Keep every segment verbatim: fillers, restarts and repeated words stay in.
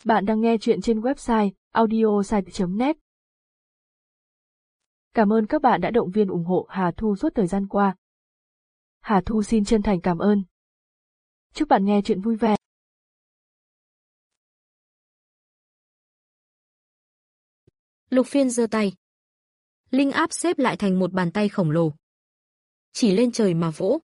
Bạn đang nghe chuyện trên website audiosite chấm net. Cảm ơn các bạn đã động viên ủng hộ Hà Thu suốt thời gian qua. Hà Thu xin chân thành cảm ơn. Chúc bạn nghe chuyện vui vẻ. Lục Phiên giơ tay. Linh áp xếp lại thành một bàn tay khổng lồ. Chỉ lên trời mà vỗ.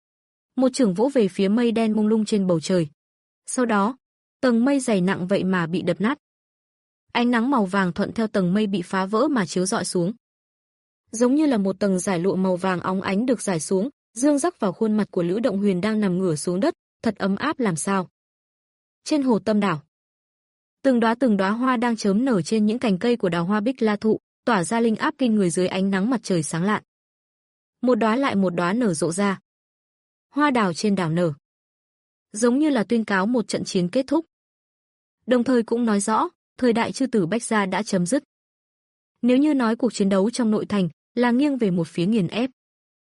Một chưởng vỗ về phía mây đen mông lung trên bầu trời. Sau đó, tầng mây dày nặng vậy mà bị đập nát. Ánh nắng màu vàng thuận theo tầng mây bị phá vỡ mà chiếu rọi xuống. Giống như là một tầng giải lụa màu vàng óng ánh được rải xuống, dương rắc vào khuôn mặt của Lữ Động Huyền đang nằm ngửa xuống đất, thật ấm áp làm sao. Trên hồ Tâm đảo, từng đóa từng đóa hoa đang chớm nở trên những cành cây của đào hoa bích la thụ, tỏa ra linh áp kinh người dưới ánh nắng mặt trời sáng lạn. Một đóa lại một đóa nở rộ ra. Hoa đào trên đảo nở, giống như là tuyên cáo một trận chiến kết thúc. Đồng thời cũng nói rõ, thời đại chư tử bách gia đã chấm dứt. Nếu như nói cuộc chiến đấu trong nội thành là nghiêng về một phía nghiền ép,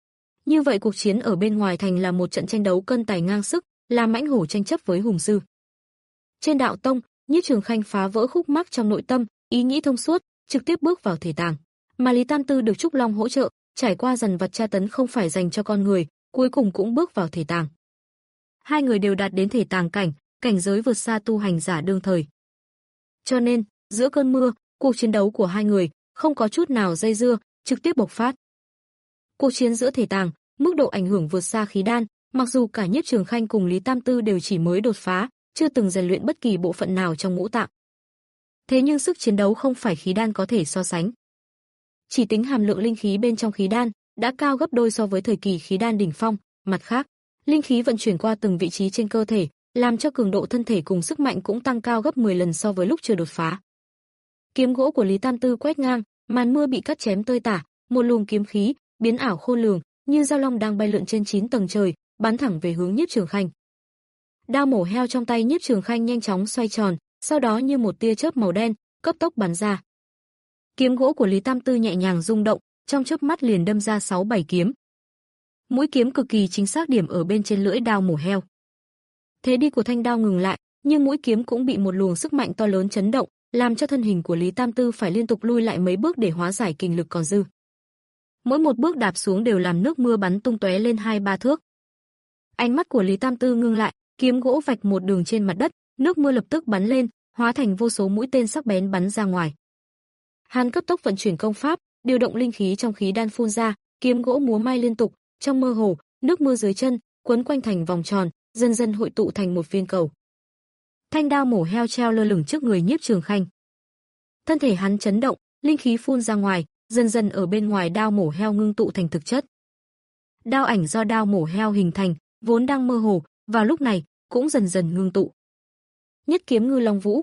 như vậy cuộc chiến ở bên ngoài thành là một trận tranh đấu cân tài ngang sức, là mãnh hổ tranh chấp với hùng sư. Trên đạo tông, Nhiếp Trường Khanh phá vỡ khúc mắc trong nội tâm, ý nghĩ thông suốt, trực tiếp bước vào thể tàng. Mà Lý Tam Tư được Trúc Long hỗ trợ, trải qua dần vặt tra tấn không phải dành cho con người, cuối cùng cũng bước vào thể tàng. Hai người đều đạt đến thể tàng cảnh, cảnh giới vượt xa tu hành giả đương thời. Cho nên, giữa cơn mưa, cuộc chiến đấu của hai người không có chút nào dây dưa, trực tiếp bộc phát. Cuộc chiến giữa thể tàng, mức độ ảnh hưởng vượt xa khí đan, mặc dù cả Nhiếp Trường Khanh cùng Lý Tam Tư đều chỉ mới đột phá, chưa từng rèn luyện bất kỳ bộ phận nào trong ngũ tạng. Thế nhưng sức chiến đấu không phải khí đan có thể so sánh. Chỉ tính hàm lượng linh khí bên trong khí đan đã cao gấp đôi so với thời kỳ khí đan đỉnh phong, mặt khác, linh khí vận chuyển qua từng vị trí trên cơ thể, làm cho cường độ thân thể cùng sức mạnh cũng tăng cao gấp mười lần so với lúc chưa đột phá. Kiếm gỗ của Lý Tam Tư quét ngang, màn mưa bị cắt chém tơi tả, một luồng kiếm khí biến ảo khôn lường, như dao long đang bay lượn trên chín tầng trời, bắn thẳng về hướng Nhiếp Trường Khanh. Đao mổ heo trong tay Nhiếp Trường Khanh nhanh chóng xoay tròn, sau đó như một tia chớp màu đen, cấp tốc bắn ra. Kiếm gỗ của Lý Tam Tư nhẹ nhàng rung động, trong chớp mắt liền đâm ra sáu bảy kiếm. Mũi kiếm cực kỳ chính xác điểm ở bên trên lưỡi đao mổ heo. Thế đi của thanh đao ngừng lại, nhưng mũi kiếm cũng bị một luồng sức mạnh to lớn chấn động, làm cho thân hình của Lý Tam Tư phải liên tục lui lại mấy bước để hóa giải kình lực còn dư. Mỗi một bước đạp xuống đều làm nước mưa bắn tung tóe lên hai ba thước. Ánh mắt của Lý Tam Tư ngưng lại, kiếm gỗ vạch một đường trên mặt đất, nước mưa lập tức bắn lên, hóa thành vô số mũi tên sắc bén bắn ra ngoài. Hắn cấp tốc vận chuyển công pháp, điều động linh khí trong khí đan phun ra, kiếm gỗ múa may liên tục, trong mơ hồ, nước mưa dưới chân quấn quanh thành vòng tròn, dần dần hội tụ thành một viên cầu. Thanh đao mổ heo treo lơ lửng trước người Nhiếp Trường Khanh. Thân thể hắn chấn động, linh khí phun ra ngoài, dần dần ở bên ngoài đao mổ heo ngưng tụ thành thực chất. Đao ảnh do đao mổ heo hình thành, vốn đang mơ hồ, vào lúc này cũng dần dần ngưng tụ. Nhất kiếm ngư long vũ.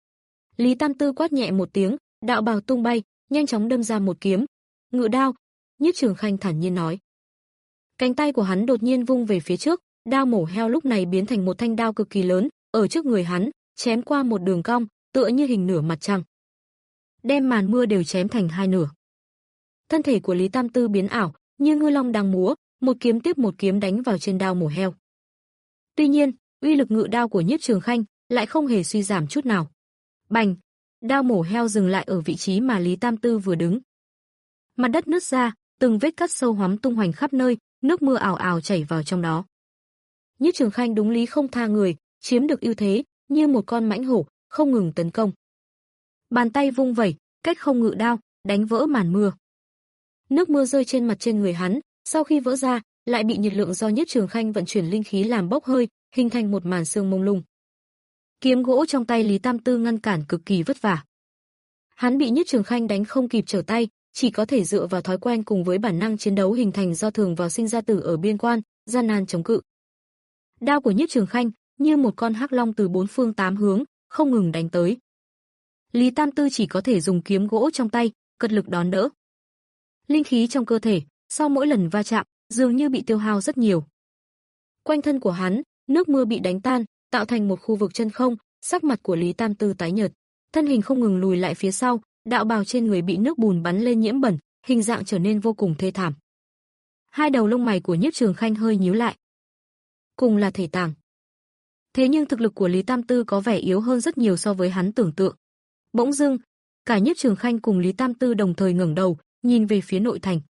Lý Tam Tư quát nhẹ một tiếng, đạo bào tung bay, nhanh chóng đâm ra một kiếm. Ngự đao, Nhiếp Trường Khanh thản nhiên nói. Cánh tay của hắn đột nhiên vung về phía trước, đao mổ heo lúc này biến thành một thanh đao cực kỳ lớn, ở trước người hắn, chém qua một đường cong, tựa như hình nửa mặt trăng. Đem màn mưa đều chém thành hai nửa. Thân thể của Lý Tam Tư biến ảo, như ngư long đang múa, một kiếm tiếp một kiếm đánh vào trên đao mổ heo. Tuy nhiên, uy lực ngự đao của Nhiếp Trường Khanh lại không hề suy giảm chút nào. Bành, đao mổ heo dừng lại ở vị trí mà Lý Tam Tư vừa đứng. Mặt đất nứt ra, từng vết cắt sâu hoắm tung hoành khắp nơi, nước mưa ào ào chảy vào trong đó. Nhiếp Trường Khanh đúng lý không tha người, chiếm được ưu thế, như một con mãnh hổ, không ngừng tấn công. Bàn tay vung vẩy, cách không ngự đao, đánh vỡ màn mưa. Nước mưa rơi trên mặt trên người hắn, sau khi vỡ ra, lại bị nhiệt lượng do Nhiếp Trường Khanh vận chuyển linh khí làm bốc hơi, hình thành một màn sương mông lung. Kiếm gỗ trong tay Lý Tam Tư ngăn cản cực kỳ vất vả. Hắn bị Nhiếp Trường Khanh đánh không kịp trở tay, chỉ có thể dựa vào thói quen cùng với bản năng chiến đấu hình thành do thường vào sinh ra tử ở biên quan, gian nan chống cự. Đao của Nhiếp Trường Khanh như một con hắc long từ bốn phương tám hướng, không ngừng đánh tới. Lý Tam Tư chỉ có thể dùng kiếm gỗ trong tay, cật lực đón đỡ. Linh khí trong cơ thể, sau mỗi lần va chạm, dường như bị tiêu hao rất nhiều. Quanh thân của hắn, nước mưa bị đánh tan, tạo thành một khu vực chân không, sắc mặt của Lý Tam Tư tái nhợt, thân hình không ngừng lùi lại phía sau, đạo bào trên người bị nước bùn bắn lên nhiễm bẩn, hình dạng trở nên vô cùng thê thảm. Hai đầu lông mày của Nhiếp Trường Khanh hơi nhíu lại. Cùng là thể tàng. Thế nhưng thực lực của Lý Tam Tư có vẻ yếu hơn rất nhiều so với hắn tưởng tượng. Bỗng dưng, cả Nhiếp Trường Khanh cùng Lý Tam Tư đồng thời ngẩng đầu, nhìn về phía nội thành.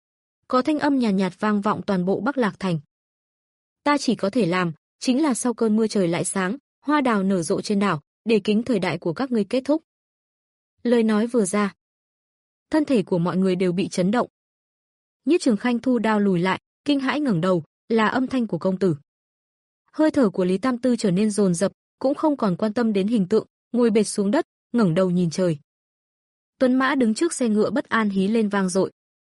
Có thanh âm nhàn nhạt, nhạt vang vọng toàn bộ Bắc Lạc thành. Ta chỉ có thể làm, chính là sau cơn mưa trời lại sáng, hoa đào nở rộ trên đảo, để kính thời đại của các ngươi kết thúc. Lời nói vừa ra, thân thể của mọi người đều bị chấn động. Nhiếp Trường Khanh thu đao lùi lại, kinh hãi ngẩng đầu, là âm thanh của công tử. Hơi thở của Lý Tam Tư trở nên dồn dập, cũng không còn quan tâm đến hình tượng, ngồi bệt xuống đất, ngẩng đầu nhìn trời. Tuấn mã đứng trước xe ngựa bất an hí lên vang dội.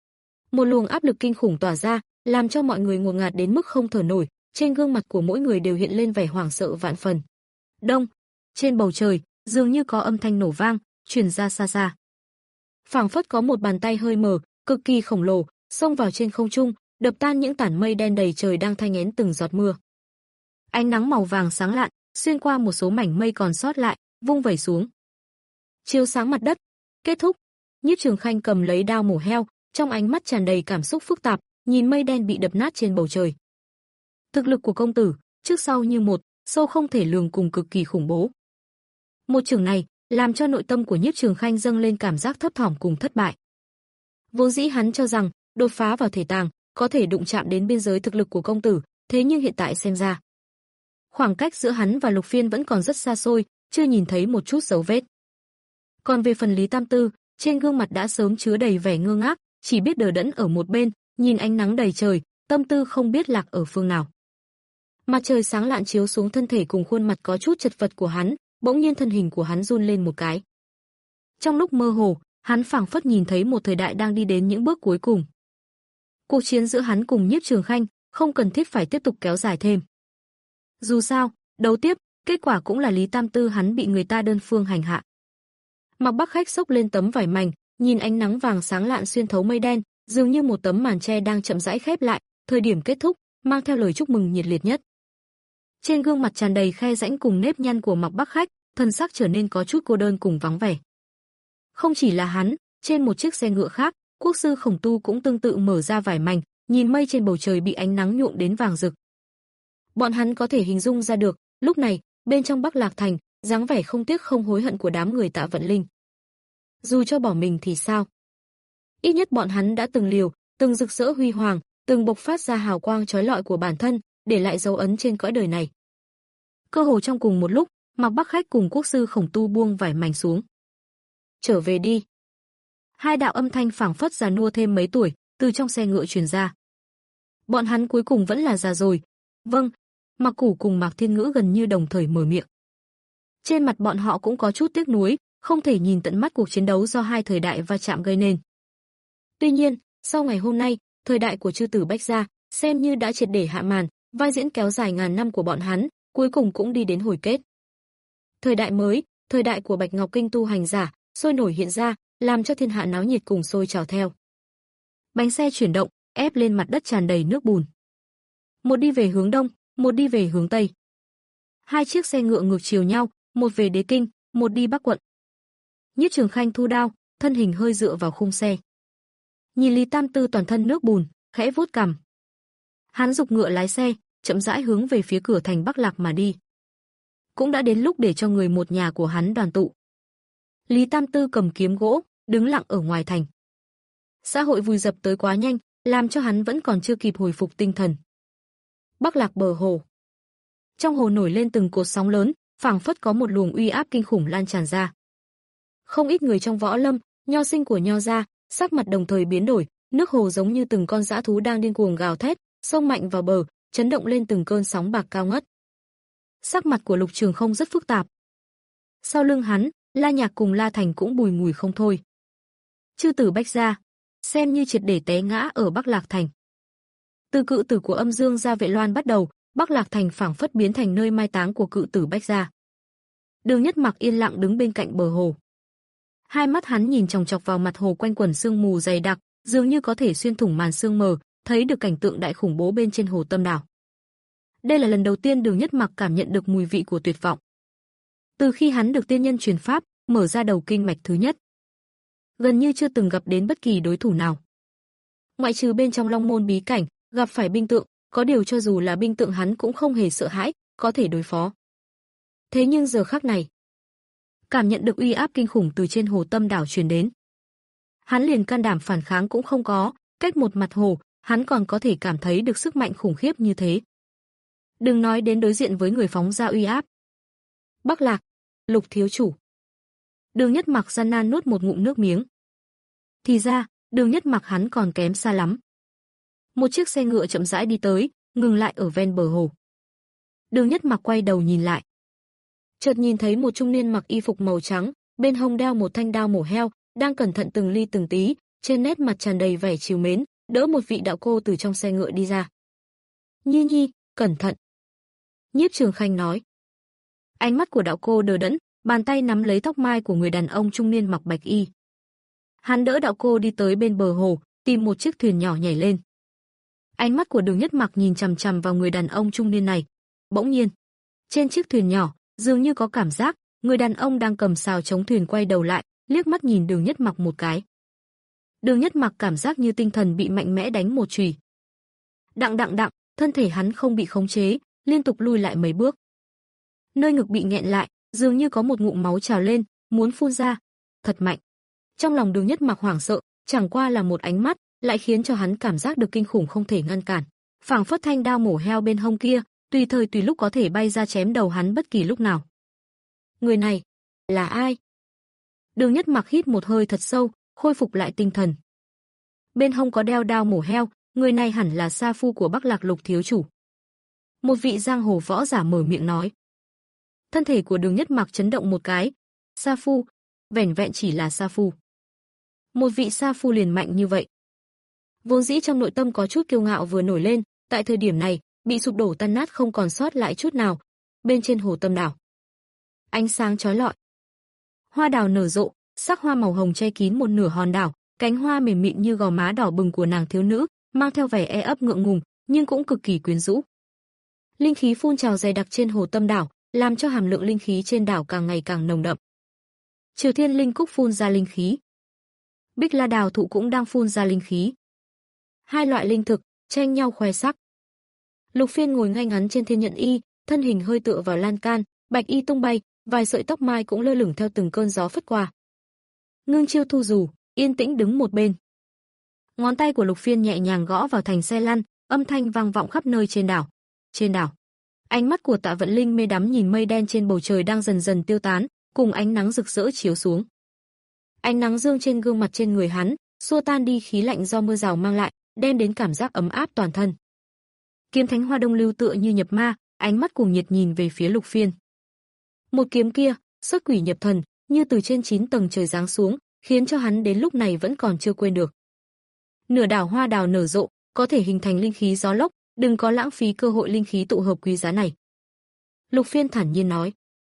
Một luồng áp lực kinh khủng tỏa ra, làm cho mọi người ngột ngạt đến mức không thở nổi, trên gương mặt của mỗi người đều hiện lên vẻ hoảng sợ vạn phần. Đông, trên bầu trời, dường như có âm thanh nổ vang, truyền ra xa xa. Phảng phất có một bàn tay hơi mờ, cực kỳ khổng lồ, xông vào trên không trung, đập tan những tản mây đen đầy trời đang thay nén từng giọt mưa. Ánh nắng màu vàng sáng lạn, xuyên qua một số mảnh mây còn sót lại, vung vẩy xuống. Chiếu sáng mặt đất. Kết thúc. Nhiếp Trường Khanh cầm lấy đao mổ heo, trong ánh mắt tràn đầy cảm xúc phức tạp, nhìn mây đen bị đập nát trên bầu trời. Thực lực của công tử, trước sau như một, sâu không thể lường cùng cực kỳ khủng bố. Một trường này, làm cho nội tâm của Nhiếp Trường Khanh dâng lên cảm giác thấp thỏm cùng thất bại. Vốn dĩ hắn cho rằng, đột phá vào thể tàng, có thể đụng chạm đến biên giới thực lực của công tử, thế nhưng hiện tại xem ra, khoảng cách giữa hắn và Lục Phiên vẫn còn rất xa xôi, chưa nhìn thấy một chút dấu vết. Còn về phần Lý Tam Tư, trên gương mặt đã sớm chứa đầy vẻ ngơ ngác, chỉ biết đờ đẫn ở một bên, nhìn ánh nắng đầy trời, tâm tư không biết lạc ở phương nào. Mặt trời sáng lạn chiếu xuống thân thể cùng khuôn mặt có chút chật vật của hắn, bỗng nhiên thân hình của hắn run lên một cái. Trong lúc mơ hồ, hắn phảng phất nhìn thấy một thời đại đang đi đến những bước cuối cùng. Cuộc chiến giữa hắn cùng Nhiếp Trường Khanh không cần thiết phải tiếp tục kéo dài thêm. Dù sao, đấu tiếp, kết quả cũng là Lý Tam Tư hắn bị người ta đơn phương hành hạ. Mạc Bắc Khách xốc lên tấm vải mảnh, nhìn ánh nắng vàng sáng lạn xuyên thấu mây đen, dường như một tấm màn che đang chậm rãi khép lại, thời điểm kết thúc, mang theo lời chúc mừng nhiệt liệt nhất. Trên gương mặt tràn đầy khe rãnh cùng nếp nhăn của Mạc Bắc Khách, thân sắc trở nên có chút cô đơn cùng vắng vẻ. Không chỉ là hắn, trên một chiếc xe ngựa khác, quốc sư Khổng Tu cũng tương tự mở ra vải mảnh, nhìn mây trên bầu trời bị ánh nắng nhuộm đến vàng rực. Bọn hắn có thể hình dung ra được, lúc này, bên trong Bắc Lạc thành, dáng vẻ không tiếc không hối hận của đám người Tạ Vận Linh. Dù cho bỏ mình thì sao? Ít nhất bọn hắn đã từng liều, từng rực rỡ huy hoàng, từng bộc phát ra hào quang chói lọi của bản thân, để lại dấu ấn trên cõi đời này. Cơ hồ trong cùng một lúc, Mạc Bắc Khách cùng quốc sư Khổng Tu buông vải mảnh xuống. Trở về đi. Hai đạo âm thanh phảng phất già nua thêm mấy tuổi, từ trong xe ngựa truyền ra. Bọn hắn cuối cùng vẫn là già rồi. Vâng. Mạc Củ cùng Mạc Thiên Ngữ gần như đồng thời mở miệng. Trên mặt bọn họ cũng có chút tiếc nuối, không thể nhìn tận mắt cuộc chiến đấu do hai thời đại va chạm gây nên. Tuy nhiên, sau ngày hôm nay, thời đại của chư tử Bách gia xem như đã triệt để hạ màn, vai diễn kéo dài ngàn năm của bọn hắn, cuối cùng cũng đi đến hồi kết. Thời đại mới, thời đại của Bạch Ngọc Kinh tu hành giả, sôi nổi hiện ra, làm cho thiên hạ náo nhiệt cùng sôi trào theo. Bánh xe chuyển động, ép lên mặt đất tràn đầy nước bùn. Một đi về hướng đông, một đi về hướng tây. Hai chiếc xe ngựa ngược chiều nhau, một về Đế Kinh, một đi Bắc quận. Nhiếp Trường Khanh thu đao, thân hình hơi dựa vào khung xe. Nhìn Lý Tam Tư toàn thân nước bùn, khẽ vuốt cằm. Hắn giục ngựa lái xe, chậm rãi hướng về phía cửa thành Bắc Lạc mà đi. Cũng đã đến lúc để cho người một nhà của hắn đoàn tụ. Lý Tam Tư cầm kiếm gỗ, đứng lặng ở ngoài thành. Xã hội vùi dập tới quá nhanh, làm cho hắn vẫn còn chưa kịp hồi phục tinh thần. Bắc Lạc bờ hồ. Trong hồ nổi lên từng cột sóng lớn, phảng phất có một luồng uy áp kinh khủng lan tràn ra. Không ít người trong võ lâm, nho sinh của nho gia, sắc mặt đồng thời biến đổi, nước hồ giống như từng con dã thú đang điên cuồng gào thét, xông mạnh vào bờ, chấn động lên từng cơn sóng bạc cao ngất. Sắc mặt của Lục Trường Không rất phức tạp. Sau lưng hắn, La Nhạc cùng La Thành cũng bùi ngùi không thôi. Chư tử Bách gia, xem như triệt để té ngã ở Bắc Lạc thành. Từ cự tử của Âm Dương gia Vệ Loan bắt đầu, Bắc Lạc thành phảng phất biến thành nơi mai táng của cự tử Bách gia. Đường Nhất Mặc yên lặng đứng bên cạnh bờ hồ. Hai mắt hắn nhìn chòng chọc vào mặt hồ quanh quẩn sương mù dày đặc, dường như có thể xuyên thủng màn sương mờ, thấy được cảnh tượng đại khủng bố bên trên hồ Tâm đảo. Đây là lần đầu tiên Đường Nhất Mặc cảm nhận được mùi vị của tuyệt vọng. Từ khi hắn được tiên nhân truyền pháp, mở ra đầu kinh mạch thứ nhất, gần như chưa từng gặp đến bất kỳ đối thủ nào. Ngoại trừ bên trong Long Môn bí cảnh, gặp phải binh tượng, có điều cho dù là binh tượng hắn cũng không hề sợ hãi, có thể đối phó. Thế nhưng giờ khắc này, cảm nhận được uy áp kinh khủng từ trên hồ tâm đảo truyền đến, hắn liền can đảm phản kháng cũng không có, cách một mặt hồ, hắn còn có thể cảm thấy được sức mạnh khủng khiếp như thế. Đừng nói đến đối diện với người phóng ra uy áp. Bắc Lạc, Lục thiếu chủ. Đường Nhất Mặc gian nan nuốt một ngụm nước miếng. Thì ra, Đường Nhất Mặc hắn còn kém xa lắm. Một chiếc xe ngựa chậm rãi đi tới, ngừng lại ở ven bờ hồ. Đường Nhất Mặc quay đầu nhìn lại. Chợt nhìn thấy một trung niên mặc y phục màu trắng, bên hông đeo một thanh đao mổ heo, đang cẩn thận từng ly từng tí, trên nét mặt tràn đầy vẻ trìu mến, đỡ một vị đạo cô từ trong xe ngựa đi ra. Nhi Nhi, cẩn thận. Nhiếp Trường Khanh nói. Ánh mắt của đạo cô đờ đẫn, bàn tay nắm lấy tóc mai của người đàn ông trung niên mặc bạch y. Hắn đỡ đạo cô đi tới bên bờ hồ, tìm một chiếc thuyền nhỏ nhảy lên. Ánh mắt của Đường Nhất Mặc nhìn chằm chằm vào người đàn ông trung niên này. Bỗng nhiên, trên chiếc thuyền nhỏ, dường như có cảm giác, người đàn ông đang cầm sào chống thuyền quay đầu lại, liếc mắt nhìn Đường Nhất Mặc một cái. Đường Nhất Mặc cảm giác như tinh thần bị mạnh mẽ đánh một chùy. Đặng đặng đặng, thân thể hắn không bị khống chế, liên tục lùi lại mấy bước. Nơi ngực bị nghẹn lại, dường như có một ngụm máu trào lên, muốn phun ra. Thật mạnh. Trong lòng Đường Nhất Mặc hoảng sợ, chẳng qua là một ánh mắt, lại khiến cho hắn cảm giác được kinh khủng không thể ngăn cản. Phảng phất thanh đao mổ heo bên hông kia, tùy thời tùy lúc có thể bay ra chém đầu hắn bất kỳ lúc nào. Người này, là ai? Đường Nhất Mặc hít một hơi thật sâu, khôi phục lại tinh thần. Bên hông có đeo đao mổ heo, người này hẳn là sa phu của Bắc Lạc Lục thiếu chủ. Một vị giang hồ võ giả mở miệng nói. Thân thể của Đường Nhất Mặc chấn động một cái. Sa phu, vẻn vẹn chỉ là sa phu. Một vị sa phu liền mạnh như vậy. Vốn dĩ trong nội tâm có chút kiêu ngạo vừa nổi lên, tại thời điểm này, bị sụp đổ tan nát không còn sót lại chút nào. Bên trên hồ tâm đảo, ánh sáng chói lọi. Hoa đào nở rộ, sắc hoa màu hồng che kín một nửa hòn đảo, cánh hoa mềm mịn như gò má đỏ bừng của nàng thiếu nữ, mang theo vẻ e ấp ngượng ngùng, nhưng cũng cực kỳ quyến rũ. Linh khí phun trào dày đặc trên hồ tâm đảo, làm cho hàm lượng linh khí trên đảo càng ngày càng nồng đậm. Triều Thiên Linh Cúc phun ra linh khí. Bích La Đào thụ cũng đang phun ra linh khí. Hai loại linh thực tranh nhau khoe sắc. Lục Phiên ngồi ngay ngắn trên thiên nhận y, thân hình hơi tựa vào lan can, bạch y tung bay, vài sợi tóc mai cũng lơ lửng theo từng cơn gió phất qua. Ngưng Chiêu thu dù, yên tĩnh đứng một bên. Ngón tay của Lục Phiên nhẹ nhàng gõ vào thành xe lăn, âm thanh vang vọng khắp nơi trên đảo. Trên đảo, ánh mắt của Tạ Vận Linh mê đắm nhìn mây đen trên bầu trời đang dần dần tiêu tán, cùng ánh nắng rực rỡ chiếu xuống. Ánh nắng dương trên gương mặt trên người hắn, xua tan đi khí lạnh do mưa rào mang lại, đem đến cảm giác ấm áp toàn thân. Kiếm Thánh Hoa Đông Lưu tựa như nhập ma, ánh mắt cuồng nhiệt nhìn về phía Lục Phiên. Một kiếm kia, xuất quỷ nhập thần, như từ trên chín tầng trời giáng xuống, khiến cho hắn đến lúc này vẫn còn chưa quên được. Nửa đảo hoa đào nở rộ, có thể hình thành linh khí gió lốc, đừng có lãng phí cơ hội linh khí tụ hợp quý giá này. Lục Phiên thản nhiên nói.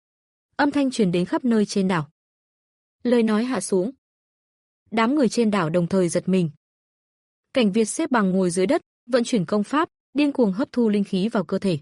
Âm thanh truyền đến khắp nơi trên đảo. Lời nói hạ xuống. Đám người trên đảo đồng thời giật mình. Cảnh Việt xếp bằng ngồi dưới đất, vận chuyển công pháp, điên cuồng hấp thu linh khí vào cơ thể.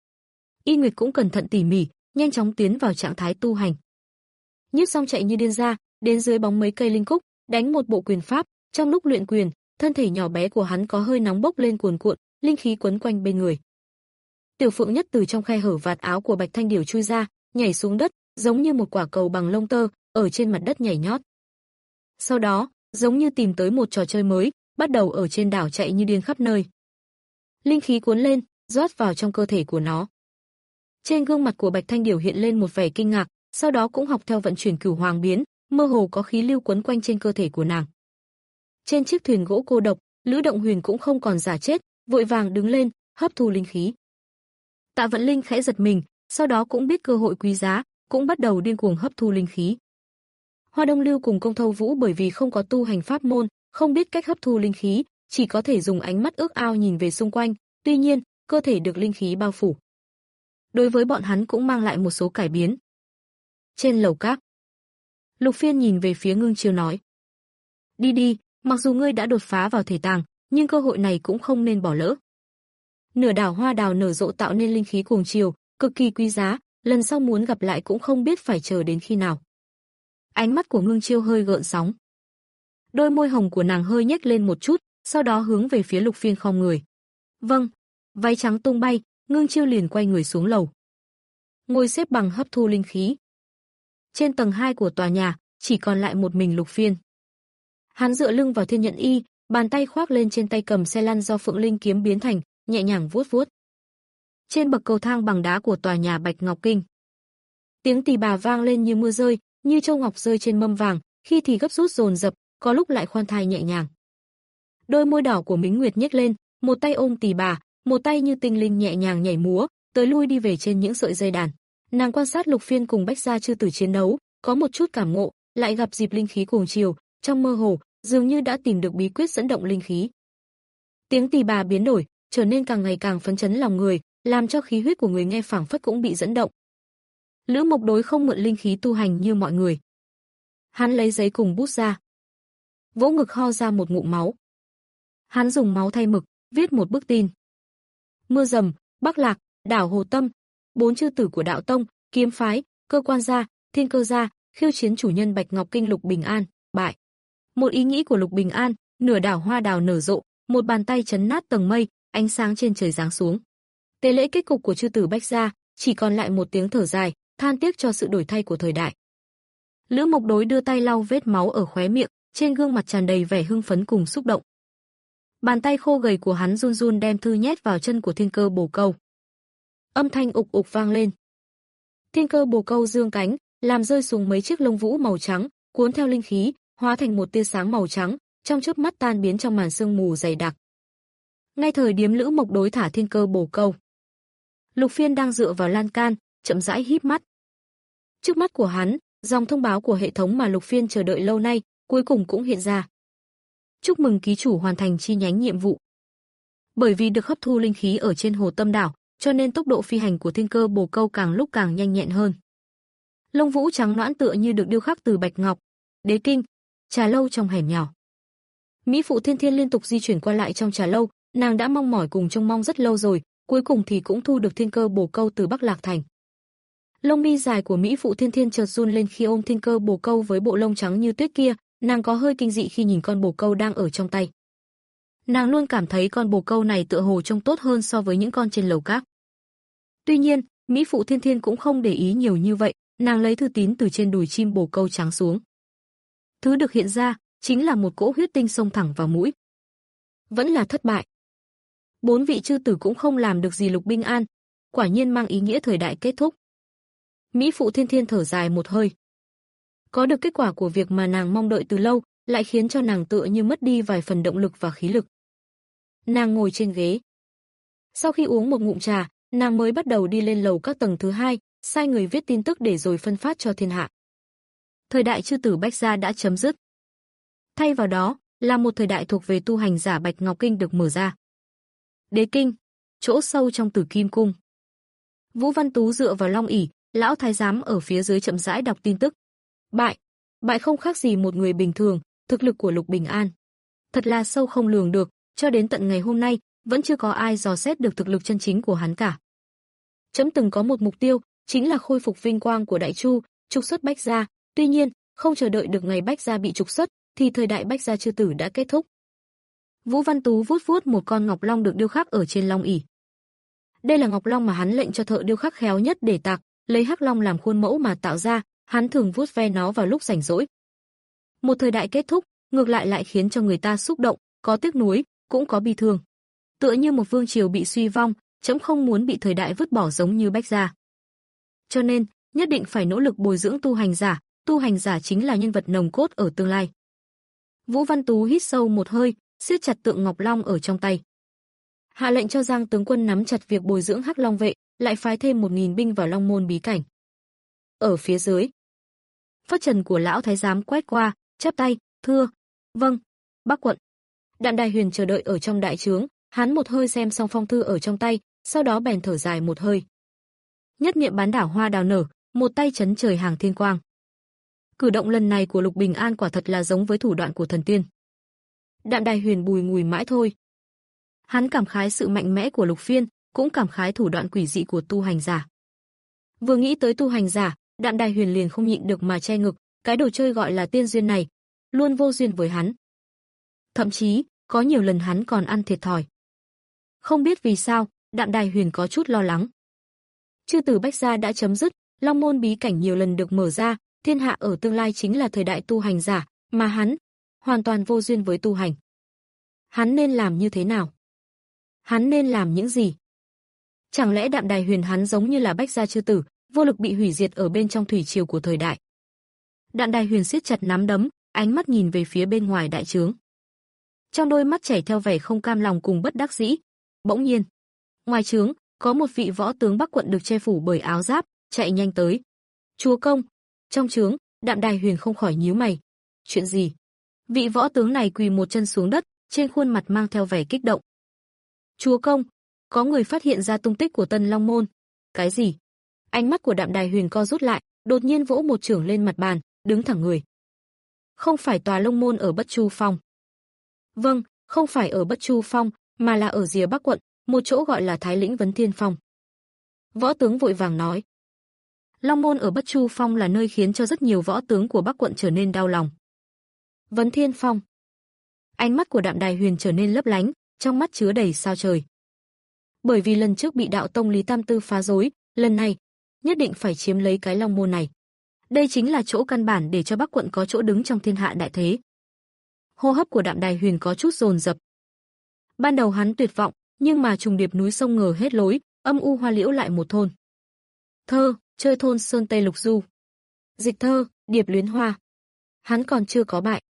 Y Nguyệt cũng cẩn thận tỉ mỉ, nhanh chóng tiến vào trạng thái tu hành. Nhiếp Song chạy như điên ra, đến dưới bóng mấy cây linh cúc, đánh một bộ quyền pháp, trong lúc luyện quyền, thân thể nhỏ bé của hắn có hơi nóng bốc lên cuồn cuộn, linh khí quấn quanh bên người. Tiểu Phượng Nhất từ trong khe hở vạt áo của Bạch Thanh Điểu chui ra, nhảy xuống đất, giống như một quả cầu bằng lông tơ, ở trên mặt đất nhảy nhót. Sau đó, giống như tìm tới một trò chơi mới, bắt đầu ở trên đảo chạy như điên khắp nơi. Linh khí cuốn lên, rót vào trong cơ thể của nó. Trên gương mặt của Bạch Thanh Điểu hiện lên một vẻ kinh ngạc, sau đó cũng học theo vận chuyển Cửu Hoàng biến, mơ hồ có khí lưu quấn quanh trên cơ thể của nàng. Trên chiếc thuyền gỗ cô độc, Lữ Động Huyền cũng không còn giả chết, vội vàng đứng lên, hấp thu linh khí. Tạ Vận Linh khẽ giật mình, sau đó cũng biết cơ hội quý giá, cũng bắt đầu điên cuồng hấp thu linh khí. Hoa Đông Lưu cùng Công Thâu Vũ bởi vì không có tu hành pháp môn, không biết cách hấp thu linh khí, chỉ có thể dùng ánh mắt ước ao nhìn về xung quanh, tuy nhiên, cơ thể được linh khí bao phủ. Đối với bọn hắn cũng mang lại một số cải biến. Trên lầu cát, Lục Phiên nhìn về phía Ngưng Chiêu nói: "Đi đi, mặc dù ngươi đã đột phá vào thể tàng, nhưng cơ hội này cũng không nên bỏ lỡ. Nửa đảo hoa đào nở rộ tạo nên linh khí cuồng chiều, cực kỳ quý giá, lần sau muốn gặp lại cũng không biết phải chờ đến khi nào." Ánh mắt của Ngưng Chiêu hơi gợn sóng. Đôi môi hồng của nàng hơi nhếch lên một chút, sau đó hướng về phía Lục Phiên khom người. "Vâng." Váy trắng tung bay, Ngưng Chiêu liền quay người xuống lầu. ngồi xếp bằng hấp thu linh khí. Trên tầng hai của tòa nhà, chỉ còn lại một mình Lục Phiên. Hắn dựa lưng vào thiên nhận y, bàn tay khoác lên trên tay cầm xe lăn do Phượng Linh kiếm biến thành, nhẹ nhàng vuốt vuốt. Trên bậc cầu thang bằng đá của tòa nhà Bạch Ngọc Kinh, tiếng tỳ bà vang lên như mưa rơi, như châu ngọc rơi trên mâm vàng, khi thì gấp rút dồn dập, có lúc lại khoan thai nhẹ nhàng. Đôi môi đỏ của Mính Nguyệt nhếch lên, một tay ôm tỳ bà, một tay như tinh linh nhẹ nhàng nhảy múa, tới lui đi về trên những sợi dây đàn. Nàng quan sát Lục Phiên cùng Bách Gia chư tử chiến đấu, có một chút cảm ngộ, lại gặp dịp linh khí cuồng chiều, trong mơ hồ, dường như đã tìm được bí quyết dẫn động linh khí. Tiếng tỳ bà biến đổi, trở nên càng ngày càng phấn chấn lòng người, làm cho khí huyết của người nghe phảng phất cũng bị dẫn động. Lữ Mộc Đối không mượn linh khí tu hành như mọi người. Hắn lấy giấy cùng bút ra, vỗ ngực ho ra một ngụm máu. Hắn dùng máu thay mực, viết một bức tin. Mưa rầm, Bắc Lạc, đảo Hồ Tâm, bốn chư tử của đạo tông, kiếm phái, cơ quan gia, thiên cơ gia, khiêu chiến chủ nhân Bạch Ngọc Kinh Lục Bình An, bại. Một ý nghĩ của Lục Bình An, nửa đảo hoa đào nở rộ, một bàn tay chấn nát tầng mây, ánh sáng trên trời giáng xuống. Tế lễ kết cục của chư tử Bách Gia, chỉ còn lại một tiếng thở dài, than tiếc cho sự đổi thay của thời đại. Lữ Mộc Đối đưa tay lau vết máu ở khóe miệng, trên gương mặt tràn đầy vẻ hưng phấn cùng xúc động. Bàn tay khô gầy của hắn run run đem thư nhét vào chân của Thiên Cơ Bồ Câu. Âm thanh ục ục vang lên. Thiên Cơ Bồ Câu dương cánh, làm rơi xuống mấy chiếc lông vũ màu trắng, cuốn theo linh khí, hóa thành một tia sáng màu trắng, trong chớp mắt tan biến trong màn sương mù dày đặc. Ngay thời điểm Lữ Mộc Đối thả Thiên Cơ Bồ Câu, Lục Phiên đang dựa vào lan can, chậm rãi híp mắt. Trước mắt của hắn, dòng thông báo của hệ thống mà Lục Phiên chờ đợi lâu nay, cuối cùng cũng hiện ra. Chúc mừng ký chủ hoàn thành chi nhánh nhiệm vụ. Bởi vì được hấp thu linh khí ở trên Hồ Tâm đảo, cho nên tốc độ phi hành của Thiên Cơ Bồ Câu càng lúc càng nhanh nhẹn hơn. Lông vũ trắng nõn tựa như được điêu khắc từ bạch ngọc. Đế kinh, trà lâu trong hẻm nhỏ. Mỹ phụ Thiên Thiên liên tục di chuyển qua lại trong trà lâu, nàng đã mong mỏi cùng trông mong rất lâu rồi, cuối cùng thì cũng thu được Thiên Cơ Bồ Câu từ Bắc Lạc Thành. Lông mi dài của Mỹ phụ Thiên Thiên chợt run lên khi ôm Thiên Cơ Bồ Câu với bộ lông trắng như tuyết kia, nàng có hơi kinh dị khi nhìn con bồ câu đang ở trong tay. Nàng luôn cảm thấy con bồ câu này tựa hồ trông tốt hơn so với những con trên lầu các. Tuy nhiên, Mỹ phụ Thiên Thiên cũng không để ý nhiều như vậy, nàng lấy thư tín từ trên đùi chim bồ câu trắng xuống. Thứ được hiện ra chính là một cỗ huyết tinh xông thẳng vào mũi. Vẫn là thất bại. Bốn vị chư tử cũng không làm được gì Lục Bình An, quả nhiên mang ý nghĩa thời đại kết thúc. Mỹ phụ Thiên Thiên thở dài một hơi. Có được kết quả của việc mà nàng mong đợi từ lâu, lại khiến cho nàng tựa như mất đi vài phần động lực và khí lực. Nàng ngồi trên ghế. Sau khi uống một ngụm trà, nàng mới bắt đầu đi lên lầu các tầng thứ hai, sai người viết tin tức để rồi phân phát cho thiên hạ. Thời đại chư tử Bách Gia đã chấm dứt. Thay vào đó, là một thời đại thuộc về tu hành giả Bạch Ngọc Kinh được mở ra. Đế kinh, chỗ sâu trong Tử Kim cung. Vũ Văn Tú dựa vào long ỷ, lão thái giám ở phía dưới chậm rãi đọc tin tức. Bại, bại không khác gì một người bình thường, thực lực của Lục Bình An thật là sâu không lường được, cho đến tận ngày hôm nay, vẫn chưa có ai dò xét được thực lực chân chính của hắn cả. Chấm từng có một mục tiêu, chính là khôi phục vinh quang của Đại Chu, trục xuất Bách Gia, tuy nhiên, không chờ đợi được ngày Bách Gia bị trục xuất, thì thời đại Bách Gia chư tử đã kết thúc. Vũ Văn Tú vuốt vuốt một con ngọc long được điêu khắc ở trên long ỷ. Đây là ngọc long mà hắn lệnh cho thợ điêu khắc khéo nhất để tạc, lấy hắc long làm khuôn mẫu mà tạo ra, hắn thường vuốt ve nó vào lúc rảnh rỗi. Một thời đại kết thúc, ngược lại lại khiến cho người ta xúc động, có tiếc nuối, cũng có bi thương. Tựa như một vương triều bị suy vong, chấm không muốn bị thời đại vứt bỏ giống như Bách Gia. Cho nên, nhất định phải nỗ lực bồi dưỡng tu hành giả, tu hành giả chính là nhân vật nòng cốt ở tương lai. Vũ Văn Tú hít sâu một hơi, siết chặt tượng ngọc long ở trong tay. Hạ lệnh cho Giang tướng quân nắm chặt việc bồi dưỡng Hắc Long vệ, lại phái thêm một nghìn binh vào Long Môn bí cảnh. Ở phía dưới, phất trần của lão thái giám quét qua, chắp tay, thưa, vâng, Bắc quận. Đạm Đài Huyền chờ đợi ở trong đại trướng, hắn một hơi xem xong phong thư ở trong tay, sau đó bèn thở dài một hơi. Nhất niệm bán đảo hoa đào nở, một tay chấn trời hàng thiên quang. Cử động lần này của Lục Bình An quả thật là giống với thủ đoạn của thần tiên. Đạm Đài Huyền bùi ngùi mãi thôi. Hắn cảm khái sự mạnh mẽ của Lục Phiên, cũng cảm khái thủ đoạn quỷ dị của tu hành giả. Vừa nghĩ tới tu hành giả, Đạm Đài Huyền liền không nhịn được mà che ngực, cái đồ chơi gọi là tiên duyên này, luôn vô duyên với hắn. Thậm chí, có nhiều lần hắn còn ăn thiệt thòi. Không biết vì sao, Đạm Đài Huyền có chút lo lắng. Chư tử Bách gia đã chấm dứt, Long môn bí cảnh nhiều lần được mở ra, thiên hạ ở tương lai chính là thời đại tu hành giả, mà hắn hoàn toàn vô duyên với tu hành. Hắn nên làm như thế nào? Hắn nên làm những gì? Chẳng lẽ Đạm Đài Huyền hắn giống như là Bách gia chư tử, vô lực bị hủy diệt ở bên trong thủy triều của thời đại? Đạm Đài Huyền siết chặt nắm đấm, ánh mắt nhìn về phía bên ngoài đại trướng. Trong đôi mắt chảy theo vẻ không cam lòng cùng bất đắc dĩ. Bỗng nhiên, ngoài trướng, có một vị võ tướng Bắc quận được che phủ bởi áo giáp, chạy nhanh tới. Chúa công, trong trướng, Đạm Đài Huyền không khỏi nhíu mày. Chuyện gì? Vị võ tướng này quỳ một chân xuống đất, trên khuôn mặt mang theo vẻ kích động. Chúa công, có người phát hiện ra tung tích của Tân Long môn. Cái gì? Ánh mắt của Đạm Đài Huyền co rút lại, đột nhiên vỗ một chưởng lên mặt bàn, đứng thẳng người. Không phải tòa Long môn ở Bất Chu Phong. Vâng, không phải ở Bất Chu Phong, mà là ở rìa Bắc quận, một chỗ gọi là Thái Lĩnh Vấn Thiên Phong. Võ tướng vội vàng nói. Long môn ở Bất Chu Phong là nơi khiến cho rất nhiều võ tướng của Bắc quận trở nên đau lòng. Vấn Thiên Phong. Ánh mắt của Đạm Đài Huyền trở nên lấp lánh, trong mắt chứa đầy sao trời. Bởi vì lần trước bị đạo tông Lý Tam Tư phá rối, lần này nhất định phải chiếm lấy cái Long môn này. Đây chính là chỗ căn bản để cho Bắc quận có chỗ đứng trong thiên hạ đại thế. Hô hấp của Đạm Đài Huyền có chút dồn dập. Ban đầu hắn tuyệt vọng, nhưng mà trùng điệp núi sông ngờ hết lối, âm u hoa liễu lại một thôn. Thơ, chơi thôn sơn tây lục du. Dịch thơ, điệp luyến hoa. Hắn còn chưa có bại.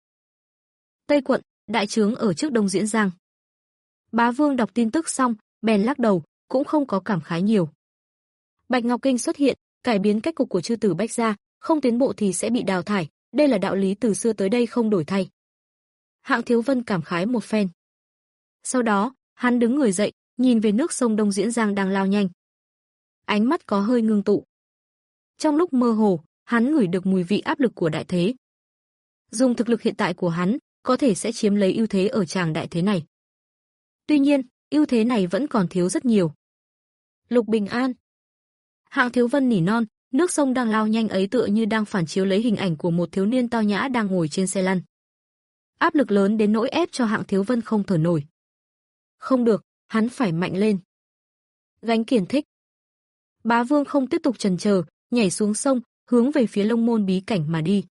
Tây quận, đại trướng ở trước Đông Diễn Giang. Bá Vương đọc tin tức xong, bèn lắc đầu, cũng không có cảm khái nhiều. Bạch Ngọc Kinh xuất hiện, cải biến cách cục của chư tử Bách gia, không tiến bộ thì sẽ bị đào thải, đây là đạo lý từ xưa tới đây không đổi thay. Hạng Thiếu Vân cảm khái một phen. Sau đó, hắn đứng người dậy, nhìn về nước sông Đông Diễn Giang đang lao nhanh. Ánh mắt có hơi ngưng tụ. Trong lúc mơ hồ, hắn ngửi được mùi vị áp lực của đại thế. Dùng thực lực hiện tại của hắn, có thể sẽ chiếm lấy ưu thế ở tràng đại thế này. Tuy nhiên, ưu thế này vẫn còn thiếu rất nhiều. Lục Bình An. Hạng Thiếu Vân nỉ non, nước sông đang lao nhanh ấy tựa như đang phản chiếu lấy hình ảnh của một thiếu niên tao nhã đang ngồi trên xe lăn. Áp lực lớn đến nỗi ép cho Hạng Thiếu Vân không thở nổi. Không được, hắn phải mạnh lên. Gánh Kiền Thích. Bá Vương không tiếp tục chần chờ, nhảy xuống sông, hướng về phía Long môn bí cảnh mà đi.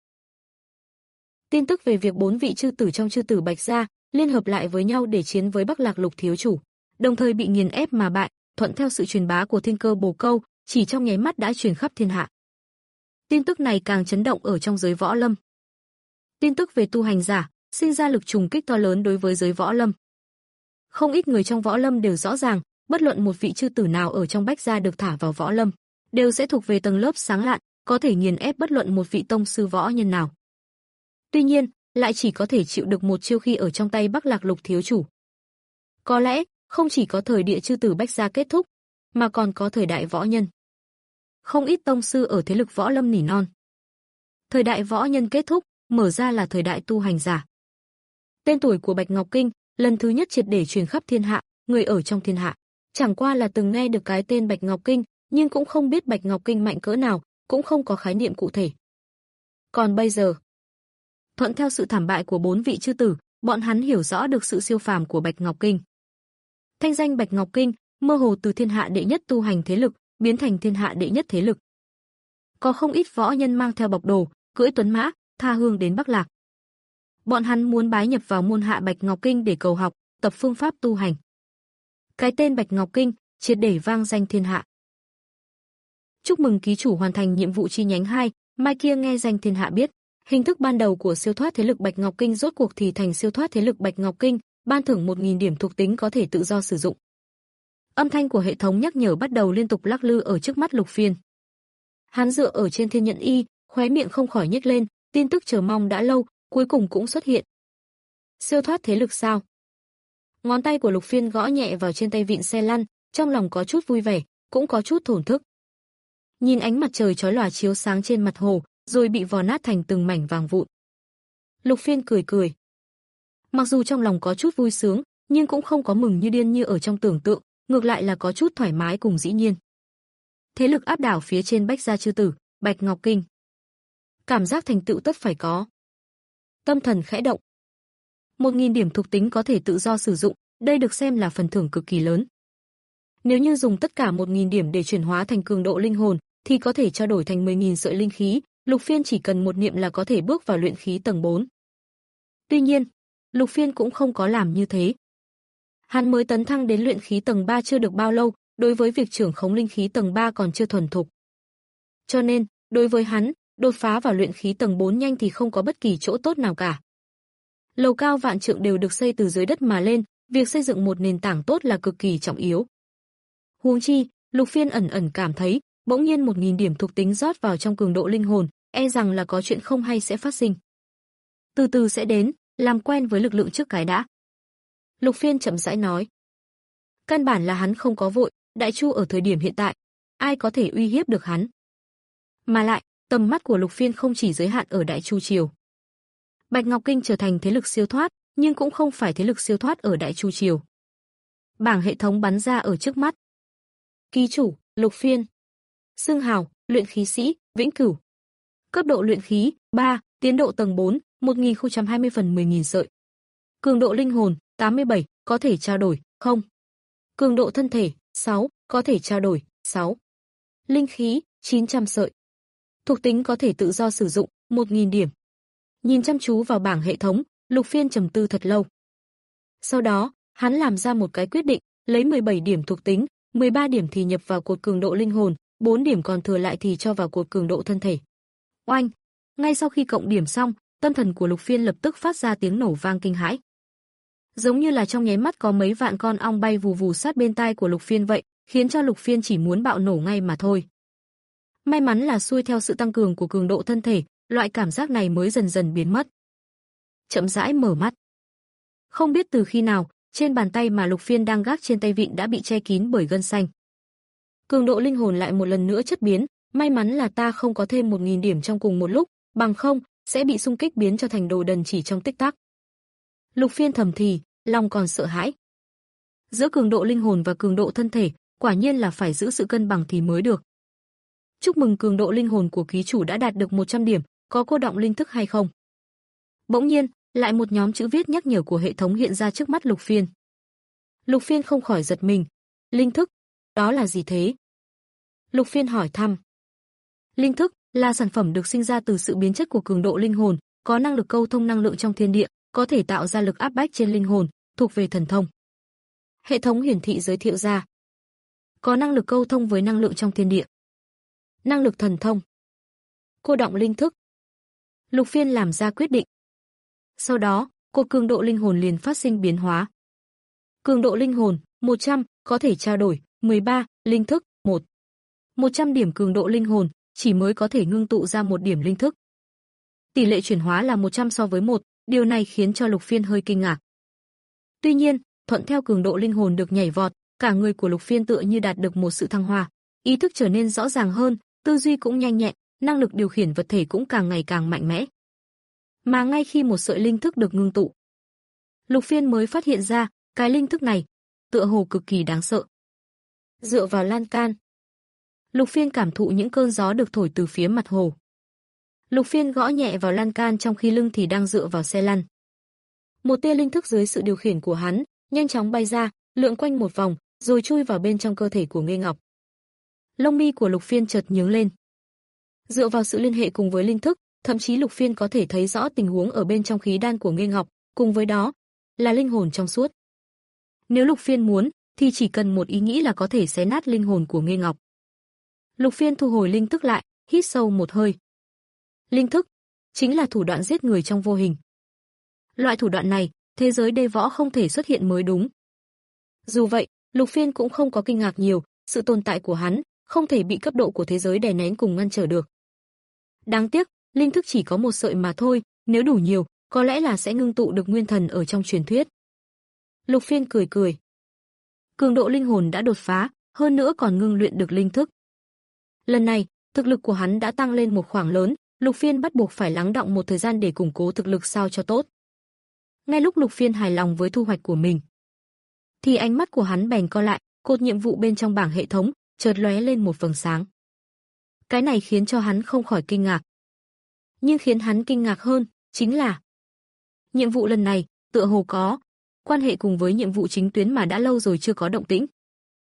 Tin tức về việc bốn vị chư tử trong chư tử Bạch gia liên hợp lại với nhau để chiến với Bắc Lạc Lục thiếu chủ, đồng thời bị nghiền ép mà bại, thuận theo sự truyền bá của Thiên Cơ Bồ Câu, chỉ trong nháy mắt đã truyền khắp thiên hạ. Tin tức này càng chấn động ở trong giới võ lâm. Tin tức về tu hành giả sinh ra lực trùng kích to lớn đối với giới võ lâm. Không ít người trong võ lâm đều rõ ràng, bất luận một vị chư tử nào ở trong Bách gia được thả vào võ lâm, đều sẽ thuộc về tầng lớp sáng lạn, có thể nghiền ép bất luận một vị tông sư võ nhân nào. Tuy nhiên, lại chỉ có thể chịu được một chiêu khi ở trong tay Bắc Lạc Lục thiếu chủ. Có lẽ, không chỉ có thời địa chư tử Bách gia kết thúc, mà còn có thời đại võ nhân. Không ít tông sư ở thế lực võ lâm nỉ non. Thời đại võ nhân kết thúc, mở ra là thời đại tu hành giả. Tên tuổi của Bạch Ngọc Kinh lần thứ nhất triệt để truyền khắp thiên hạ, người ở trong thiên hạ chẳng qua là từng nghe được cái tên Bạch Ngọc Kinh, nhưng cũng không biết Bạch Ngọc Kinh mạnh cỡ nào, cũng không có khái niệm cụ thể. Còn bây giờ, thuận theo sự thảm bại của bốn vị chư tử, bọn hắn hiểu rõ được sự siêu phàm của Bạch Ngọc Kinh. Thanh danh Bạch Ngọc Kinh mơ hồ từ thiên hạ đệ nhất tu hành thế lực biến thành thiên hạ đệ nhất thế lực. Có không ít võ nhân mang theo bọc đồ, cưỡi tuấn mã, tha hương đến Bắc Lạc. Bọn hắn muốn bái nhập vào môn hạ Bạch Ngọc Kinh để cầu học, tập phương pháp tu hành. Cái tên Bạch Ngọc Kinh triệt để vang danh thiên hạ. Chúc mừng ký chủ hoàn thành nhiệm vụ chi nhánh hai, mai kia nghe danh thiên hạ biết. Hình thức ban đầu của siêu thoát thế lực Bạch Ngọc Kinh rốt cuộc thì thành siêu thoát thế lực Bạch Ngọc Kinh, ban thưởng một nghìn điểm thuộc tính có thể tự do sử dụng. Âm thanh của hệ thống nhắc nhở bắt đầu liên tục lắc lư ở trước mắt Lục Phiên. Hắn dựa ở trên thiên nhận y, khóe miệng không khỏi nhếch lên, tin tức chờ mong đã lâu, cuối cùng cũng xuất hiện. Siêu thoát thế lực sao? Ngón tay của Lục Phiên gõ nhẹ vào trên tay vịn xe lăn, trong lòng có chút vui vẻ, cũng có chút thổn thức. Nhìn ánh mặt trời chói lòa chiếu sáng trên mặt hồ, rồi bị vò nát thành từng mảnh vàng vụn. Lục Phiên cười cười. Mặc dù trong lòng có chút vui sướng, nhưng cũng không có mừng như điên như ở trong tưởng tượng, ngược lại là có chút thoải mái cùng dĩ nhiên. Thế lực áp đảo phía trên Bách gia chư tử, Bạch Ngọc Kinh. Cảm giác thành tựu tất phải có. Tâm thần khẽ động. Một nghìn điểm thuộc tính có thể tự do sử dụng, đây được xem là phần thưởng cực kỳ lớn. Nếu như dùng tất cả một nghìn điểm để chuyển hóa thành cường độ linh hồn, thì có thể trao đổi thành mười nghìn sợi linh khí, Lục Phiên chỉ cần một niệm là có thể bước vào luyện khí tầng bốn. Tuy nhiên, Lục Phiên cũng không có làm như thế. Hắn mới tấn thăng đến luyện khí tầng ba chưa được bao lâu, đối với việc trưởng khống linh khí tầng ba còn chưa thuần thục. Cho nên, đối với hắn, đột phá vào luyện khí tầng bốn nhanh thì không có bất kỳ chỗ tốt nào cả. Lầu cao vạn trượng đều được xây từ dưới đất mà lên, việc xây dựng một nền tảng tốt là cực kỳ trọng yếu. Huống chi, Lục Phiên ẩn ẩn cảm thấy, bỗng nhiên một nghìn điểm thuộc tính rót vào trong cường độ linh hồn, e rằng là có chuyện không hay sẽ phát sinh. Từ từ sẽ đến, làm quen với lực lượng trước cái đã. Lục Phiên chậm rãi nói. Căn bản là hắn không có vội, Đại Chu ở thời điểm hiện tại, ai có thể uy hiếp được hắn. Mà lại, tầm mắt của Lục Phiên không chỉ giới hạn ở Đại Chu Triều. Bạch Ngọc Kinh trở thành thế lực siêu thoát, nhưng cũng không phải thế lực siêu thoát ở Đại Chu Triều. Bảng hệ thống bắn ra ở trước mắt. Ký chủ, Lục Phiên. Xưng hào, luyện khí sĩ, vĩnh cửu. Cấp độ luyện khí, ba, tiến độ tầng bốn, một nghìn không trăm hai mươi phần mười nghìn sợi. Cường độ linh hồn, tám mươi bảy, có thể trao đổi, không. Cường độ thân thể, sáu, có thể trao đổi, sáu. Linh khí, chín trăm sợi. Thuộc tính có thể tự do sử dụng, một nghìn điểm. Nhìn chăm chú vào bảng hệ thống, Lục Phiên trầm tư thật lâu. Sau đó, hắn làm ra một cái quyết định, lấy mười bảy điểm thuộc tính, mười ba điểm thì nhập vào cột cường độ linh hồn, bốn điểm còn thừa lại thì cho vào cột cường độ thân thể. Oanh! Ngay sau khi cộng điểm xong, tâm thần của Lục Phiên lập tức phát ra tiếng nổ vang kinh hãi. Giống như là trong nháy mắt có mấy vạn con ong bay vù vù sát bên tai của Lục Phiên vậy, khiến cho Lục Phiên chỉ muốn bạo nổ ngay mà thôi. May mắn là xuôi theo sự tăng cường của cường độ thân thể, loại cảm giác này mới dần dần biến mất. Chậm rãi mở mắt. Không biết từ khi nào, trên bàn tay mà Lục Phiên đang gác trên tay vịn đã bị che kín bởi gân xanh. Cường độ linh hồn lại một lần nữa chất biến, may mắn là ta không có thêm một nghìn điểm trong cùng một lúc, bằng không sẽ bị xung kích biến cho thành đồ đần chỉ trong tích tắc. Lục Phiên thầm thì, lòng còn sợ hãi. Giữa cường độ linh hồn và cường độ thân thể, quả nhiên là phải giữ sự cân bằng thì mới được. Chúc mừng cường độ linh hồn của ký chủ đã đạt được một trăm điểm, có cô động linh thức hay không? Bỗng nhiên, lại một nhóm chữ viết nhắc nhở của hệ thống hiện ra trước mắt Lục Phiên. Lục Phiên không khỏi giật mình. Linh thức? Đó là gì thế? Lục Phiên hỏi thăm. Linh thức là sản phẩm được sinh ra từ sự biến chất của cường độ linh hồn, có năng lực câu thông năng lượng trong thiên địa, có thể tạo ra lực áp bách trên linh hồn, thuộc về thần thông. Hệ thống hiển thị giới thiệu ra. Có năng lực câu thông với năng lượng trong thiên địa. Năng lực thần thông. Cô động linh thức. Lục Phiên làm ra quyết định. Sau đó, cột cường độ linh hồn liền phát sinh biến hóa. Cường độ linh hồn, một trăm, có thể trao đổi, mười ba, linh thức, một. một trăm điểm cường độ linh hồn, chỉ mới có thể ngưng tụ ra một điểm linh thức. Tỷ lệ chuyển hóa là một trăm so với một, điều này khiến cho Lục Phiên hơi kinh ngạc. Tuy nhiên, thuận theo cường độ linh hồn được nhảy vọt, cả người của Lục Phiên tựa như đạt được một sự thăng hoa, ý thức trở nên rõ ràng hơn, tư duy cũng nhanh nhẹn, năng lực điều khiển vật thể cũng càng ngày càng mạnh mẽ. Mà ngay khi một sợi linh thức được ngưng tụ, Lục Phiên mới phát hiện ra, cái linh thức này tựa hồ cực kỳ đáng sợ. Dựa vào lan can, Lục Phiên cảm thụ những cơn gió được thổi từ phía mặt hồ. Lục Phiên gõ nhẹ vào lan can trong khi lưng thì đang dựa vào xe lăn. Một tia linh thức dưới sự điều khiển của hắn, nhanh chóng bay ra, lượn quanh một vòng, rồi chui vào bên trong cơ thể của Nghê Ngọc. Lông mi của Lục Phiên chợt nhướng lên. Dựa vào sự liên hệ cùng với linh thức, thậm chí Lục Phiên có thể thấy rõ tình huống ở bên trong khí đan của Nghê Ngọc, cùng với đó là linh hồn trong suốt. Nếu Lục Phiên muốn, thì chỉ cần một ý nghĩ là có thể xé nát linh hồn của Nghê Ngọc. Lục Phiên thu hồi linh thức lại, hít sâu một hơi. Linh thức chính là thủ đoạn giết người trong vô hình. Loại thủ đoạn này, thế giới đê võ không thể xuất hiện mới đúng. Dù vậy, Lục Phiên cũng không có kinh ngạc nhiều, sự tồn tại của hắn không thể bị cấp độ của thế giới đè nén cùng ngăn trở được. Đáng tiếc, linh thức chỉ có một sợi mà thôi, nếu đủ nhiều, có lẽ là sẽ ngưng tụ được nguyên thần ở trong truyền thuyết. Lục Phiên cười cười. Cường độ linh hồn đã đột phá, hơn nữa còn ngưng luyện được linh thức. Lần này, thực lực của hắn đã tăng lên một khoảng lớn, Lục Phiên bắt buộc phải lắng đọng một thời gian để củng cố thực lực sao cho tốt. Ngay lúc Lục Phiên hài lòng với thu hoạch của mình, thì ánh mắt của hắn bèn co lại, cột nhiệm vụ bên trong bảng hệ thống chợt lóe lên một vầng sáng. Cái này khiến cho hắn không khỏi kinh ngạc. Nhưng khiến hắn kinh ngạc hơn chính là nhiệm vụ lần này tựa hồ có quan hệ cùng với nhiệm vụ chính tuyến mà đã lâu rồi chưa có động tĩnh.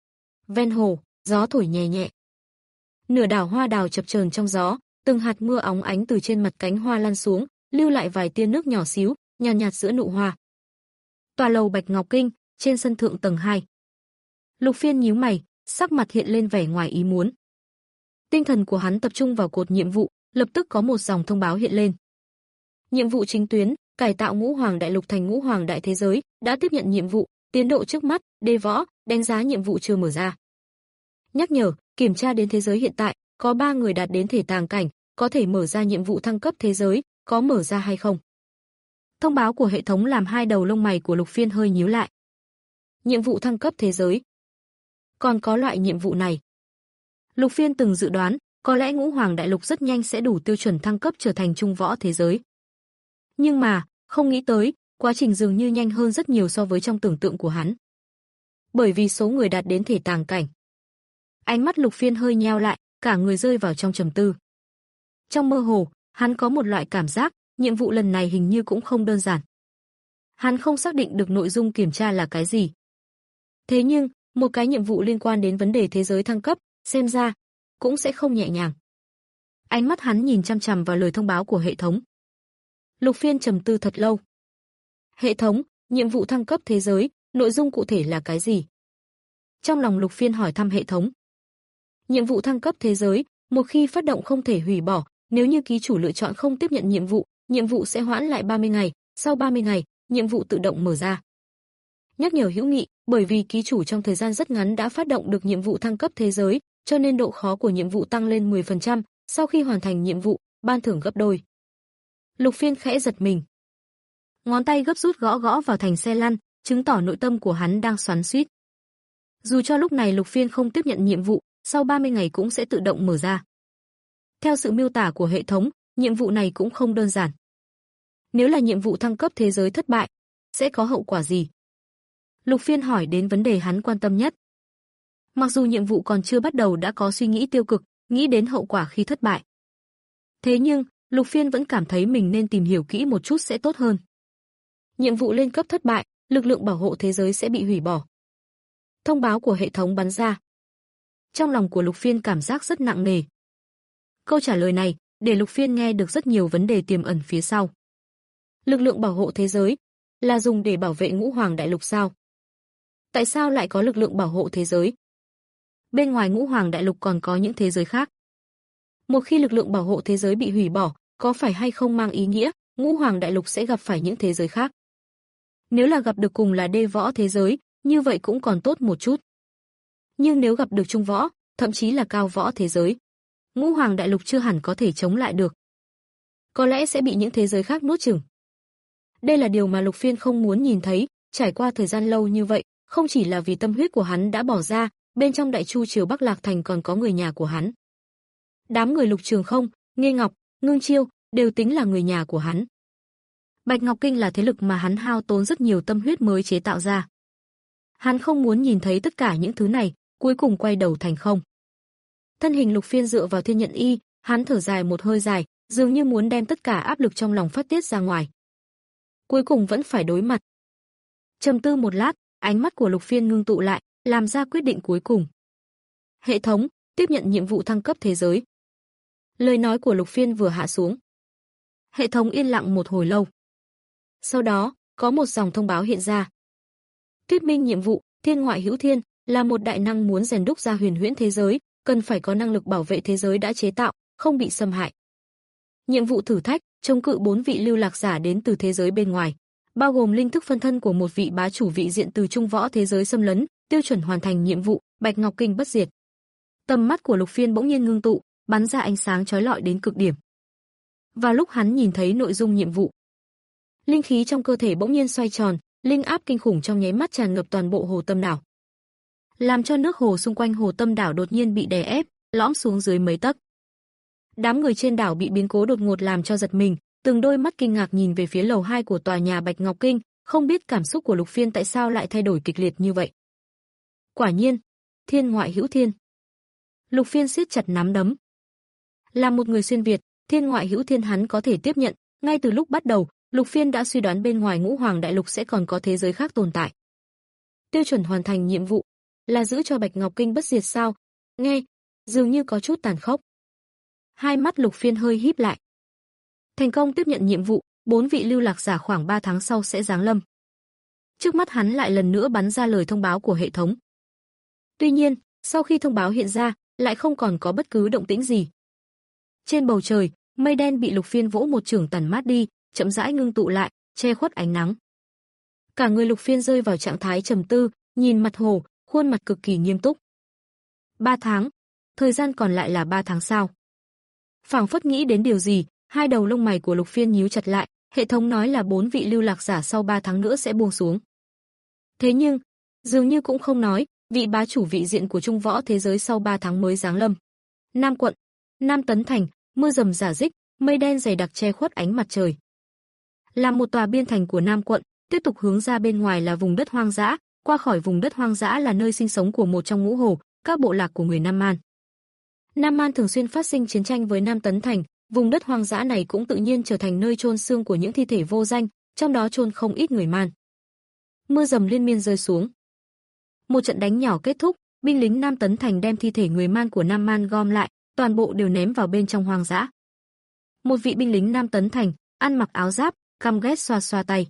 Ven hồ, gió thổi nhẹ nhẹ. Nửa đảo hoa đào chập chờn trong gió, từng hạt mưa óng ánh từ trên mặt cánh hoa lăn xuống, lưu lại vài tia nước nhỏ xíu, nhàn nhạt, nhạt giữa nụ hoa. Tòa lầu Bạch Ngọc Kinh, trên sân thượng tầng hai. Lục Phiên nhíu mày, sắc mặt hiện lên vẻ ngoài ý muốn. Tinh thần của hắn tập trung vào cột nhiệm vụ, lập tức có một dòng thông báo hiện lên. Nhiệm vụ chính tuyến, cải tạo Ngũ Hoàng Đại Lục thành Ngũ Hoàng Đại Thế Giới, đã tiếp nhận nhiệm vụ, tiến độ trước mắt, đê võ, đánh giá nhiệm vụ chưa mở ra. Nhắc nhở, kiểm tra đến thế giới hiện tại, có ba người đạt đến thể tàng cảnh, có thể mở ra nhiệm vụ thăng cấp thế giới, có mở ra hay không? Thông báo của hệ thống làm hai đầu lông mày của Lục Phiên hơi nhíu lại. Nhiệm vụ thăng cấp thế giới. Còn có loại nhiệm vụ này. Lục Phiên từng dự đoán, có lẽ Ngũ Hoàng Đại Lục rất nhanh sẽ đủ tiêu chuẩn thăng cấp trở thành trung võ thế giới. Nhưng mà, không nghĩ tới, quá trình dường như nhanh hơn rất nhiều so với trong tưởng tượng của hắn. Bởi vì số người đạt đến thể tàng cảnh. Ánh mắt Lục Phiên hơi nheo lại, cả người rơi vào trong trầm tư. Trong mơ hồ, hắn có một loại cảm giác, nhiệm vụ lần này hình như cũng không đơn giản. Hắn không xác định được nội dung kiểm tra là cái gì. Thế nhưng, một cái nhiệm vụ liên quan đến vấn đề thế giới thăng cấp, xem ra, cũng sẽ không nhẹ nhàng. Ánh mắt hắn nhìn chăm chằm vào lời thông báo của hệ thống. Lục Phiên trầm tư thật lâu. Hệ thống, nhiệm vụ thăng cấp thế giới, nội dung cụ thể là cái gì? Trong lòng Lục Phiên hỏi thăm hệ thống. Nhiệm vụ thăng cấp thế giới, một khi phát động không thể hủy bỏ, nếu như ký chủ lựa chọn không tiếp nhận nhiệm vụ, nhiệm vụ sẽ hoãn lại ba mươi ngày, sau ba mươi ngày, nhiệm vụ tự động mở ra. Nhắc nhở hữu nghị, bởi vì ký chủ trong thời gian rất ngắn đã phát động được nhiệm vụ thăng cấp thế giới, cho nên độ khó của nhiệm vụ tăng lên mười phần trăm, sau khi hoàn thành nhiệm vụ, ban thưởng gấp đôi. Lục Phiên khẽ giật mình. Ngón tay gấp rút gõ gõ vào thành xe lăn, chứng tỏ nội tâm của hắn đang xoắn xuýt. Dù cho lúc này Lục Phiên không tiếp nhận nhiệm vụ, sau ba mươi ngày cũng sẽ tự động mở ra. Theo sự miêu tả của hệ thống, nhiệm vụ này cũng không đơn giản. Nếu là nhiệm vụ thăng cấp thế giới thất bại, sẽ có hậu quả gì? Lục Phiên hỏi đến vấn đề hắn quan tâm nhất. Mặc dù nhiệm vụ còn chưa bắt đầu đã có suy nghĩ tiêu cực, nghĩ đến hậu quả khi thất bại. Thế nhưng, Lục Phiên vẫn cảm thấy mình nên tìm hiểu kỹ một chút sẽ tốt hơn. Nhiệm vụ lên cấp thất bại, lực lượng bảo hộ thế giới sẽ bị hủy bỏ. Thông báo của hệ thống bắn ra. Trong lòng của Lục Phiên cảm giác rất nặng nề. Câu trả lời này, để Lục Phiên nghe được rất nhiều vấn đề tiềm ẩn phía sau. Lực lượng bảo hộ thế giới, là dùng để bảo vệ Ngũ Hoàng Đại Lục sao? Tại sao lại có lực lượng bảo hộ thế giới? Bên ngoài Ngũ Hoàng Đại Lục còn có những thế giới khác. Một khi lực lượng bảo hộ thế giới bị hủy bỏ, có phải hay không mang ý nghĩa Ngũ Hoàng Đại Lục sẽ gặp phải những thế giới khác? Nếu là gặp được cùng là đê võ thế giới, như vậy cũng còn tốt một chút. Nhưng nếu gặp được trung võ, thậm chí là cao võ thế giới, Ngũ Hoàng Đại Lục chưa hẳn có thể chống lại được. Có lẽ sẽ bị những thế giới khác nuốt chửng. Đây là điều mà Lục Phiên không muốn nhìn thấy, trải qua thời gian lâu như vậy, không chỉ là vì tâm huyết của hắn đã bỏ ra, bên trong Đại Chu triều Bắc Lạc Thành còn có người nhà của hắn. Đám người Lục Trường Không, Nghê Ngọc, Ngưng Chiêu đều tính là người nhà của hắn. Bạch Ngọc Kinh là thế lực mà hắn hao tốn rất nhiều tâm huyết mới chế tạo ra. Hắn không muốn nhìn thấy tất cả những thứ này, cuối cùng quay đầu thành không. Thân hình Lục Phiên dựa vào Thiên Nhận Y, hắn thở dài một hơi dài, dường như muốn đem tất cả áp lực trong lòng phát tiết ra ngoài. Cuối cùng vẫn phải đối mặt. Trầm tư một lát, ánh mắt của Lục Phiên ngưng tụ lại, làm ra quyết định cuối cùng. Hệ thống, tiếp nhận nhiệm vụ thăng cấp thế giới. Lời nói của Lục Phiên vừa hạ xuống. Hệ thống yên lặng một hồi lâu. Sau đó, có một dòng thông báo hiện ra. Thuyết minh nhiệm vụ, Thiên Ngoại Hữu Thiên, là một đại năng muốn rèn đúc ra huyền huyễn thế giới, cần phải có năng lực bảo vệ thế giới đã chế tạo, không bị xâm hại. Nhiệm vụ thử thách, chống cự bốn vị lưu lạc giả đến từ thế giới bên ngoài, bao gồm linh thức phân thân của một vị bá chủ vị diện từ trung võ thế giới xâm lấn, tiêu chuẩn hoàn thành nhiệm vụ, Bạch Ngọc Kinh bất diệt. Tầm mắt của Lục Phiên bỗng nhiên ngưng tụ, bắn ra ánh sáng chói lọi đến cực điểm. Vào lúc hắn nhìn thấy nội dung nhiệm vụ, linh khí trong cơ thể bỗng nhiên xoay tròn, linh áp kinh khủng trong nháy mắt tràn ngập toàn bộ hồ tâm đảo, làm cho nước hồ xung quanh hồ tâm đảo đột nhiên bị đè ép, lõm xuống dưới mấy tấc. Đám người trên đảo bị biến cố đột ngột làm cho giật mình, từng đôi mắt kinh ngạc nhìn về phía lầu hai của tòa nhà Bạch Ngọc Kinh, không biết cảm xúc của Lục Phiên tại sao lại thay đổi kịch liệt như vậy. Quả nhiên, Thiên Ngoại Hữu Thiên. Lục Phiên siết chặt nắm đấm. Là một người xuyên Việt, Thiên Ngoại Hữu Thiên hắn có thể tiếp nhận, ngay từ lúc bắt đầu, Lục Phiên đã suy đoán bên ngoài Ngũ Hoàng Đại Lục sẽ còn có thế giới khác tồn tại. Tiêu chuẩn hoàn thành nhiệm vụ, là giữ cho Bạch Ngọc Kinh bất diệt sao? Nghe, dường như có chút tàn khốc. Hai mắt Lục Phiên hơi híp lại. Thành công tiếp nhận nhiệm vụ, bốn vị lưu lạc giả khoảng ba tháng sau sẽ giáng lâm. Trước mắt hắn lại lần nữa bắn ra lời thông báo của hệ thống. Tuy nhiên, sau khi thông báo hiện ra, lại không còn có bất cứ động tĩnh gì. Trên bầu trời, mây đen bị Lục Phiên vỗ một chưởng tản mát đi, chậm rãi ngưng tụ lại, che khuất ánh nắng. Cả người Lục Phiên rơi vào trạng thái trầm tư, nhìn mặt hồ, khuôn mặt cực kỳ nghiêm túc. Ba tháng, thời gian còn lại là ba tháng sau. Phảng phất nghĩ đến điều gì, hai đầu lông mày của Lục Phiên nhíu chặt lại, hệ thống nói là bốn vị lưu lạc giả sau ba tháng nữa sẽ buông xuống. Thế nhưng, dường như cũng không nói, vị bá chủ vị diện của Trung Võ thế giới sau ba tháng mới giáng lâm. Nam quận, Nam Tấn Thành, mưa rầm rả rích, mây đen dày đặc che khuất ánh mặt trời. Là một tòa biên thành của Nam quận, tiếp tục hướng ra bên ngoài là vùng đất hoang dã, qua khỏi vùng đất hoang dã là nơi sinh sống của một trong ngũ hồ, các bộ lạc của người Nam Man. Nam Man thường xuyên phát sinh chiến tranh với Nam Tấn Thành, vùng đất hoang dã này cũng tự nhiên trở thành nơi chôn xương của những thi thể vô danh, trong đó chôn không ít người Man. Mưa rầm liên miên rơi xuống. Một trận đánh nhỏ kết thúc, binh lính Nam Tấn Thành đem thi thể người Man của Nam Man gom lại, toàn bộ đều ném vào bên trong hoang dã. Một vị binh lính Nam Tấn Thành, ăn mặc áo giáp, căm ghét xoa xoa tay.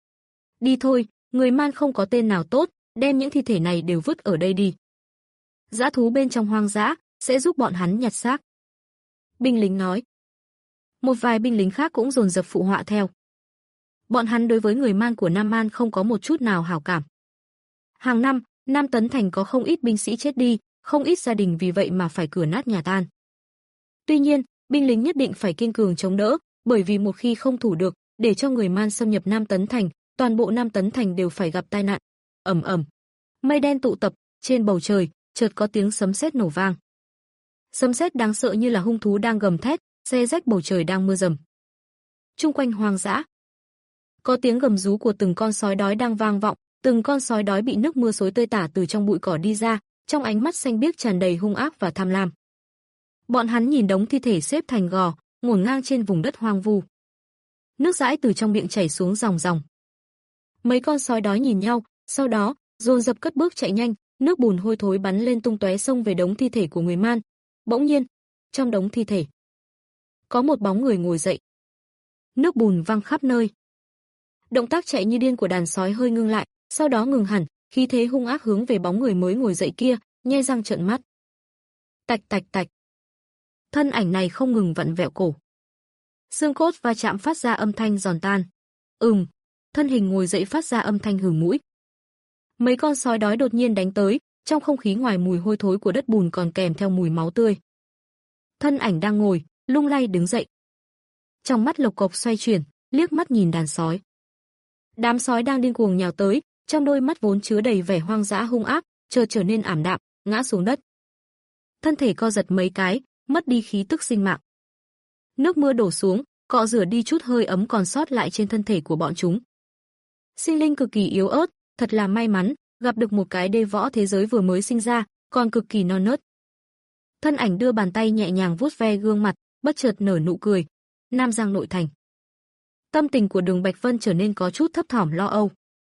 Đi thôi, người Man không có tên nào tốt, đem những thi thể này đều vứt ở đây đi. Dã thú bên trong hoang dã sẽ giúp bọn hắn nhặt xác. Binh lính nói. Một vài binh lính khác cũng dồn dập phụ họa theo. Bọn hắn đối với người Man của Nam Man không có một chút nào hảo cảm. Hàng năm, Nam Tấn Thành có không ít binh sĩ chết đi, không ít gia đình vì vậy mà phải cửa nát nhà tan. Tuy nhiên, binh lính nhất định phải kiên cường chống đỡ, bởi vì một khi không thủ được, để cho người Man xâm nhập Nam Tấn Thành, toàn bộ Nam Tấn Thành đều phải gặp tai nạn. Ầm ầm. Mây đen tụ tập, trên bầu trời, chợt có tiếng sấm sét nổ vang. Sấm sét đáng sợ như là hung thú đang gầm thét, xé rách bầu trời đang mưa rầm. Chung quanh hoang dã, có tiếng gầm rú của từng con sói đói đang vang vọng, từng con sói đói bị nước mưa xối tơi tả từ trong bụi cỏ đi ra, trong ánh mắt xanh biếc tràn đầy hung ác và tham lam. Bọn hắn nhìn đống thi thể xếp thành gò, ngổn ngang trên vùng đất hoang vu. Nước dãi từ trong miệng chảy xuống ròng ròng. Mấy con sói đói nhìn nhau, sau đó dồn dập cất bước chạy nhanh, nước bùn hôi thối bắn lên tung tóe xông về đống thi thể của người Man. Bỗng nhiên, trong đống thi thể có một bóng người ngồi dậy. Nước bùn văng khắp nơi. Động tác chạy như điên của đàn sói hơi ngưng lại, sau đó ngừng hẳn, khí thế hung ác hướng về bóng người mới ngồi dậy kia, nhe răng trợn mắt. Tạch tạch tạch. Thân ảnh này không ngừng vặn vẹo cổ. Xương cốt va chạm phát ra âm thanh giòn tan. Ừm, thân hình ngồi dậy phát ra âm thanh hừ mũi. Mấy con sói đói đột nhiên đánh tới, trong không khí ngoài mùi hôi thối của đất bùn còn kèm theo mùi máu tươi. Thân ảnh đang ngồi, lung lay đứng dậy. Trong mắt lộc cộc xoay chuyển, liếc mắt nhìn đàn sói. Đám sói đang điên cuồng nhào tới, trong đôi mắt vốn chứa đầy vẻ hoang dã hung ác, chợt trở nên ảm đạm, ngã xuống đất. Thân thể co giật mấy cái, mất đi khí tức sinh mạng. Nước mưa đổ xuống, cọ rửa đi chút hơi ấm còn sót lại trên thân thể của bọn chúng. Sinh linh cực kỳ yếu ớt, thật là may mắn, gặp được một cái đê võ thế giới vừa mới sinh ra, còn cực kỳ non nớt. Thân ảnh đưa bàn tay nhẹ nhàng vuốt ve gương mặt, bất chợt nở nụ cười. Nam Giang nội thành. Tâm tình của Đường Bạch Vân trở nên có chút thấp thỏm lo âu.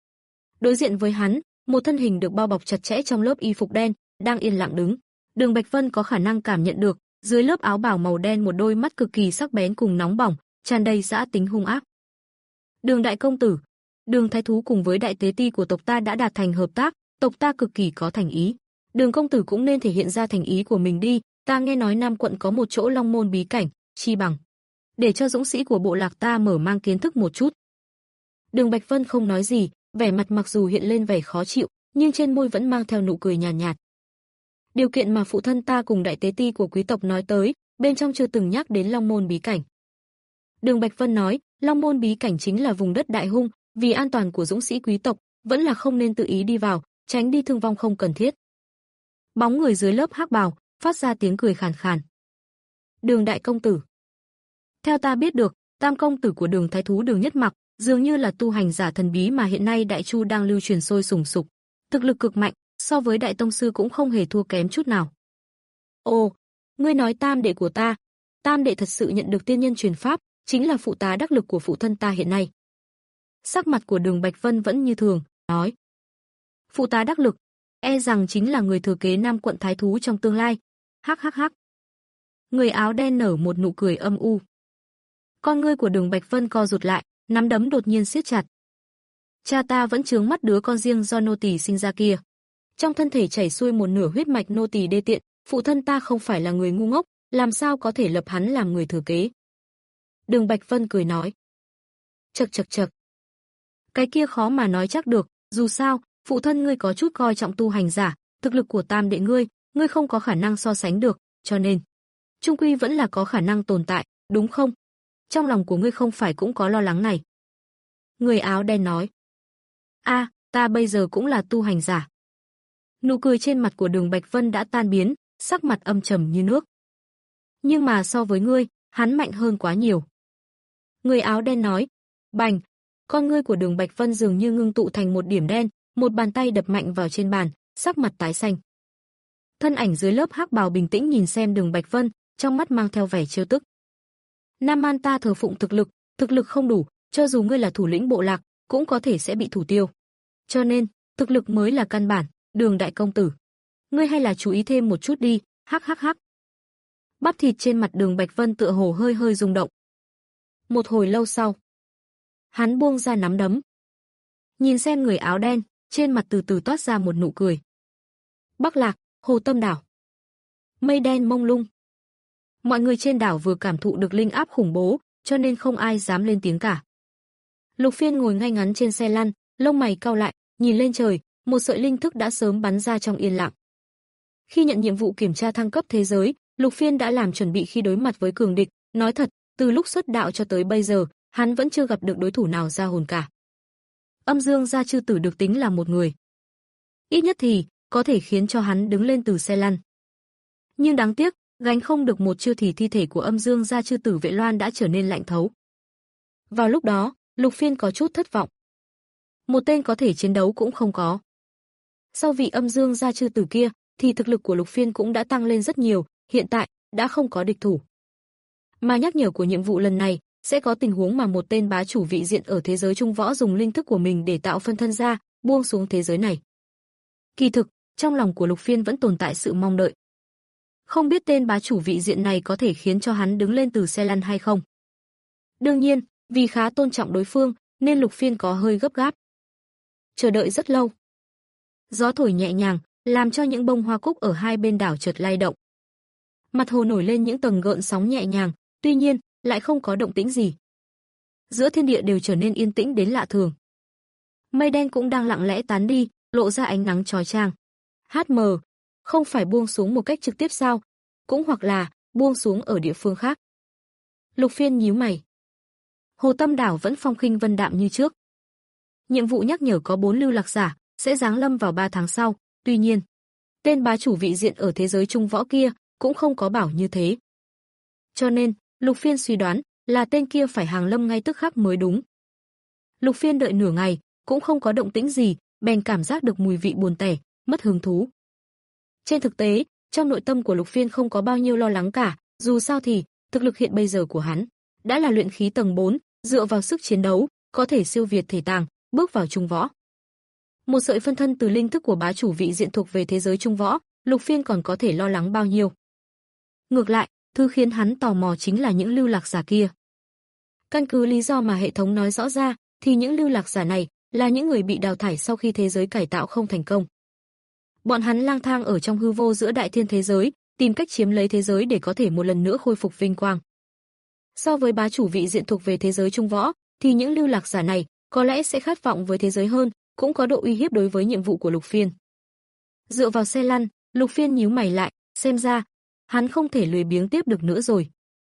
Đối diện với hắn, một thân hình được bao bọc chặt chẽ trong lớp y phục đen, đang yên lặng đứng. Đường Bạch Vân có khả năng cảm nhận được, dưới lớp áo bào màu đen một đôi mắt cực kỳ sắc bén cùng nóng bỏng, tràn đầy dã tính hung ác. Đường đại công tử, Đường thái thú cùng với đại tế ti của tộc ta đã đạt thành hợp tác, tộc ta cực kỳ có thành ý. Đường công tử cũng nên thể hiện ra thành ý của mình đi, ta nghe nói Nam quận có một chỗ Long môn bí cảnh, chi bằng để cho dũng sĩ của bộ lạc ta mở mang kiến thức một chút. Đường Bạch Vân không nói gì, vẻ mặt mặc dù hiện lên vẻ khó chịu, nhưng trên môi vẫn mang theo nụ cười nhàn nhạt, nhạt. Điều kiện mà phụ thân ta cùng đại tế ti của quý tộc nói tới, bên trong chưa từng nhắc đến Long môn bí cảnh. Đường Bạch Vân nói, Long môn bí cảnh chính là vùng đất đại hung, vì an toàn của dũng sĩ quý tộc, vẫn là không nên tự ý đi vào, tránh đi thương vong không cần thiết. Bóng người dưới lớp hắc bào phát ra tiếng cười khàn khàn. Đường đại công tử. Theo ta biết được, tam công tử của Đường thái thú Đường Nhất Mặc, dường như là tu hành giả thần bí mà hiện nay Đại Chu đang lưu truyền sôi sùng sục, thực lực cực mạnh, so với đại tông sư cũng không hề thua kém chút nào. Ồ, ngươi nói tam đệ của ta, tam đệ thật sự nhận được tiên nhân truyền pháp, chính là phụ tá đắc lực của phụ thân ta hiện nay. Sắc mặt của Đường Bạch Vân vẫn như thường, nói. Phụ tá đắc lực, e rằng chính là người thừa kế Nam quận thái thú trong tương lai. Hắc hắc hắc. Người áo đen nở một nụ cười âm u. Con ngươi của Đường Bạch Vân co rụt lại, nắm đấm đột nhiên siết chặt. Cha ta vẫn chướng mắt đứa con riêng do nô tỳ sinh ra kia. Trong thân thể chảy xuôi một nửa huyết mạch nô tỳ đê tiện, phụ thân ta không phải là người ngu ngốc, làm sao có thể lập hắn làm người thừa kế. Đường Bạch Vân cười nói. Chậc chậc chậc. Cái kia khó mà nói chắc được, dù sao, phụ thân ngươi có chút coi trọng tu hành giả, thực lực của tam đệ ngươi, ngươi không có khả năng so sánh được, cho nên chung quy vẫn là có khả năng tồn tại, đúng không? Trong lòng của ngươi không phải cũng có lo lắng này. Người áo đen nói. A, à, ta bây giờ cũng là tu hành giả. Nụ cười trên mặt của Đường Bạch Vân đã tan biến, sắc mặt âm trầm như nước. Nhưng mà so với ngươi, hắn mạnh hơn quá nhiều. Người áo đen nói. Bành, con ngươi của Đường Bạch Vân dường như ngưng tụ thành một điểm đen, một bàn tay đập mạnh vào trên bàn, sắc mặt tái xanh. Thân ảnh dưới lớp hắc bào bình tĩnh nhìn xem Đường Bạch Vân, trong mắt mang theo vẻ trêu tức. Nam Man ta thờ phụng thực lực, thực lực không đủ, cho dù ngươi là thủ lĩnh bộ lạc, cũng có thể sẽ bị thủ tiêu. Cho nên, thực lực mới là căn bản, Đường đại công tử. Ngươi hay là chú ý thêm một chút đi, hắc hắc hắc. Bắp thịt trên mặt Đường Bạch Vân tựa hồ hơi hơi rung động. Một hồi lâu sau, hắn buông ra nắm đấm. Nhìn xem người áo đen, trên mặt từ từ toát ra một nụ cười. Bắc Lạc, Hồ Tâm đảo. Mây đen mông lung. Mọi người trên đảo vừa cảm thụ được linh áp khủng bố, cho nên không ai dám lên tiếng cả. Lục Phiên ngồi ngay ngắn trên xe lăn, lông mày cau lại, nhìn lên trời, một sợi linh thức đã sớm bắn ra trong yên lặng. Khi nhận nhiệm vụ kiểm tra thăng cấp thế giới, Lục Phiên đã làm chuẩn bị khi đối mặt với cường địch, nói thật, từ lúc xuất đạo cho tới bây giờ, hắn vẫn chưa gặp được đối thủ nào ra hồn cả. Âm Dương Gia Chư Tử được tính là một người. Ít nhất thì, có thể khiến cho hắn đứng lên từ xe lăn. Nhưng đáng tiếc, gánh không được một chiêu thì thi thể của Âm Dương Gia Chư Tử Vệ Loan đã trở nên lạnh thấu. Vào lúc đó, Lục Phiên có chút thất vọng. Một tên có thể chiến đấu cũng không có. Sau vị Âm Dương Gia Chư Tử kia, thì thực lực của Lục Phiên cũng đã tăng lên rất nhiều, hiện tại, đã không có địch thủ. Mà nhắc nhở của nhiệm vụ lần này, sẽ có tình huống mà một tên bá chủ vị diện ở thế giới trung võ dùng linh thức của mình để tạo phân thân ra, buông xuống thế giới này. Kỳ thực, trong lòng của Lục Phiên vẫn tồn tại sự mong đợi. Không biết tên bá chủ vị diện này có thể khiến cho hắn đứng lên từ xe lăn hay không. Đương nhiên, vì khá tôn trọng đối phương, nên Lục Phiên có hơi gấp gáp. Chờ đợi rất lâu. Gió thổi nhẹ nhàng, làm cho những bông hoa cúc ở hai bên đảo chợt lay động. Mặt hồ nổi lên những tầng gợn sóng nhẹ nhàng, tuy nhiên, lại không có động tĩnh gì. Giữa thiên địa đều trở nên yên tĩnh đến lạ thường. Mây đen cũng đang lặng lẽ tán đi, lộ ra ánh nắng chói chang. hát em, không phải buông xuống một cách trực tiếp sao? Cũng hoặc là buông xuống ở địa phương khác. Lục Phiên nhíu mày. Hồ Tâm đảo vẫn phong khinh vân đạm như trước. Nhiệm vụ nhắc nhở có bốn lưu lạc giả sẽ giáng lâm vào ba tháng sau, tuy nhiên, tên bá chủ vị diện ở thế giới trung võ kia cũng không có bảo như thế. Cho nên, Lục Phiên suy đoán là tên kia phải hàng lâm ngay tức khắc mới đúng. Lục Phiên đợi nửa ngày, cũng không có động tĩnh gì, bèn cảm giác được mùi vị buồn tẻ, mất hứng thú. Trên thực tế, trong nội tâm của Lục Phiên không có bao nhiêu lo lắng cả, dù sao thì, thực lực hiện bây giờ của hắn đã là luyện khí tầng bốn, dựa vào sức chiến đấu, có thể siêu việt thể tàng, bước vào trung võ. Một sợi phân thân từ linh thức của bá chủ vị diện thuộc về thế giới trung võ, Lục Phiên còn có thể lo lắng bao nhiêu. Ngược lại, thứ khiến hắn tò mò chính là những lưu lạc giả kia. Căn cứ lý do mà hệ thống nói rõ ra, thì những lưu lạc giả này là những người bị đào thải sau khi thế giới cải tạo không thành công. Bọn hắn lang thang ở trong hư vô giữa đại thiên thế giới, tìm cách chiếm lấy thế giới để có thể một lần nữa khôi phục vinh quang. So với bá chủ vị diện thuộc về thế giới trung võ, thì những lưu lạc giả này có lẽ sẽ khát vọng với thế giới hơn, cũng có độ uy hiếp đối với nhiệm vụ của Lục Phiên. Dựa vào xe lăn, Lục Phiên nhíu mày lại, xem ra hắn không thể lười biếng tiếp được nữa rồi.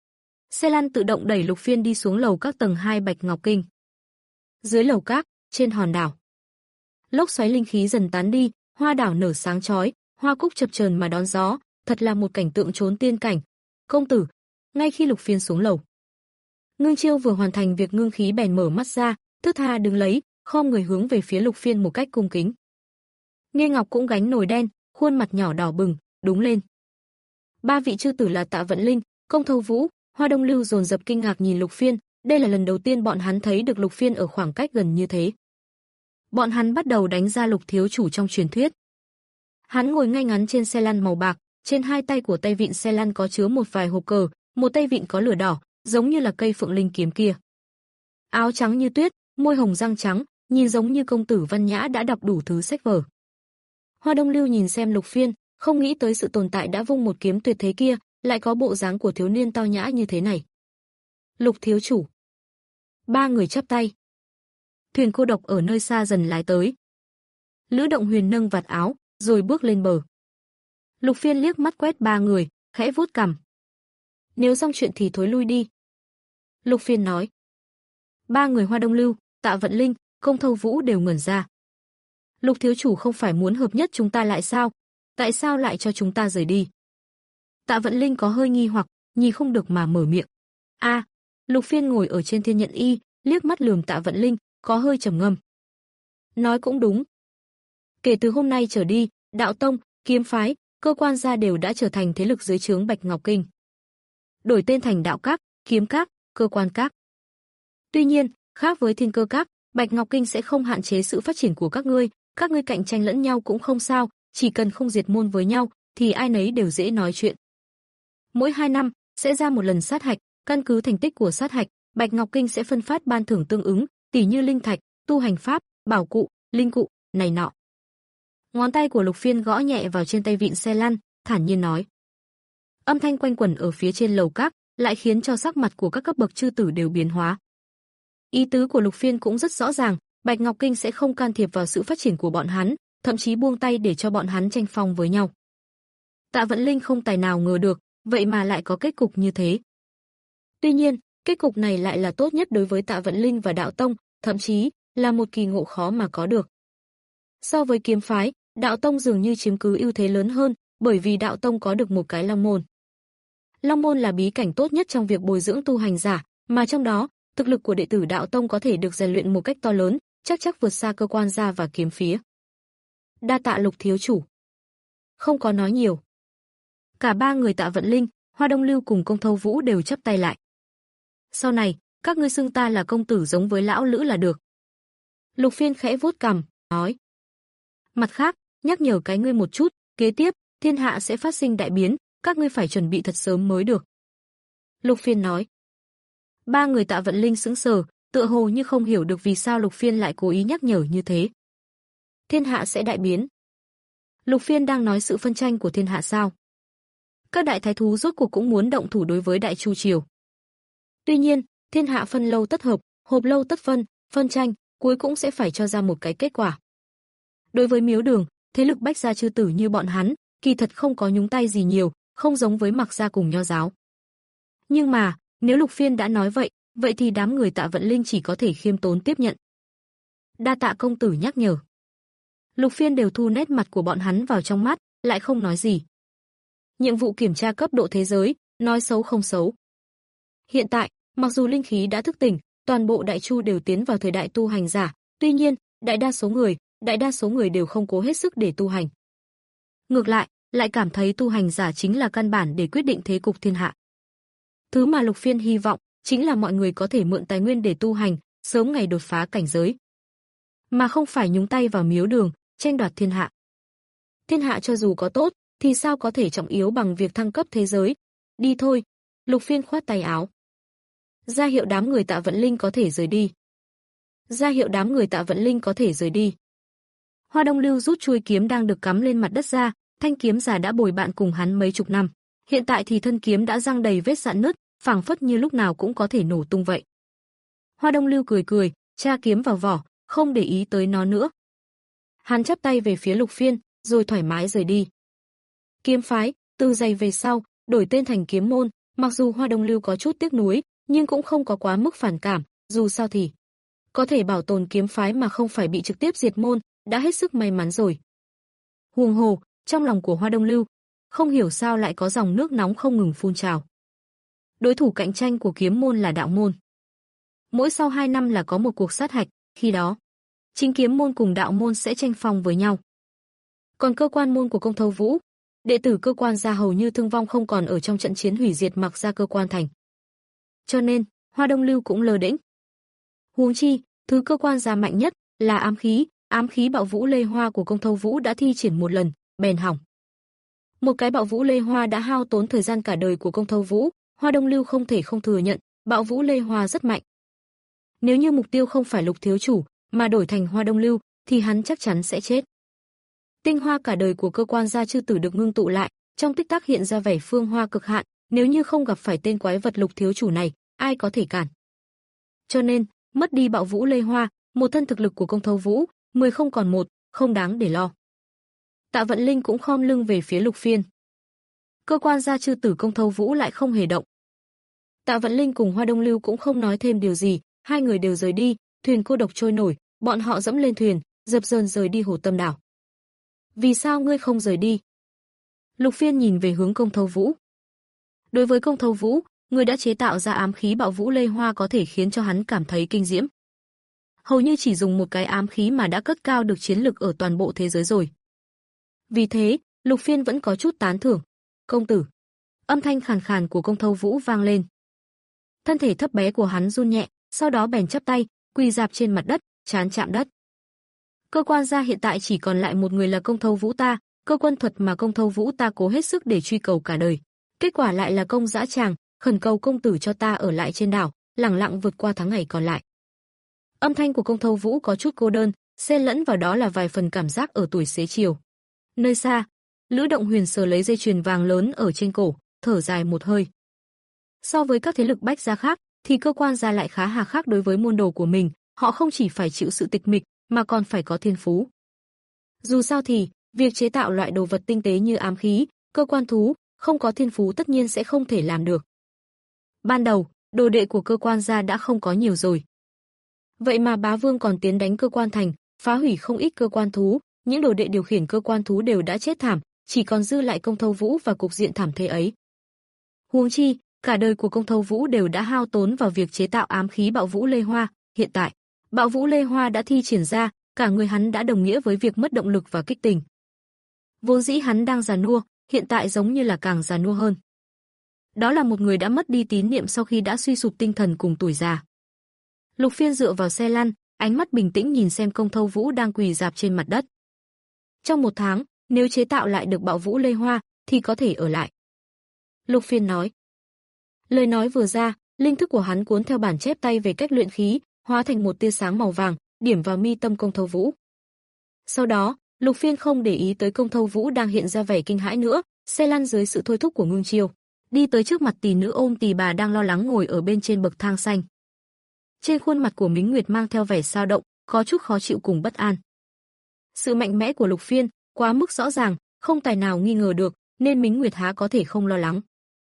Xe lăn tự động đẩy Lục Phiên đi xuống lầu các tầng hai Bạch Ngọc Kinh. Dưới lầu các, trên hòn đảo, lốc xoáy linh khí dần tán đi, hoa đảo nở sáng chói, hoa cúc chập chờn mà đón gió, thật là một cảnh tượng trốn tiên cảnh. Công tử, ngay khi Lục Phiên xuống lầu, Ngưng Chiêu vừa hoàn thành việc ngưng khí bèn mở mắt ra, thướt tha đứng lấy, khom người hướng về phía Lục Phiên một cách cung kính. Nghe Ngọc cũng gánh nồi đen, khuôn mặt nhỏ đỏ bừng, đúng lên. Ba vị chư tử là Tạ Vận Linh, Công Thâu Vũ, Hoa Đông Lưu dồn dập kinh ngạc nhìn Lục Phiên, đây là lần đầu tiên bọn hắn thấy được Lục Phiên ở khoảng cách gần như thế. Bọn hắn bắt đầu đánh ra Lục thiếu chủ trong truyền thuyết. Hắn ngồi ngay ngắn trên xe lăn màu bạc, trên hai tay của tay vịn xe lăn có chứa một vài hộp cờ, một tay vịn có lửa đỏ, giống như là cây phượng linh kiếm kia. Áo trắng như tuyết, môi hồng răng trắng, nhìn giống như công tử văn nhã đã đọc đủ thứ sách vở. Hoa Đông Lưu nhìn xem Lục Phiên, không nghĩ tới sự tồn tại đã vung một kiếm tuyệt thế kia, lại có bộ dáng của thiếu niên tao nhã như thế này. Lục thiếu chủ. Ba người chắp tay. Thuyền cô độc ở nơi xa dần lái tới. Lữ Động Huyền nâng vạt áo, rồi bước lên bờ. Lục Phiên liếc mắt quét ba người, khẽ vuốt cằm. Nếu xong chuyện thì thối lui đi. Lục Phiên nói. Ba người Hoa Đông Lưu, Tạ Vận Linh, Công Thâu Vũ đều ngẩn ra. Lục thiếu chủ không phải muốn hợp nhất chúng ta lại sao? Tại sao lại cho chúng ta rời đi? Tạ Vận Linh có hơi nghi hoặc, nhìn không được mà mở miệng. A, à, Lục Phiên ngồi ở trên thiên nhận y, liếc mắt lườm Tạ Vận Linh, có hơi trầm ngâm. Nói cũng đúng. Kể từ hôm nay trở đi, đạo tông, kiếm phái, cơ quan gia đều đã trở thành thế lực dưới trướng Bạch Ngọc Kinh. Đổi tên thành đạo các, kiếm các, cơ quan các. Tuy nhiên, khác với thiên cơ các, Bạch Ngọc Kinh sẽ không hạn chế sự phát triển của các ngươi, các ngươi cạnh tranh lẫn nhau cũng không sao, chỉ cần không diệt môn với nhau, thì ai nấy đều dễ nói chuyện. Mỗi hai năm, sẽ ra một lần sát hạch, căn cứ thành tích của sát hạch, Bạch Ngọc Kinh sẽ phân phát ban thưởng tương ứng, tỉ như linh thạch, tu hành pháp, bảo cụ, linh cụ, này nọ. Ngón tay của Lục Phiên gõ nhẹ vào trên tay vịn xe lăn, thản nhiên nói. Âm thanh quanh quẩn ở phía trên lầu các, lại khiến cho sắc mặt của các cấp bậc chư tử đều biến hóa. Ý tứ của Lục Phiên cũng rất rõ ràng, Bạch Ngọc Kinh sẽ không can thiệp vào sự phát triển của bọn hắn, thậm chí buông tay để cho bọn hắn tranh phong với nhau. Tạ Vận Linh không tài nào ngờ được, vậy mà lại có kết cục như thế. Tuy nhiên, kết cục này lại là tốt nhất đối với Tạ Vận Linh và đạo tông, thậm chí là một kỳ ngộ khó mà có được. So với kiếm phái, đạo tông dường như chiếm cứ ưu thế lớn hơn, bởi vì đạo tông có được một cái Long môn. Long môn là bí cảnh tốt nhất trong việc bồi dưỡng tu hành giả, mà trong đó, thực lực của đệ tử đạo tông có thể được rèn luyện một cách to lớn, chắc chắc vượt xa cơ quan gia và kiếm phía. Đa tạ Lục thiếu chủ. Không có nói nhiều. Cả ba người Tạ Vận Linh, Hoa Đông Lưu cùng Công Thâu Vũ đều chắp tay lại. Sau này, các ngươi xưng ta là công tử giống với lão Lữ là được. Lục Phiên khẽ vuốt cằm, nói. Mặt khác, nhắc nhở cái ngươi một chút, kế tiếp, thiên hạ sẽ phát sinh đại biến, các ngươi phải chuẩn bị thật sớm mới được. Lục Phiên nói. Ba người Tạ Vận Linh sững sờ, tựa hồ như không hiểu được vì sao Lục Phiên lại cố ý nhắc nhở như thế. Thiên hạ sẽ đại biến. Lục Phiên đang nói sự phân tranh của thiên hạ sao? Các đại thái thú rốt cuộc cũng muốn động thủ đối với Đại Chu triều. Tuy nhiên, thiên hạ phân lâu tất hợp, hợp lâu tất phân, phân tranh, cuối cũng sẽ phải cho ra một cái kết quả. Đối với Miếu Đường, thế lực Bách gia chư tử như bọn hắn, kỳ thật không có nhúng tay gì nhiều, không giống với Mạc gia cùng Nho giáo. Nhưng mà, nếu Lục Phiên đã nói vậy, vậy thì đám người Tạ Vận Linh chỉ có thể khiêm tốn tiếp nhận. Đa tạ công tử nhắc nhở. Lục Phiên đều thu nét mặt của bọn hắn vào trong mắt, lại không nói gì. Nhiệm vụ kiểm tra cấp độ thế giới, nói xấu không xấu. Hiện tại, mặc dù linh khí đã thức tỉnh, toàn bộ Đại Chu đều tiến vào thời đại tu hành giả, tuy nhiên, đại đa số người, đại đa số người đều không cố hết sức để tu hành. Ngược lại, lại cảm thấy tu hành giả chính là căn bản để quyết định thế cục thiên hạ. Thứ mà Lục Phiên hy vọng chính là mọi người có thể mượn tài nguyên để tu hành, sớm ngày đột phá cảnh giới, mà không phải nhúng tay vào Miếu Đường, tranh đoạt thiên hạ. Thiên hạ cho dù có tốt, thì sao có thể trọng yếu bằng việc thăng cấp thế giới? Đi thôi. Lục Phiên khoát tay áo, ra hiệu đám người Tạ Vận Linh có thể rời đi. Ra hiệu đám người Tạ Vận Linh có thể rời đi. Hoa Đông Lưu rút chuôi kiếm đang được cắm lên mặt đất ra, thanh kiếm già đã bồi bạn cùng hắn mấy chục năm, hiện tại thì thân kiếm đã răng đầy vết rạn nứt, phảng phất như lúc nào cũng có thể nổ tung vậy. Hoa Đông Lưu cười cười, tra kiếm vào vỏ, không để ý tới nó nữa. Hắn chắp tay về phía Lục Phiên, rồi thoải mái rời đi. Kiếm phái, từ giày về sau, đổi tên thành Kiếm môn, mặc dù Hoa Đông Lưu có chút tiếc nuối, nhưng cũng không có quá mức phản cảm, dù sao thì có thể bảo tồn kiếm phái mà không phải bị trực tiếp diệt môn, đã hết sức may mắn rồi. Huống hồ, trong lòng của Hoa Đông Lưu, không hiểu sao lại có dòng nước nóng không ngừng phun trào. Đối thủ cạnh tranh của Kiếm môn là đạo môn. Mỗi sau hai năm là có một cuộc sát hạch, khi đó, chính Kiếm môn cùng đạo môn sẽ tranh phong với nhau. Còn cơ quan môn của Công Thâu Vũ, đệ tử cơ quan gia hầu như thương vong không còn ở trong trận chiến hủy diệt Mạc gia cơ quan thành. Cho nên, Hoa Đông Lưu cũng lơ đễnh. Huống chi, thứ cơ quan gia mạnh nhất là ám khí, ám khí Bạo Vũ Lê Hoa của Công Thâu Vũ đã thi triển một lần, bèn hỏng. Một cái bạo vũ Lê Hoa đã hao tốn thời gian cả đời của Công Thâu Vũ, Hoa Đông Lưu không thể không thừa nhận, bạo vũ Lê Hoa rất mạnh. Nếu như mục tiêu không phải Lục thiếu chủ, mà đổi thành Hoa Đông Lưu, thì hắn chắc chắn sẽ chết. Tinh hoa cả đời của cơ quan gia chư tử được ngưng tụ lại, trong tích tắc hiện ra vẻ phương hoa cực hạn, nếu như không gặp phải tên quái vật Lục thiếu chủ này, ai có thể cản. Cho nên, mất đi bạo vũ Lê Hoa, một thân thực lực của Công Thâu Vũ, mười không còn một, không đáng để lo. Tạ Vận Linh cũng khom lưng về phía Lục Phiên. Cơ quan gia chư tử Công Thâu Vũ lại không hề động. Tạ Vận Linh cùng Hoa Đông Lưu cũng không nói thêm điều gì, hai người đều rời đi, thuyền cô độc trôi nổi, bọn họ dẫm lên thuyền, dập dờn rời đi Hồ Tâm đảo. Vì sao ngươi không rời đi? Lục Phiên nhìn về hướng Công Thâu Vũ. Đối với Công Thâu Vũ, người đã chế tạo ra ám khí bạo vũ Lê Hoa có thể khiến cho hắn cảm thấy kinh diễm. Hầu như chỉ dùng một cái ám khí mà đã cất cao được chiến lực ở toàn bộ thế giới rồi. Vì thế, Lục Phiên vẫn có chút tán thưởng. Công tử. Âm thanh khàn khàn của Công Thâu Vũ vang lên. Thân thể thấp bé của hắn run nhẹ, sau đó bèn chắp tay, quỳ rạp trên mặt đất, trán chạm đất. Cơ quan gia hiện tại chỉ còn lại một người là Công Thâu Vũ ta, cơ quan thuật mà Công Thâu Vũ ta cố hết sức để truy cầu cả đời. Kết quả lại là công dã tràng, khẩn cầu công tử cho ta ở lại trên đảo, lẳng lặng vượt qua tháng ngày còn lại. Âm thanh của Công Thâu Vũ có chút cô đơn, xen lẫn vào đó là vài phần cảm giác ở tuổi xế chiều. Nơi xa, Lữ Động Huyền sờ lấy dây chuyền vàng lớn ở trên cổ, thở dài một hơi. So với các thế lực bách gia khác, thì cơ quan gia lại khá hà khắc đối với môn đồ của mình, họ không chỉ phải chịu sự tịch mịch, mà còn phải có thiên phú. Dù sao thì, việc chế tạo loại đồ vật tinh tế như ám khí, cơ quan thú, không có thiên phú tất nhiên sẽ không thể làm được. Ban đầu, đồ đệ của cơ quan gia đã không có nhiều rồi. Vậy mà bá vương còn tiến đánh cơ quan thành, phá hủy không ít cơ quan thú, những đồ đệ điều khiển cơ quan thú đều đã chết thảm, chỉ còn dư lại Công Thâu Vũ và cục diện thảm thế ấy. Huống chi, cả đời của Công Thâu Vũ đều đã hao tốn vào việc chế tạo ám khí bạo vũ Lê Hoa, hiện tại, bạo vũ Lê Hoa đã thi triển ra, cả người hắn đã đồng nghĩa với việc mất động lực và kích tình. Vốn dĩ hắn đang già nua, hiện tại giống như là càng già nua hơn. Đó là một người đã mất đi tín niệm sau khi đã suy sụp tinh thần cùng tuổi già. Lục Phiên dựa vào xe lăn, ánh mắt bình tĩnh nhìn xem Công Thâu Vũ đang quỳ rạp trên mặt đất. Trong một tháng, nếu chế tạo lại được bạo vũ Lê Hoa, thì có thể ở lại. Lục Phiên nói. Lời nói vừa ra, linh thức của hắn cuốn theo bản chép tay về cách luyện khí, hóa thành một tia sáng màu vàng, điểm vào mi tâm Công Thâu Vũ. Sau đó, Lục Phiên không để ý tới Công Thâu Vũ đang hiện ra vẻ kinh hãi nữa, xe lăn dưới sự thôi thúc của Ngưng Chiêu, đi tới trước mặt tỷ nữ ôm tỳ bà đang lo lắng ngồi ở bên trên bậc thang xanh. Trên khuôn mặt của Mính Nguyệt mang theo vẻ dao động, có chút khó chịu cùng bất an. Sự mạnh mẽ của Lục Phiên quá mức rõ ràng, không tài nào nghi ngờ được, nên Mính Nguyệt há có thể không lo lắng.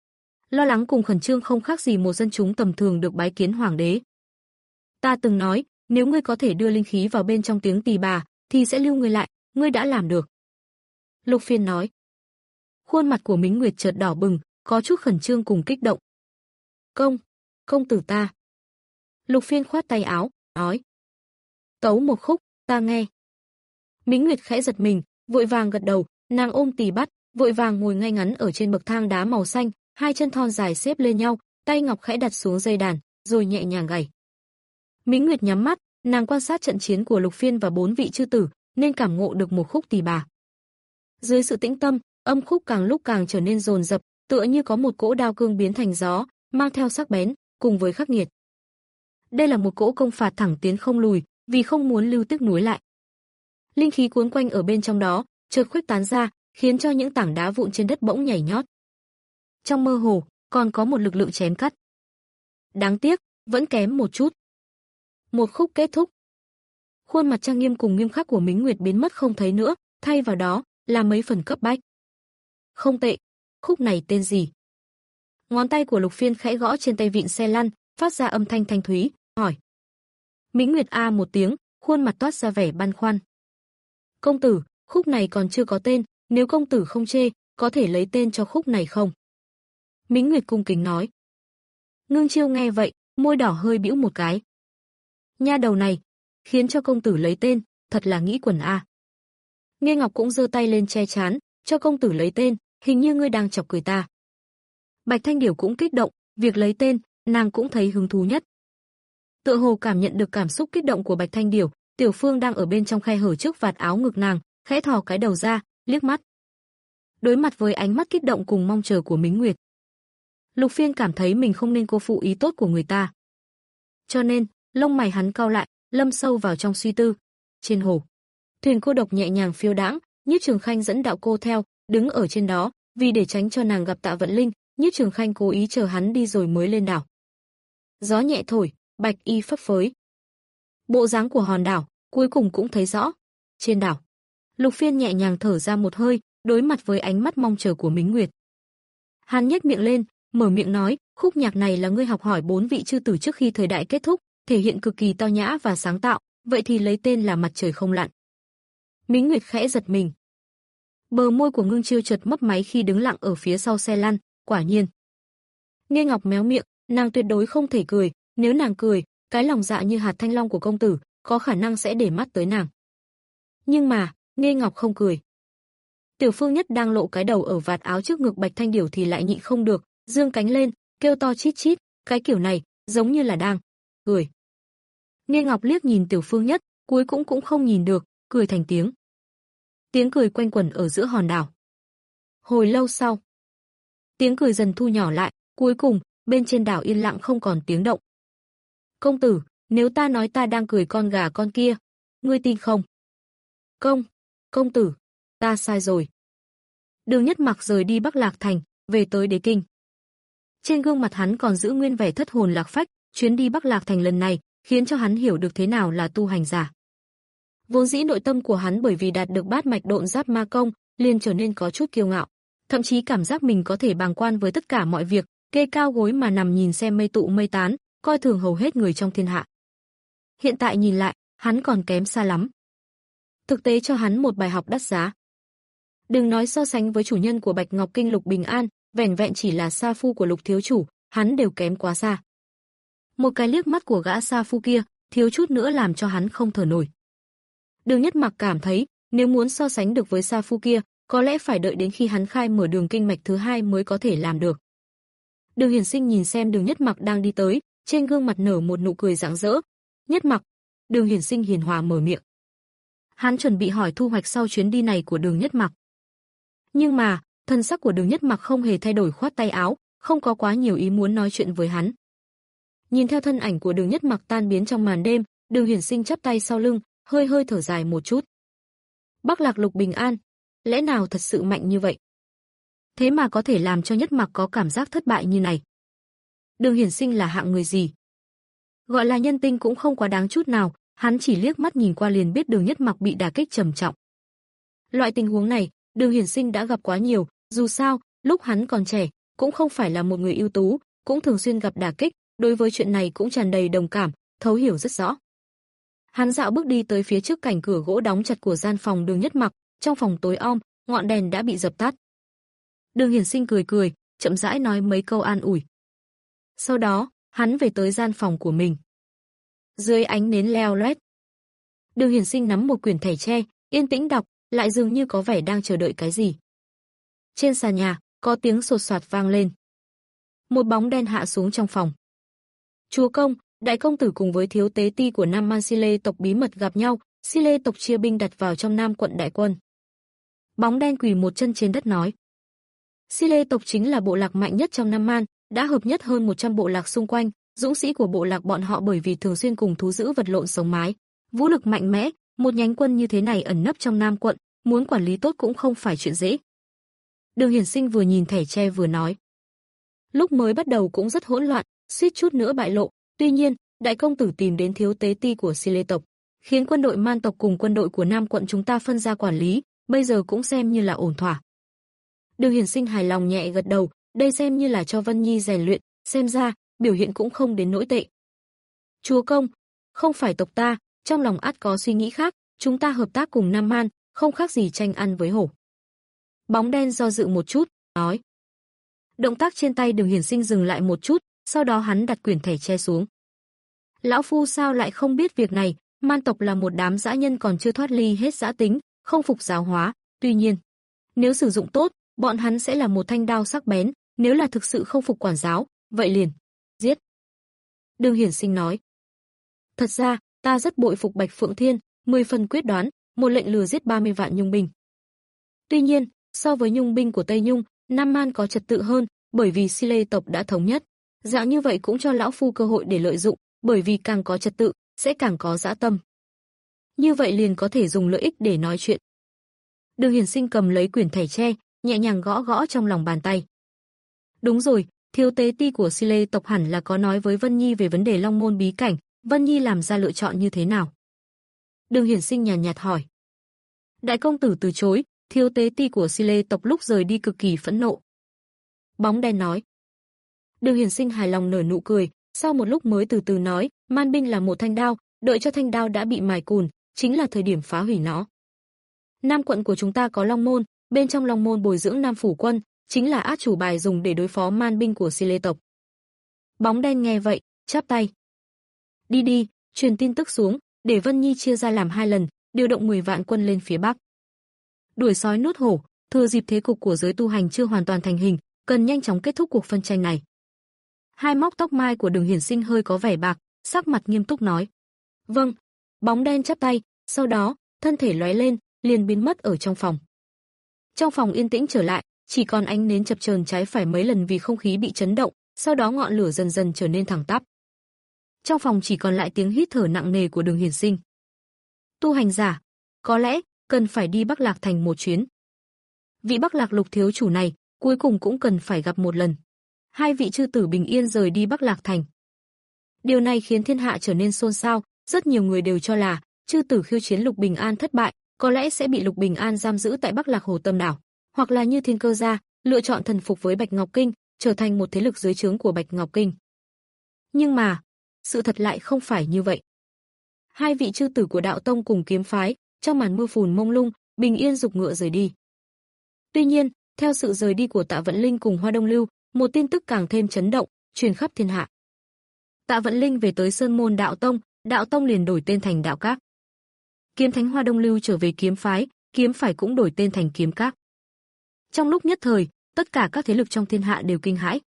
Lo lắng cùng khẩn trương không khác gì một dân chúng tầm thường được bái kiến hoàng đế. Ta từng nói, nếu ngươi có thể đưa linh khí vào bên trong tiếng tỳ bà, thì sẽ lưu ngươi lại, ngươi đã làm được. Lục Phiên nói. Khuôn mặt của Mính Nguyệt chợt đỏ bừng, có chút khẩn trương cùng kích động. Công, công tử ta. Lục Phiên khoát tay áo, nói. Tấu một khúc, ta nghe. Mính Nguyệt khẽ giật mình, vội vàng gật đầu, nàng ôm tỳ bắt, vội vàng ngồi ngay ngắn ở trên bậc thang đá màu xanh, hai chân thon dài xếp lên nhau, tay ngọc khẽ đặt xuống dây đàn, rồi nhẹ nhàng gảy. Mính Nguyệt nhắm mắt, nàng quan sát trận chiến của Lục Phiên và bốn vị chư tử, nên cảm ngộ được một khúc tỳ bà. Dưới sự tĩnh tâm, âm khúc càng lúc càng trở nên dồn dập, tựa như có một cỗ đao cương biến thành gió, mang theo sắc bén, cùng với khắc nghiệt. Đây là một cỗ công phạt thẳng tiến không lùi, vì không muốn lưu tiếc nuối lại. Linh khí cuốn quanh ở bên trong đó, chợt khuếch tán ra, khiến cho những tảng đá vụn trên đất bỗng nhảy nhót. Trong mơ hồ, còn có một lực lượng chém cắt. Đáng tiếc, vẫn kém một chút. Một khúc kết thúc. Khuôn mặt trang nghiêm cùng nghiêm khắc của Mính Nguyệt biến mất không thấy nữa, thay vào đó là mấy phần cấp bách. Không tệ, khúc này tên gì? Ngón tay của Lục Phiên khẽ gõ trên tay vịn xe lăn, phát ra âm thanh thanh thúy, hỏi. Mính Nguyệt a một tiếng, khuôn mặt toát ra vẻ băn khoăn. Công tử, khúc này còn chưa có tên, nếu công tử không chê, có thể lấy tên cho khúc này không? Mính Nguyệt cung kính nói. Ngưng Chiêu nghe vậy, môi đỏ hơi bĩu một cái. Nha đầu này, khiến cho công tử lấy tên, thật là nghĩ quẩn a. Nghe Ngọc cũng giơ tay lên che chán, cho công tử lấy tên, hình như ngươi đang chọc cười ta. Bạch Thanh Điểu cũng kích động, việc lấy tên, nàng cũng thấy hứng thú nhất. Tựa hồ cảm nhận được cảm xúc kích động của Bạch Thanh Điểu, Tiểu Phương đang ở bên trong khe hở trước vạt áo ngực nàng, khẽ thò cái đầu ra, liếc mắt, đối mặt với ánh mắt kích động cùng mong chờ của Mính Nguyệt. Lục Phiên cảm thấy mình không nên cô phụ ý tốt của người ta. Cho nên, lông mày hắn cau lại, lâm sâu vào trong suy tư. Trên hồ, thuyền cô độc nhẹ nhàng phiêu đãng, Nhiếp Trường Khanh dẫn đạo cô theo, đứng ở trên đó, vì để tránh cho nàng gặp Tạ Vận Linh, Nhiếp Trường Khanh cố ý chờ hắn đi rồi mới lên đảo. Gió nhẹ thổi, bạch y phấp phới. Bộ dáng của hòn đảo, cuối cùng cũng thấy rõ. Trên đảo, Lục Phiên nhẹ nhàng thở ra một hơi, đối mặt với ánh mắt mong chờ của Mính Nguyệt. Hắn nhếch miệng lên, mở miệng nói, khúc nhạc này là ngươi học hỏi bốn vị chư tử trước khi thời đại kết thúc, thể hiện cực kỳ tao nhã và sáng tạo, vậy thì lấy tên là Mặt Trời Không Lặn. Mính Nguyệt khẽ giật mình. Bờ môi của Ngưng Chiêu chợt mấp máy khi đứng lặng ở phía sau xe lăn, quả nhiên. Nghe Ngọc méo miệng, nàng tuyệt đối không thể cười, nếu nàng cười, cái lòng dạ như hạt thanh long của công tử, có khả năng sẽ để mắt tới nàng. Nhưng mà, Nghe Ngọc không cười. Tiểu Phương Nhất đang lộ cái đầu ở vạt áo trước ngực Bạch Thanh Điểu thì lại nhịn không được, dương cánh lên, kêu to chít chít, cái kiểu này, giống như là đang cười. Nghe Ngọc liếc nhìn Tiểu Phương Nhất, cuối cũng cũng không nhìn được, cười thành tiếng. Tiếng cười quanh quẩn ở giữa hòn đảo. Hồi lâu sau, tiếng cười dần thu nhỏ lại, cuối cùng, bên trên đảo yên lặng không còn tiếng động. Công tử, nếu ta nói ta đang cười con gà con kia, ngươi tin không? Công, công tử, ta sai rồi. Đường Nhất Mặc rời đi Bắc Lạc Thành, về tới Đế Kinh. Trên gương mặt hắn còn giữ nguyên vẻ thất hồn lạc phách, chuyến đi Bắc Lạc Thành lần này, khiến cho hắn hiểu được thế nào là tu hành giả. Vốn dĩ nội tâm của hắn bởi vì đạt được bát mạch độn giáp ma công, liền trở nên có chút kiêu ngạo, thậm chí cảm giác mình có thể bàng quan với tất cả mọi việc, kê cao gối mà nằm nhìn xem mây tụ mây tán, coi thường hầu hết người trong thiên hạ. Hiện tại nhìn lại, hắn còn kém xa lắm. Thực tế cho hắn một bài học đắt giá. Đừng nói so sánh với chủ nhân của Bạch Ngọc Kinh Lục Bình An, vẻn vẹn chỉ là sa phu của Lục thiếu chủ, hắn đều kém quá xa. Một cái liếc mắt của gã sa phu kia, thiếu chút nữa làm cho hắn không thở nổi. Đường Nhất Mặc cảm thấy, nếu muốn so sánh được với sa phu kia, có lẽ phải đợi đến khi hắn khai mở đường kinh mạch thứ hai mới có thể làm được. Đường Hiển Sinh nhìn xem Đường Nhất Mặc đang đi tới, trên gương mặt nở một nụ cười rạng rỡ. Nhất Mặc, Đường Hiển Sinh hiền hòa mở miệng. Hắn chuẩn bị hỏi thu hoạch sau chuyến đi này của Đường Nhất Mặc. Nhưng mà, thân sắc của Đường Nhất Mặc không hề thay đổi, khoát tay áo, không có quá nhiều ý muốn nói chuyện với hắn. Nhìn theo thân ảnh của Đường Nhất Mặc tan biến trong màn đêm, Đường Hiển Sinh chắp tay sau lưng, hơi hơi thở dài một chút. Bắc Lạc Lục Bình An, lẽ nào thật sự mạnh như vậy? Thế mà có thể làm cho Nhất Mặc có cảm giác thất bại như này. Đường Hiển Sinh là hạng người gì? Gọi là nhân tinh cũng không quá đáng chút nào, hắn chỉ liếc mắt nhìn qua liền biết Đường Nhất Mặc bị đả kích trầm trọng. Loại tình huống này, Đường Hiển Sinh đã gặp quá nhiều, dù sao, lúc hắn còn trẻ, cũng không phải là một người ưu tú, cũng thường xuyên gặp đả kích, đối với chuyện này cũng tràn đầy đồng cảm, thấu hiểu rất rõ. Hắn dạo bước đi tới phía trước cảnh cửa gỗ đóng chặt của gian phòng Đường Nhất Mặc, trong phòng tối om, ngọn đèn đã bị dập tắt. Đường Hiển Sinh cười cười, chậm rãi nói mấy câu an ủi. Sau đó, hắn về tới gian phòng của mình. Dưới ánh nến leo loét, Đường Hiển Sinh nắm một quyển thẻ tre, yên tĩnh đọc, lại dường như có vẻ đang chờ đợi cái gì. Trên sàn nhà, có tiếng sột soạt vang lên. Một bóng đen hạ xuống trong phòng. Chúa công, đại công tử cùng với thiếu tế ti của Nam Man Si Lê tộc bí mật gặp nhau, Si Lê tộc chia binh đặt vào trong Nam quận đại quân. Bóng đen quỳ một chân trên đất nói. Si Lê tộc chính là bộ lạc mạnh nhất trong Nam Man, đã hợp nhất hơn một trăm bộ lạc xung quanh, dũng sĩ của bộ lạc bọn họ bởi vì thường xuyên cùng thú dữ vật lộn sống mái, vũ lực mạnh mẽ, một nhánh quân như thế này ẩn nấp trong Nam quận, muốn quản lý tốt cũng không phải chuyện dễ. Đường Hiển Sinh vừa nhìn thẻ tre vừa nói. Lúc mới bắt đầu cũng rất hỗn loạn, suýt chút nữa bại lộ, tuy nhiên, đại công tử tìm đến thiếu tế ti của Si Lê tộc, khiến quân đội Man tộc cùng quân đội của Nam quận chúng ta phân ra quản lý, bây giờ cũng xem như là ổn thỏa. Đường Hiển Sinh hài lòng nhẹ gật đầu, đây xem như là cho Vân Nhi rèn luyện, xem ra, biểu hiện cũng không đến nỗi tệ. Chúa công, không phải tộc ta, trong lòng ắt có suy nghĩ khác, chúng ta hợp tác cùng Nam Man, không khác gì tranh ăn với hổ. Bóng đen do dự một chút, nói. Động tác trên tay Đường Hiển Sinh dừng lại một chút, sau đó hắn đặt quyển thẻ tre xuống. Lão phu sao lại không biết việc này, Man tộc là một đám dã nhân còn chưa thoát ly hết dã tính, không phục giáo hóa, tuy nhiên, nếu sử dụng tốt, bọn hắn sẽ là một thanh đao sắc bén, nếu là thực sự không phục quản giáo, vậy liền giết. Đường Hiển Sinh nói. Thật ra, ta rất bội phục Bạch Phượng Thiên, mười phần quyết đoán, một lệnh lừa giết ba mươi vạn nhung binh. Tuy nhiên, So với Nhung binh của Tây Nhung, Nam Man có trật tự hơn, bởi vì Si Lê tộc đã thống nhất. Dạng như vậy cũng cho lão phu cơ hội để lợi dụng, bởi vì càng có trật tự, sẽ càng có dã tâm. Như vậy liền có thể dùng lợi ích để nói chuyện. Đường Hiển Sinh cầm lấy quyển thẻ tre, nhẹ nhàng gõ gõ trong lòng bàn tay. Đúng rồi, thiếu tế ti của Si Lê tộc hẳn là có nói với Vân Nhi về vấn đề Long Môn bí cảnh, Vân Nhi làm ra lựa chọn như thế nào? Đường Hiển Sinh nhàn nhạt hỏi. Đại công tử từ chối, thiếu tế ti của Si Lê tộc lúc rời đi cực kỳ phẫn nộ. Bóng đen nói. Đường Hiển Sinh hài lòng nở nụ cười, sau một lúc mới từ từ nói, man binh là một thanh đao, đợi cho thanh đao đã bị mài cùn, chính là thời điểm phá hủy nó. Nam quận của chúng ta có Long Môn, bên trong Long Môn bồi dưỡng Nam phủ quân, chính là át chủ bài dùng để đối phó man binh của Si Lê tộc. Bóng đen nghe vậy, chắp tay. Đi đi, truyền tin tức xuống, để Vân Nhi chia ra làm hai lần, điều động mười vạn quân lên phía bắc. Đuổi sói nuốt hổ, thừa dịp thế cục của giới tu hành chưa hoàn toàn thành hình, cần nhanh chóng kết thúc cuộc phân tranh này. Hai móc tóc mai của Đường Hiển Sinh hơi có vẻ bạc, sắc mặt nghiêm túc nói. Vâng. Bóng đen chắp tay, sau đó, thân thể lóe lên, liền biến mất ở trong phòng. Trong phòng yên tĩnh trở lại, chỉ còn ánh nến chập chờn trái phải mấy lần vì không khí bị chấn động, sau đó ngọn lửa dần dần trở nên thẳng tắp. Trong phòng chỉ còn lại tiếng hít thở nặng nề của Đường Hiển Sinh. Tu hành giả, có lẽ cần phải đi Bắc Lạc Thành một chuyến. Vị Bắc Lạc Lục thiếu chủ này, cuối cùng cũng cần phải gặp một lần. Hai vị chư tử bình yên rời đi Bắc Lạc Thành. Điều này khiến thiên hạ trở nên xôn xao, rất nhiều người đều cho là chư tử khiêu chiến Lục Bình An thất bại, có lẽ sẽ bị Lục Bình An giam giữ tại Bắc Lạc Hồ Tâm đảo, hoặc là như Thiên Cơ gia, lựa chọn thần phục với Bạch Ngọc Kinh, trở thành một thế lực dưới trướng của Bạch Ngọc Kinh. Nhưng mà, sự thật lại không phải như vậy. Hai vị chư tử của đạo tông cùng kiếm phái, trong màn mưa phùn mông lung, bình yên dục ngựa rời đi. Tuy nhiên, theo sự rời đi của Tạ Vận Linh cùng Hoa Đông Lưu, một tin tức càng thêm chấn động, truyền khắp thiên hạ. Tạ Vận Linh về tới Sơn Môn Đạo Tông, Đạo Tông liền đổi tên thành Đạo Các. Kiếm Thánh Hoa Đông Lưu trở về kiếm phái, kiếm phái cũng đổi tên thành Kiếm Các. Trong lúc nhất thời, tất cả các thế lực trong thiên hạ đều kinh hãi.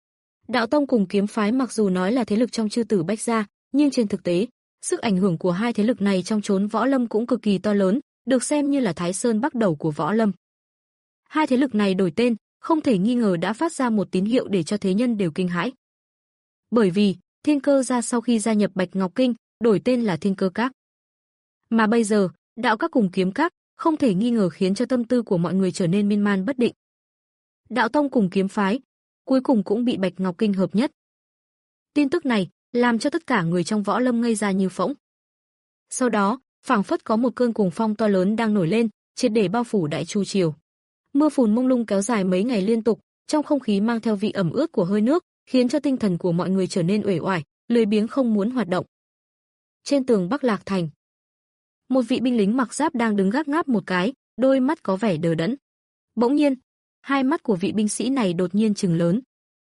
Đạo Tông cùng kiếm phái mặc dù nói là thế lực trong chư tử Bách gia, nhưng trên thực tế, sức ảnh hưởng của hai thế lực này trong chốn võ lâm cũng cực kỳ to lớn, được xem như là Thái Sơn Bắc đầu của võ lâm. Hai thế lực này đổi tên, không thể nghi ngờ đã phát ra một tín hiệu để cho thế nhân đều kinh hãi. Bởi vì, Thiên Cơ gia sau khi gia nhập Bạch Ngọc Kinh, đổi tên là Thiên Cơ Các. Mà bây giờ, Đạo Các cùng Kiếm Các, không thể nghi ngờ khiến cho tâm tư của mọi người trở nên miên man bất định. Đạo Tông cùng kiếm phái, cuối cùng cũng bị Bạch Ngọc Kinh hợp nhất. Tin tức này làm cho tất cả người trong võ lâm ngây ra như phỗng. Sau đó, phảng phất có một cơn cuồng phong to lớn đang nổi lên, triệt để bao phủ Đại Chu triều. Mưa phùn mông lung kéo dài mấy ngày liên tục, trong không khí mang theo vị ẩm ướt của hơi nước, khiến cho tinh thần của mọi người trở nên uể oải, lười biếng không muốn hoạt động. Trên tường Bắc Lạc Thành, một vị binh lính mặc giáp đang đứng gác ngáp một cái, đôi mắt có vẻ đờ đẫn. Bỗng nhiên, hai mắt của vị binh sĩ này đột nhiên trừng lớn.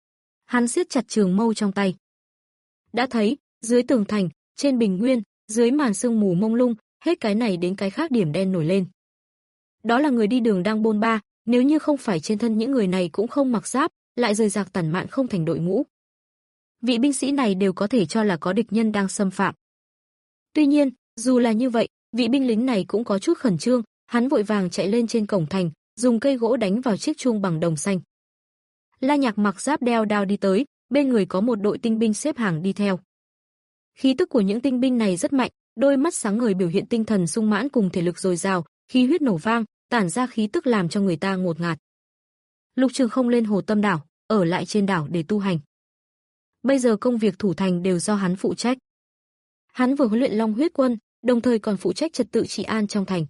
Hắn siết chặt trường mâu trong tay. Đã thấy, dưới tường thành, trên bình nguyên, dưới màn sương mù mông lung, hết cái này đến cái khác điểm đen nổi lên. Đó là người đi đường đang bôn ba, nếu như không phải trên thân những người này cũng không mặc giáp, lại rời rạc tản mạn không thành đội ngũ. Vị binh sĩ này đều có thể cho là có địch nhân đang xâm phạm. Tuy nhiên, dù là như vậy, vị binh lính này cũng có chút khẩn trương, hắn vội vàng chạy lên trên cổng thành, dùng cây gỗ đánh vào chiếc chuông bằng đồng xanh. La Nhạc mặc giáp đeo đao đi tới, bên người có một đội tinh binh xếp hàng đi theo. Khí tức của những tinh binh này rất mạnh, đôi mắt sáng ngời biểu hiện tinh thần sung mãn cùng thể lực dồi dào, khí huyết nổ vang, tản ra khí tức làm cho người ta ngột ngạt. Lục Trường không lên Hồ Tâm đảo, ở lại trên đảo để tu hành. Bây giờ công việc thủ thành đều do hắn phụ trách. Hắn vừa huấn luyện Long Huyết Quân, đồng thời còn phụ trách trật tự trị an trong thành.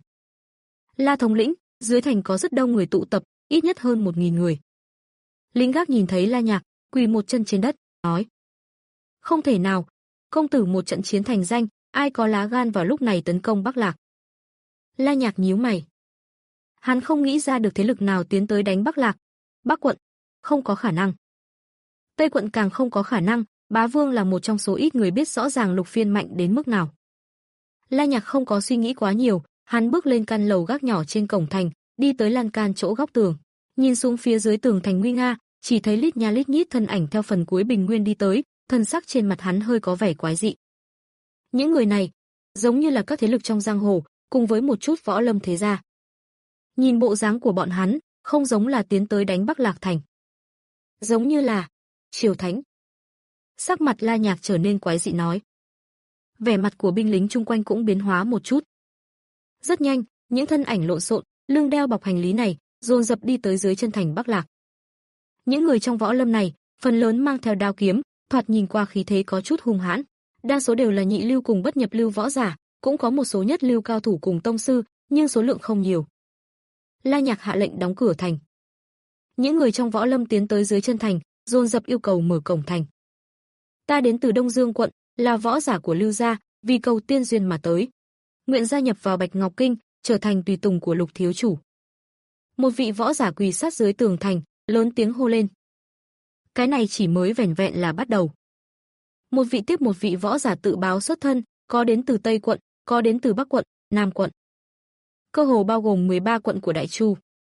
La thống lĩnh, dưới thành có rất đông người tụ tập, ít nhất hơn một nghìn người. Lính gác nhìn thấy La Nhạc, quỳ một chân trên đất, nói: "Không thể nào, công tử một trận chiến thành danh, ai có lá gan vào lúc này tấn công Bắc Lạc?" La Nhạc nhíu mày. Hắn không nghĩ ra được thế lực nào tiến tới đánh Bắc Lạc. Bắc quận, không có khả năng. Tây quận càng không có khả năng, Bá Vương là một trong số ít người biết rõ ràng Lục Phiên mạnh đến mức nào. La Nhạc không có suy nghĩ quá nhiều, hắn bước lên căn lầu gác nhỏ trên cổng thành, đi tới lan can chỗ góc tường, nhìn xuống phía dưới tường thành nguy nga, chỉ thấy lít nha lít nhít thân ảnh theo phần cuối bình nguyên đi tới, thân sắc trên mặt hắn hơi có vẻ quái dị. Những người này, giống như là các thế lực trong giang hồ, cùng với một chút võ lâm thế gia. Nhìn bộ dáng của bọn hắn, không giống là tiến tới đánh Bắc Lạc Thành. Giống như là Triều Thánh. Sắc mặt La Nhạc trở nên quái dị nói. Vẻ mặt của binh lính chung quanh cũng biến hóa một chút. Rất nhanh, những thân ảnh lộn xộn, lưng đeo bọc hành lý này, dồn dập đi tới dưới chân thành Bắc Lạc. Những người trong võ lâm này, phần lớn mang theo đao kiếm, thoạt nhìn qua khí thế có chút hung hãn. Đa số đều là nhị lưu cùng bất nhập lưu võ giả, cũng có một số nhất lưu cao thủ cùng tông sư, nhưng số lượng không nhiều. La Nhạc hạ lệnh đóng cửa thành. Những người trong võ lâm tiến tới dưới chân thành, dồn dập yêu cầu mở cổng thành. Ta đến từ Đông Dương quận, là võ giả của Lưu gia, vì cầu tiên duyên mà tới. Nguyện gia nhập vào Bạch Ngọc Kinh, trở thành tùy tùng của Lục thiếu chủ. Một vị võ giả quỳ sát dưới tường thành, lớn tiếng hô lên. Cái này chỉ mới vẻn vẹn là bắt đầu. Một vị tiếp một vị võ giả tự báo xuất thân, có đến từ Tây quận, có đến từ Bắc quận, Nam quận. Cơ hồ bao gồm mười ba quận của Đại Chu.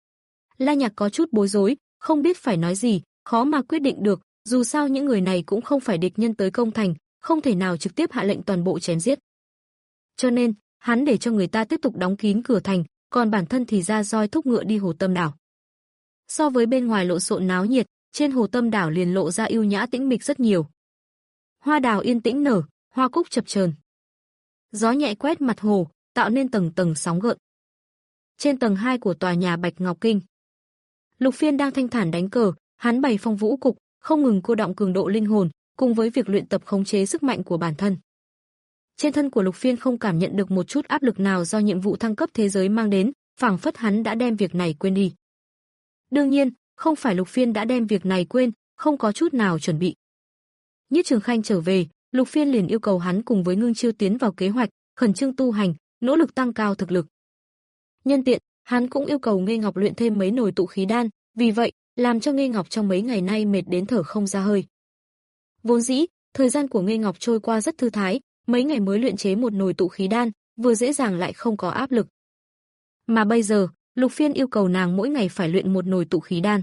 La Nhạc có chút bối rối, không biết phải nói gì, khó mà quyết định được, dù sao những người này cũng không phải địch nhân tới công thành, không thể nào trực tiếp hạ lệnh toàn bộ chém giết. Cho nên, hắn để cho người ta tiếp tục đóng kín cửa thành, còn bản thân thì ra roi thúc ngựa đi Hồ Tâm đảo. So với bên ngoài lộn xộn náo nhiệt, trên Hồ Tâm đảo liền lộ ra ưu nhã tĩnh mịch rất nhiều. Hoa đào yên tĩnh nở, hoa cúc chập chờn. Gió nhẹ quét mặt hồ, tạo nên tầng tầng sóng gợn. Trên tầng hai của tòa nhà Bạch Ngọc Kinh, Lục Phiên đang thanh thản đánh cờ, hắn bày phong vũ cục, không ngừng cô động cường độ linh hồn, cùng với việc luyện tập khống chế sức mạnh của bản thân. Trên thân của Lục Phiên không cảm nhận được một chút áp lực nào do nhiệm vụ thăng cấp thế giới mang đến, phảng phất hắn đã đem việc này quên đi. Đương nhiên, không phải Lục Phiên đã đem việc này quên, không có chút nào chuẩn bị. Nhiếp Trường Khanh trở về, Lục Phiên liền yêu cầu hắn cùng với Ngưng Chiêu tiến vào kế hoạch, khẩn trương tu hành, nỗ lực tăng cao thực lực. Nhân tiện, hắn cũng yêu cầu Nghê Ngọc luyện thêm mấy nồi tụ khí đan, vì vậy, làm cho Nghê Ngọc trong mấy ngày nay mệt đến thở không ra hơi. Vốn dĩ, thời gian của Nghê Ngọc trôi qua rất thư thái, mấy ngày mới luyện chế một nồi tụ khí đan, vừa dễ dàng lại không có áp lực. Mà bây giờ, Lục Phiên yêu cầu nàng mỗi ngày phải luyện một nồi tụ khí đan.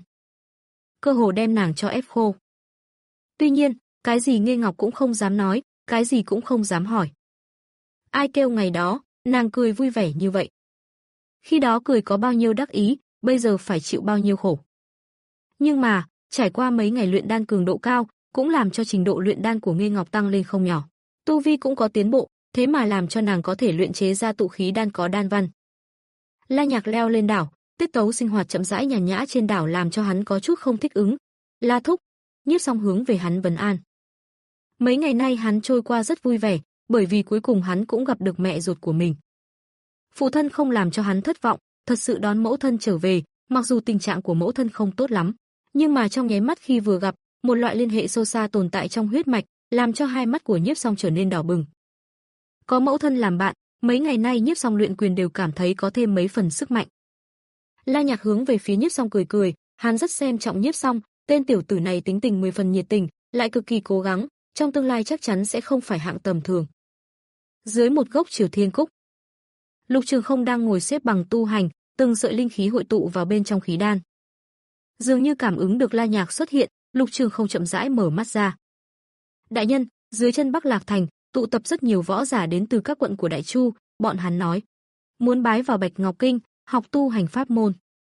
Cơ hồ đem nàng cho ép khô. Tuy nhiên, cái gì Nghê Ngọc cũng không dám nói, cái gì cũng không dám hỏi. Ai kêu ngày đó, nàng cười vui vẻ như vậy. Khi đó cười có bao nhiêu đắc ý, bây giờ phải chịu bao nhiêu khổ. Nhưng mà, trải qua mấy ngày luyện đan cường độ cao, cũng làm cho trình độ luyện đan của Nghê Ngọc tăng lên không nhỏ. Tu vi cũng có tiến bộ, thế mà làm cho nàng có thể luyện chế ra tụ khí đan có đan văn. La Nhạc leo lên đảo, tiết tấu sinh hoạt chậm rãi nhàn nhã trên đảo làm cho hắn có chút không thích ứng. La thúc, Nhiếp Song hướng về hắn vấn an. Mấy ngày nay hắn trôi qua rất vui vẻ, bởi vì cuối cùng hắn cũng gặp được mẹ ruột của mình. Phụ thân không làm cho hắn thất vọng, thật sự đón mẫu thân trở về, mặc dù tình trạng của mẫu thân không tốt lắm, nhưng mà trong nháy mắt khi vừa gặp, một loại liên hệ sâu xa tồn tại trong huyết mạch, làm cho hai mắt của Nhiếp Song trở nên đỏ bừng. Có mẫu thân làm bạn, mấy ngày nay Nhiếp Song luyện quyền đều cảm thấy có thêm mấy phần sức mạnh. La Nhạc hướng về phía Nhiếp Song cười cười, hắn rất xem trọng Nhiếp Song, tên tiểu tử này tính tình mười phần nhiệt tình, lại cực kỳ cố gắng, trong tương lai chắc chắn sẽ không phải hạng tầm thường. Dưới một gốc Triều Thiên Cúc, Lục Trường Không đang ngồi xếp bằng tu hành, từng sợi linh khí hội tụ vào bên trong khí đan. Dường như cảm ứng được La Nhạc xuất hiện, Lục Trường Không chậm rãi mở mắt ra. Đại nhân, dưới chân Bắc Lạc Thành, tụ tập rất nhiều võ giả đến từ các quận của Đại Chu, bọn hắn nói, muốn bái vào Bạch Ngọc Kinh, học tu hành pháp môn.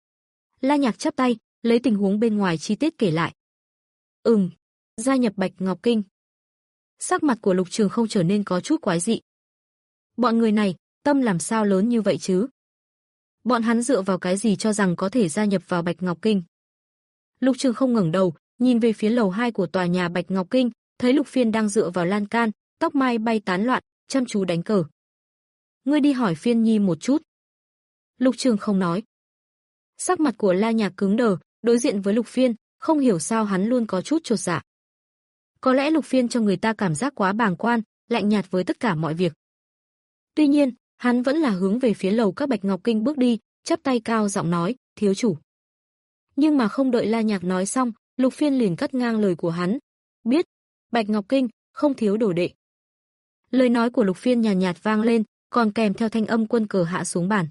La Nhạc chắp tay, lấy tình huống bên ngoài chi tiết kể lại. Ừm, gia nhập Bạch Ngọc Kinh. Sắc mặt của Lục Trường Không trở nên có chút quái dị. Bọn người này, tâm làm sao lớn như vậy chứ? Bọn hắn dựa vào cái gì cho rằng có thể gia nhập vào Bạch Ngọc Kinh? Lục Trường Không ngẩng đầu, nhìn về phía lầu hai của tòa nhà Bạch Ngọc Kinh, thấy Lục Phiên đang dựa vào lan can, tóc mai bay tán loạn, chăm chú đánh cờ. Ngươi đi hỏi Phiên Nhi một chút. Lục Trường Không nói. Sắc mặt của La Nhạc cứng đờ, đối diện với Lục Phiên, không hiểu sao hắn luôn có chút chột dạ. Có lẽ Lục Phiên cho người ta cảm giác quá bàng quan, lạnh nhạt với tất cả mọi việc. Tuy nhiên, hắn vẫn là hướng về phía lầu các Bạch Ngọc Kinh bước đi, chắp tay cao giọng nói, thiếu chủ. Nhưng mà không đợi La Nhạc nói xong, Lục Phiên liền cắt ngang lời của hắn. Biết, Bạch Ngọc Kinh, không thiếu đồ đệ. Lời nói của Lục Phiên nhàn nhạt, nhạt vang lên, còn kèm theo thanh âm quân cờ hạ xuống bàn.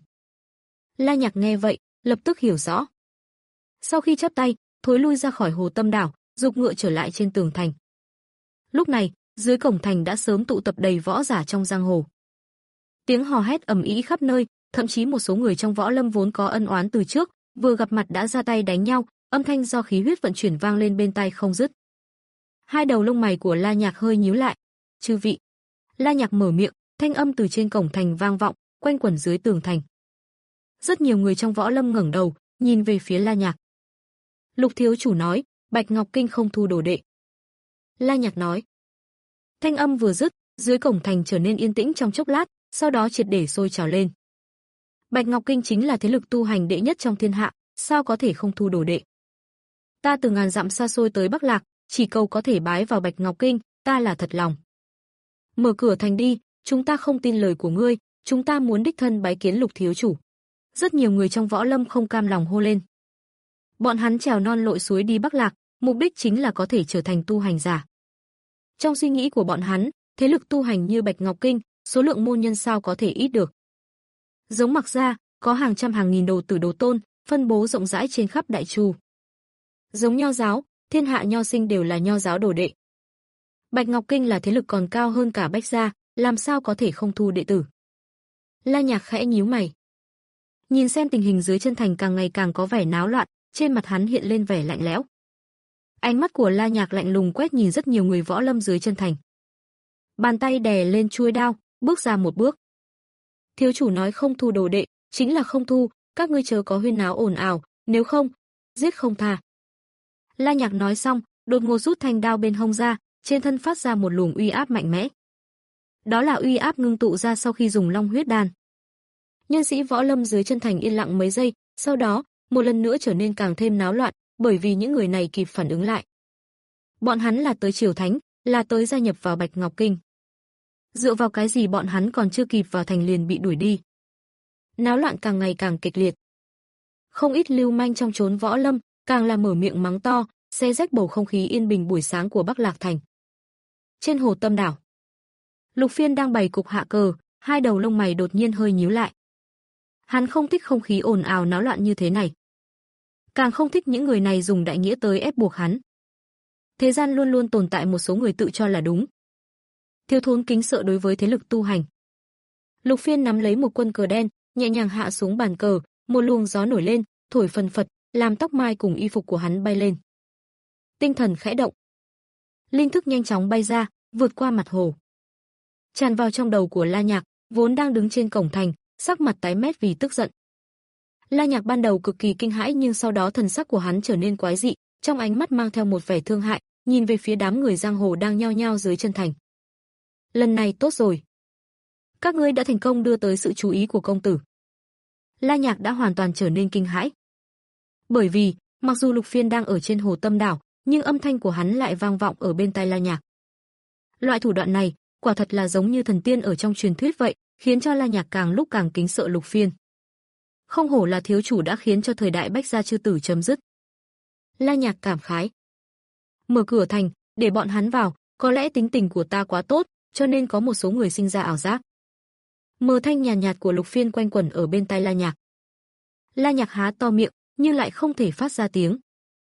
La Nhạc nghe vậy, lập tức hiểu rõ. Sau khi chắp tay, thối lui ra khỏi Hồ Tâm đảo, dục ngựa trở lại trên tường thành. Lúc này, dưới cổng thành đã sớm tụ tập đầy võ giả trong giang hồ. Tiếng hò hét ầm ĩ khắp nơi, thậm chí một số người trong võ lâm vốn có ân oán từ trước, vừa gặp mặt đã ra tay đánh nhau, âm thanh do khí huyết vận chuyển vang lên bên tai không dứt. Hai đầu lông mày của La Nhạc hơi nhíu lại. "Chư vị." La Nhạc mở miệng, thanh âm từ trên cổng thành vang vọng, quanh quẩn dưới tường thành. Rất nhiều người trong võ lâm ngẩng đầu, nhìn về phía La Nhạc. Lục thiếu chủ nói, Bạch Ngọc Kinh không thu đồ đệ. La Nhạc nói. Thanh âm vừa dứt, dưới cổng thành trở nên yên tĩnh trong chốc lát, sau đó triệt để sôi trào lên. Bạch Ngọc Kinh chính là thế lực tu hành đệ nhất trong thiên hạ, sao có thể không thu đồ đệ? Ta từ ngàn dặm xa xôi tới Bắc Lạc, chỉ cầu có thể bái vào Bạch Ngọc Kinh, ta là thật lòng. Mở cửa thành đi, chúng ta không tin lời của ngươi, chúng ta muốn đích thân bái kiến Lục thiếu chủ. Rất nhiều người trong võ lâm không cam lòng hô lên. Bọn hắn trèo non lội suối đi Bắc Lạc, mục đích chính là có thể trở thành tu hành giả. Trong suy nghĩ của bọn hắn, thế lực tu hành như Bạch Ngọc Kinh, số lượng môn nhân sao có thể ít được. Giống Mặc gia, có hàng trăm hàng nghìn đồ tử đồ tôn, phân bố rộng rãi trên khắp Đại Chu. Giống Nho giáo, thiên hạ nho sinh đều là Nho giáo đồ đệ. Bạch Ngọc Kinh là thế lực còn cao hơn cả Bách gia, làm sao có thể không thu đệ tử. La Nhạc khẽ nhíu mày. Nhìn xem tình hình dưới chân thành càng ngày càng có vẻ náo loạn, trên mặt hắn hiện lên vẻ lạnh lẽo. Ánh mắt của La Nhạc lạnh lùng quét nhìn rất nhiều người võ lâm dưới chân thành. Bàn tay đè lên chuôi đao, bước ra một bước. Thiếu chủ nói không thu đồ đệ, chính là không thu, các ngươi chớ có huyên náo ồn ào, nếu không, giết không tha. La Nhạc nói xong, đột ngột rút thanh đao bên hông ra, trên thân phát ra một luồng uy áp mạnh mẽ. Đó là uy áp ngưng tụ ra sau khi dùng Long huyết đan. Nhân sĩ võ lâm dưới chân thành yên lặng mấy giây, sau đó, một lần nữa trở nên càng thêm náo loạn, bởi vì những người này kịp phản ứng lại. Bọn hắn là tới triều thánh, là tới gia nhập vào Bạch Ngọc Kinh. Dựa vào cái gì bọn hắn còn chưa kịp vào thành liền bị đuổi đi. Náo loạn càng ngày càng kịch liệt. Không ít lưu manh trong chốn võ lâm, càng là mở miệng mắng to, xé rách bầu không khí yên bình buổi sáng của Bắc Lạc thành. Trên hồ Tâm đảo, Lục Phiên đang bày cục hạ cờ, hai đầu lông mày đột nhiên hơi nhíu lại. Hắn không thích không khí ồn ào náo loạn như thế này. Càng không thích những người này dùng đại nghĩa tới ép buộc hắn. Thế gian luôn luôn tồn tại một số người tự cho là đúng. Thiếu thốn kính sợ đối với thế lực tu hành. Lục Phiên nắm lấy một quân cờ đen, nhẹ nhàng hạ xuống bàn cờ, một luồng gió nổi lên, thổi phần phật, làm tóc mai cùng y phục của hắn bay lên. Tinh thần khẽ động. Linh thức nhanh chóng bay ra, vượt qua mặt hồ. Tràn vào trong đầu của La Nhạc, vốn đang đứng trên cổng thành, sắc mặt tái mét vì tức giận. La Nhạc ban đầu cực kỳ kinh hãi nhưng sau đó thần sắc của hắn trở nên quái dị, trong ánh mắt mang theo một vẻ thương hại, nhìn về phía đám người giang hồ đang nhao nhao dưới chân thành. Lần này tốt rồi. Các ngươi đã thành công đưa tới sự chú ý của công tử. La Nhạc đã hoàn toàn trở nên kinh hãi. Bởi vì, mặc dù Lục Phiên đang ở trên hồ Tâm đảo, nhưng âm thanh của hắn lại vang vọng ở bên tai La Nhạc. Loại thủ đoạn này, quả thật là giống như thần tiên ở trong truyền thuyết vậy, khiến cho La Nhạc càng lúc càng kính sợ Lục Phiên. Không hổ là thiếu chủ đã khiến cho thời đại Bách gia chư tử chấm dứt. La Nhạc cảm khái. Mở cửa thành, để bọn hắn vào, có lẽ tính tình của ta quá tốt, cho nên có một số người sinh ra ảo giác. Mờ thanh nhàn nhạt, nhạt của Lục Phiên quanh quẩn ở bên tai La Nhạc. La Nhạc há to miệng, nhưng lại không thể phát ra tiếng.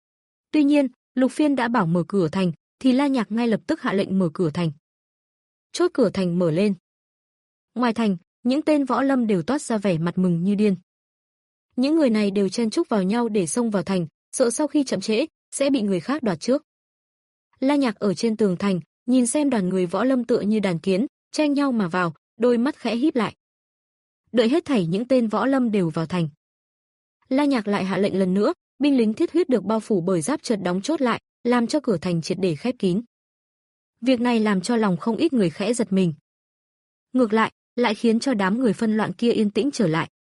Tuy nhiên, Lục Phiên đã bảo mở cửa thành, thì La Nhạc ngay lập tức hạ lệnh mở cửa thành. Chốt cửa thành mở lên. Ngoài thành, những tên võ lâm đều toát ra vẻ mặt mừng như điên. Những người này đều chen chúc vào nhau để xông vào thành, sợ sau khi chậm trễ sẽ bị người khác đoạt trước. La Nhạc ở trên tường thành, nhìn xem đoàn người võ lâm tựa như đàn kiến, chen nhau mà vào, đôi mắt khẽ híp lại. Đợi hết thảy những tên võ lâm đều vào thành, La Nhạc lại hạ lệnh lần nữa, binh lính thiết huyết được bao phủ bởi giáp chợt đóng chốt lại, làm cho cửa thành triệt để khép kín. Việc này làm cho lòng không ít người khẽ giật mình. Ngược lại, lại khiến cho đám người phân loạn kia yên tĩnh trở lại.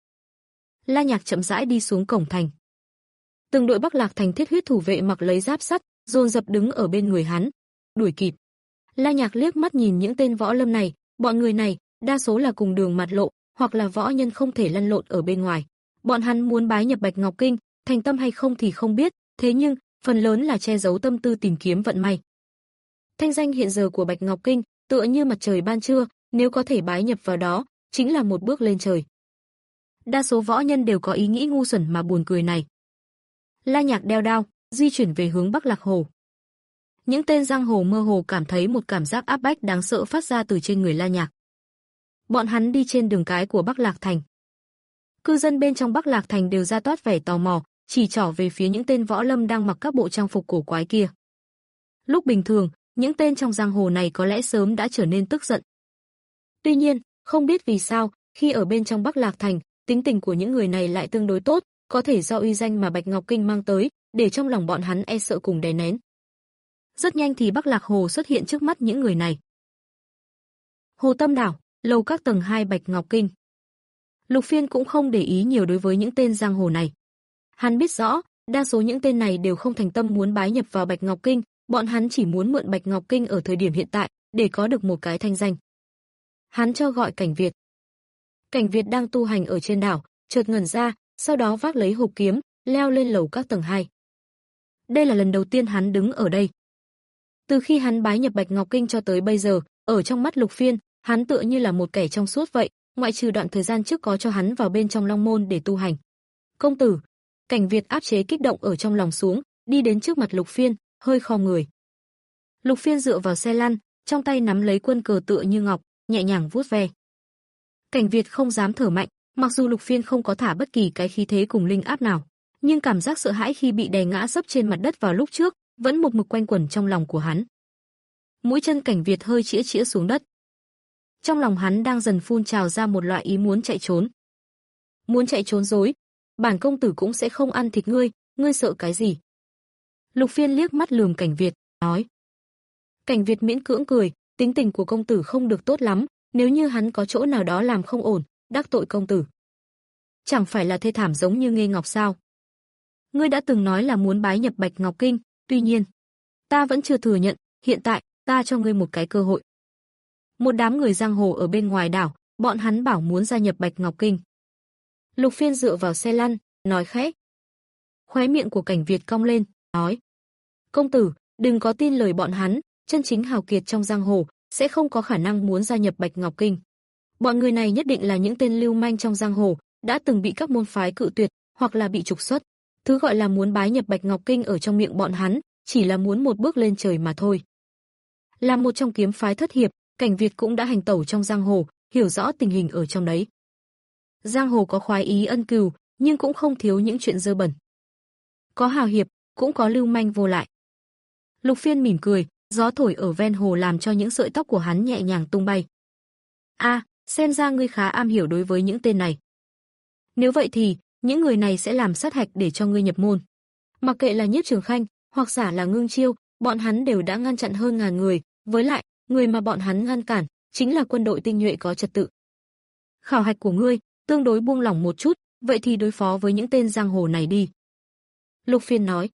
La Nhạc chậm rãi đi xuống cổng thành. Từng đội Bắc Lạc thành thiết huyết thủ vệ mặc lấy giáp sắt, dồn dập đứng ở bên người hắn, đuổi kịp. La Nhạc liếc mắt nhìn những tên võ lâm này, bọn người này, đa số là cùng đường mặt lộ, hoặc là võ nhân không thể lăn lộn ở bên ngoài. Bọn hắn muốn bái nhập Bạch Ngọc Kinh, thành tâm hay không thì không biết, thế nhưng, phần lớn là che giấu tâm tư tìm kiếm vận may. Thanh danh hiện giờ của Bạch Ngọc Kinh, tựa như mặt trời ban trưa, nếu có thể bái nhập vào đó, chính là một bước lên trời. Đa số võ nhân đều có ý nghĩ ngu xuẩn mà buồn cười này. La Nhạc đeo đao, di chuyển về hướng Bắc Lạc Hồ. Những tên giang hồ mơ hồ cảm thấy một cảm giác áp bách đáng sợ phát ra từ trên người La Nhạc. Bọn hắn đi trên đường cái của Bắc Lạc Thành. Cư dân bên trong Bắc Lạc Thành đều ra toát vẻ tò mò, chỉ trỏ về phía những tên võ lâm đang mặc các bộ trang phục cổ quái kia. Lúc bình thường, những tên trong giang hồ này có lẽ sớm đã trở nên tức giận. Tuy nhiên, không biết vì sao, khi ở bên trong Bắc Lạc Thành, tính tình của những người này lại tương đối tốt, có thể do uy danh mà Bạch Ngọc Kinh mang tới, để trong lòng bọn hắn e sợ cùng đè nén. Rất nhanh thì Bắc Lạc Hồ xuất hiện trước mắt những người này. Hồ Tâm Đảo, lầu các tầng hai Bạch Ngọc Kinh. Lục Phiên cũng không để ý nhiều đối với những tên giang hồ này. Hắn biết rõ, đa số những tên này đều không thành tâm muốn bái nhập vào Bạch Ngọc Kinh, bọn hắn chỉ muốn mượn Bạch Ngọc Kinh ở thời điểm hiện tại, để có được một cái thanh danh. Hắn cho gọi Cảnh Việt. Cảnh Việt đang tu hành ở trên đảo, chợt ngẩn ra, sau đó vác lấy hộp kiếm, leo lên lầu các tầng hai. Đây là lần đầu tiên hắn đứng ở đây. Từ khi hắn bái nhập Bạch Ngọc Kinh cho tới bây giờ, ở trong mắt Lục Phiên, hắn tựa như là một kẻ trong suốt vậy, ngoại trừ đoạn thời gian trước có cho hắn vào bên trong Long Môn để tu hành. Công tử, Cảnh Việt áp chế kích động ở trong lòng xuống, đi đến trước mặt Lục Phiên, hơi khom người. Lục Phiên dựa vào xe lăn, trong tay nắm lấy quân cờ tựa như ngọc, nhẹ nhàng vuốt ve. Cảnh Việt không dám thở mạnh, mặc dù Lục Phiên không có thả bất kỳ cái khí thế cùng linh áp nào, nhưng cảm giác sợ hãi khi bị đè ngã sấp trên mặt đất vào lúc trước, vẫn một mực quanh quẩn trong lòng của hắn. Mũi chân Cảnh Việt hơi chĩa chĩa xuống đất. Trong lòng hắn đang dần phun trào ra một loại ý muốn chạy trốn. Muốn chạy trốn dối, bản công tử cũng sẽ không ăn thịt ngươi, ngươi sợ cái gì? Lục Phiên liếc mắt lườm Cảnh Việt, nói. Cảnh Việt miễn cưỡng cười, tính tình của công tử không được tốt lắm, nếu như hắn có chỗ nào đó làm không ổn, đắc tội công tử. Chẳng phải là thê thảm giống như Nghê Ngọc sao? Ngươi đã từng nói là muốn bái nhập Bạch Ngọc Kinh, tuy nhiên, ta vẫn chưa thừa nhận, hiện tại, ta cho ngươi một cái cơ hội. Một đám người giang hồ ở bên ngoài đảo, bọn hắn bảo muốn gia nhập Bạch Ngọc Kinh. Lục Phiên dựa vào xe lăn, nói khẽ. Khóe miệng của Cảnh Việt cong lên, nói. Công tử, đừng có tin lời bọn hắn, chân chính hào kiệt trong giang hồ, sẽ không có khả năng muốn gia nhập Bạch Ngọc Kinh. Bọn người này nhất định là những tên lưu manh trong giang hồ, đã từng bị các môn phái cự tuyệt, hoặc là bị trục xuất. Thứ gọi là muốn bái nhập Bạch Ngọc Kinh ở trong miệng bọn hắn, chỉ là muốn một bước lên trời mà thôi. Là một trong kiếm phái thất hiệp, Cảnh Việt cũng đã hành tẩu trong giang hồ, hiểu rõ tình hình ở trong đấy. Giang hồ có khoái ý ân cừu, nhưng cũng không thiếu những chuyện dơ bẩn. Có hào hiệp, cũng có lưu manh vô lại. Lục Phiên mỉm cười, gió thổi ở ven hồ làm cho những sợi tóc của hắn nhẹ nhàng tung bay. A, à, xem ra ngươi khá am hiểu đối với những tên này. Nếu vậy thì, những người này sẽ làm sát hạch để cho ngươi nhập môn. Mặc kệ là Nhiếp Trường Khanh, hoặc giả là Ngưng Chiêu, bọn hắn đều đã ngăn chặn hơn ngàn người, với lại, người mà bọn hắn ngăn cản, chính là quân đội tinh nhuệ có trật tự. Khảo hạch của ngươi, tương đối buông lỏng một chút, vậy thì đối phó với những tên giang hồ này đi. Lục Phiên nói.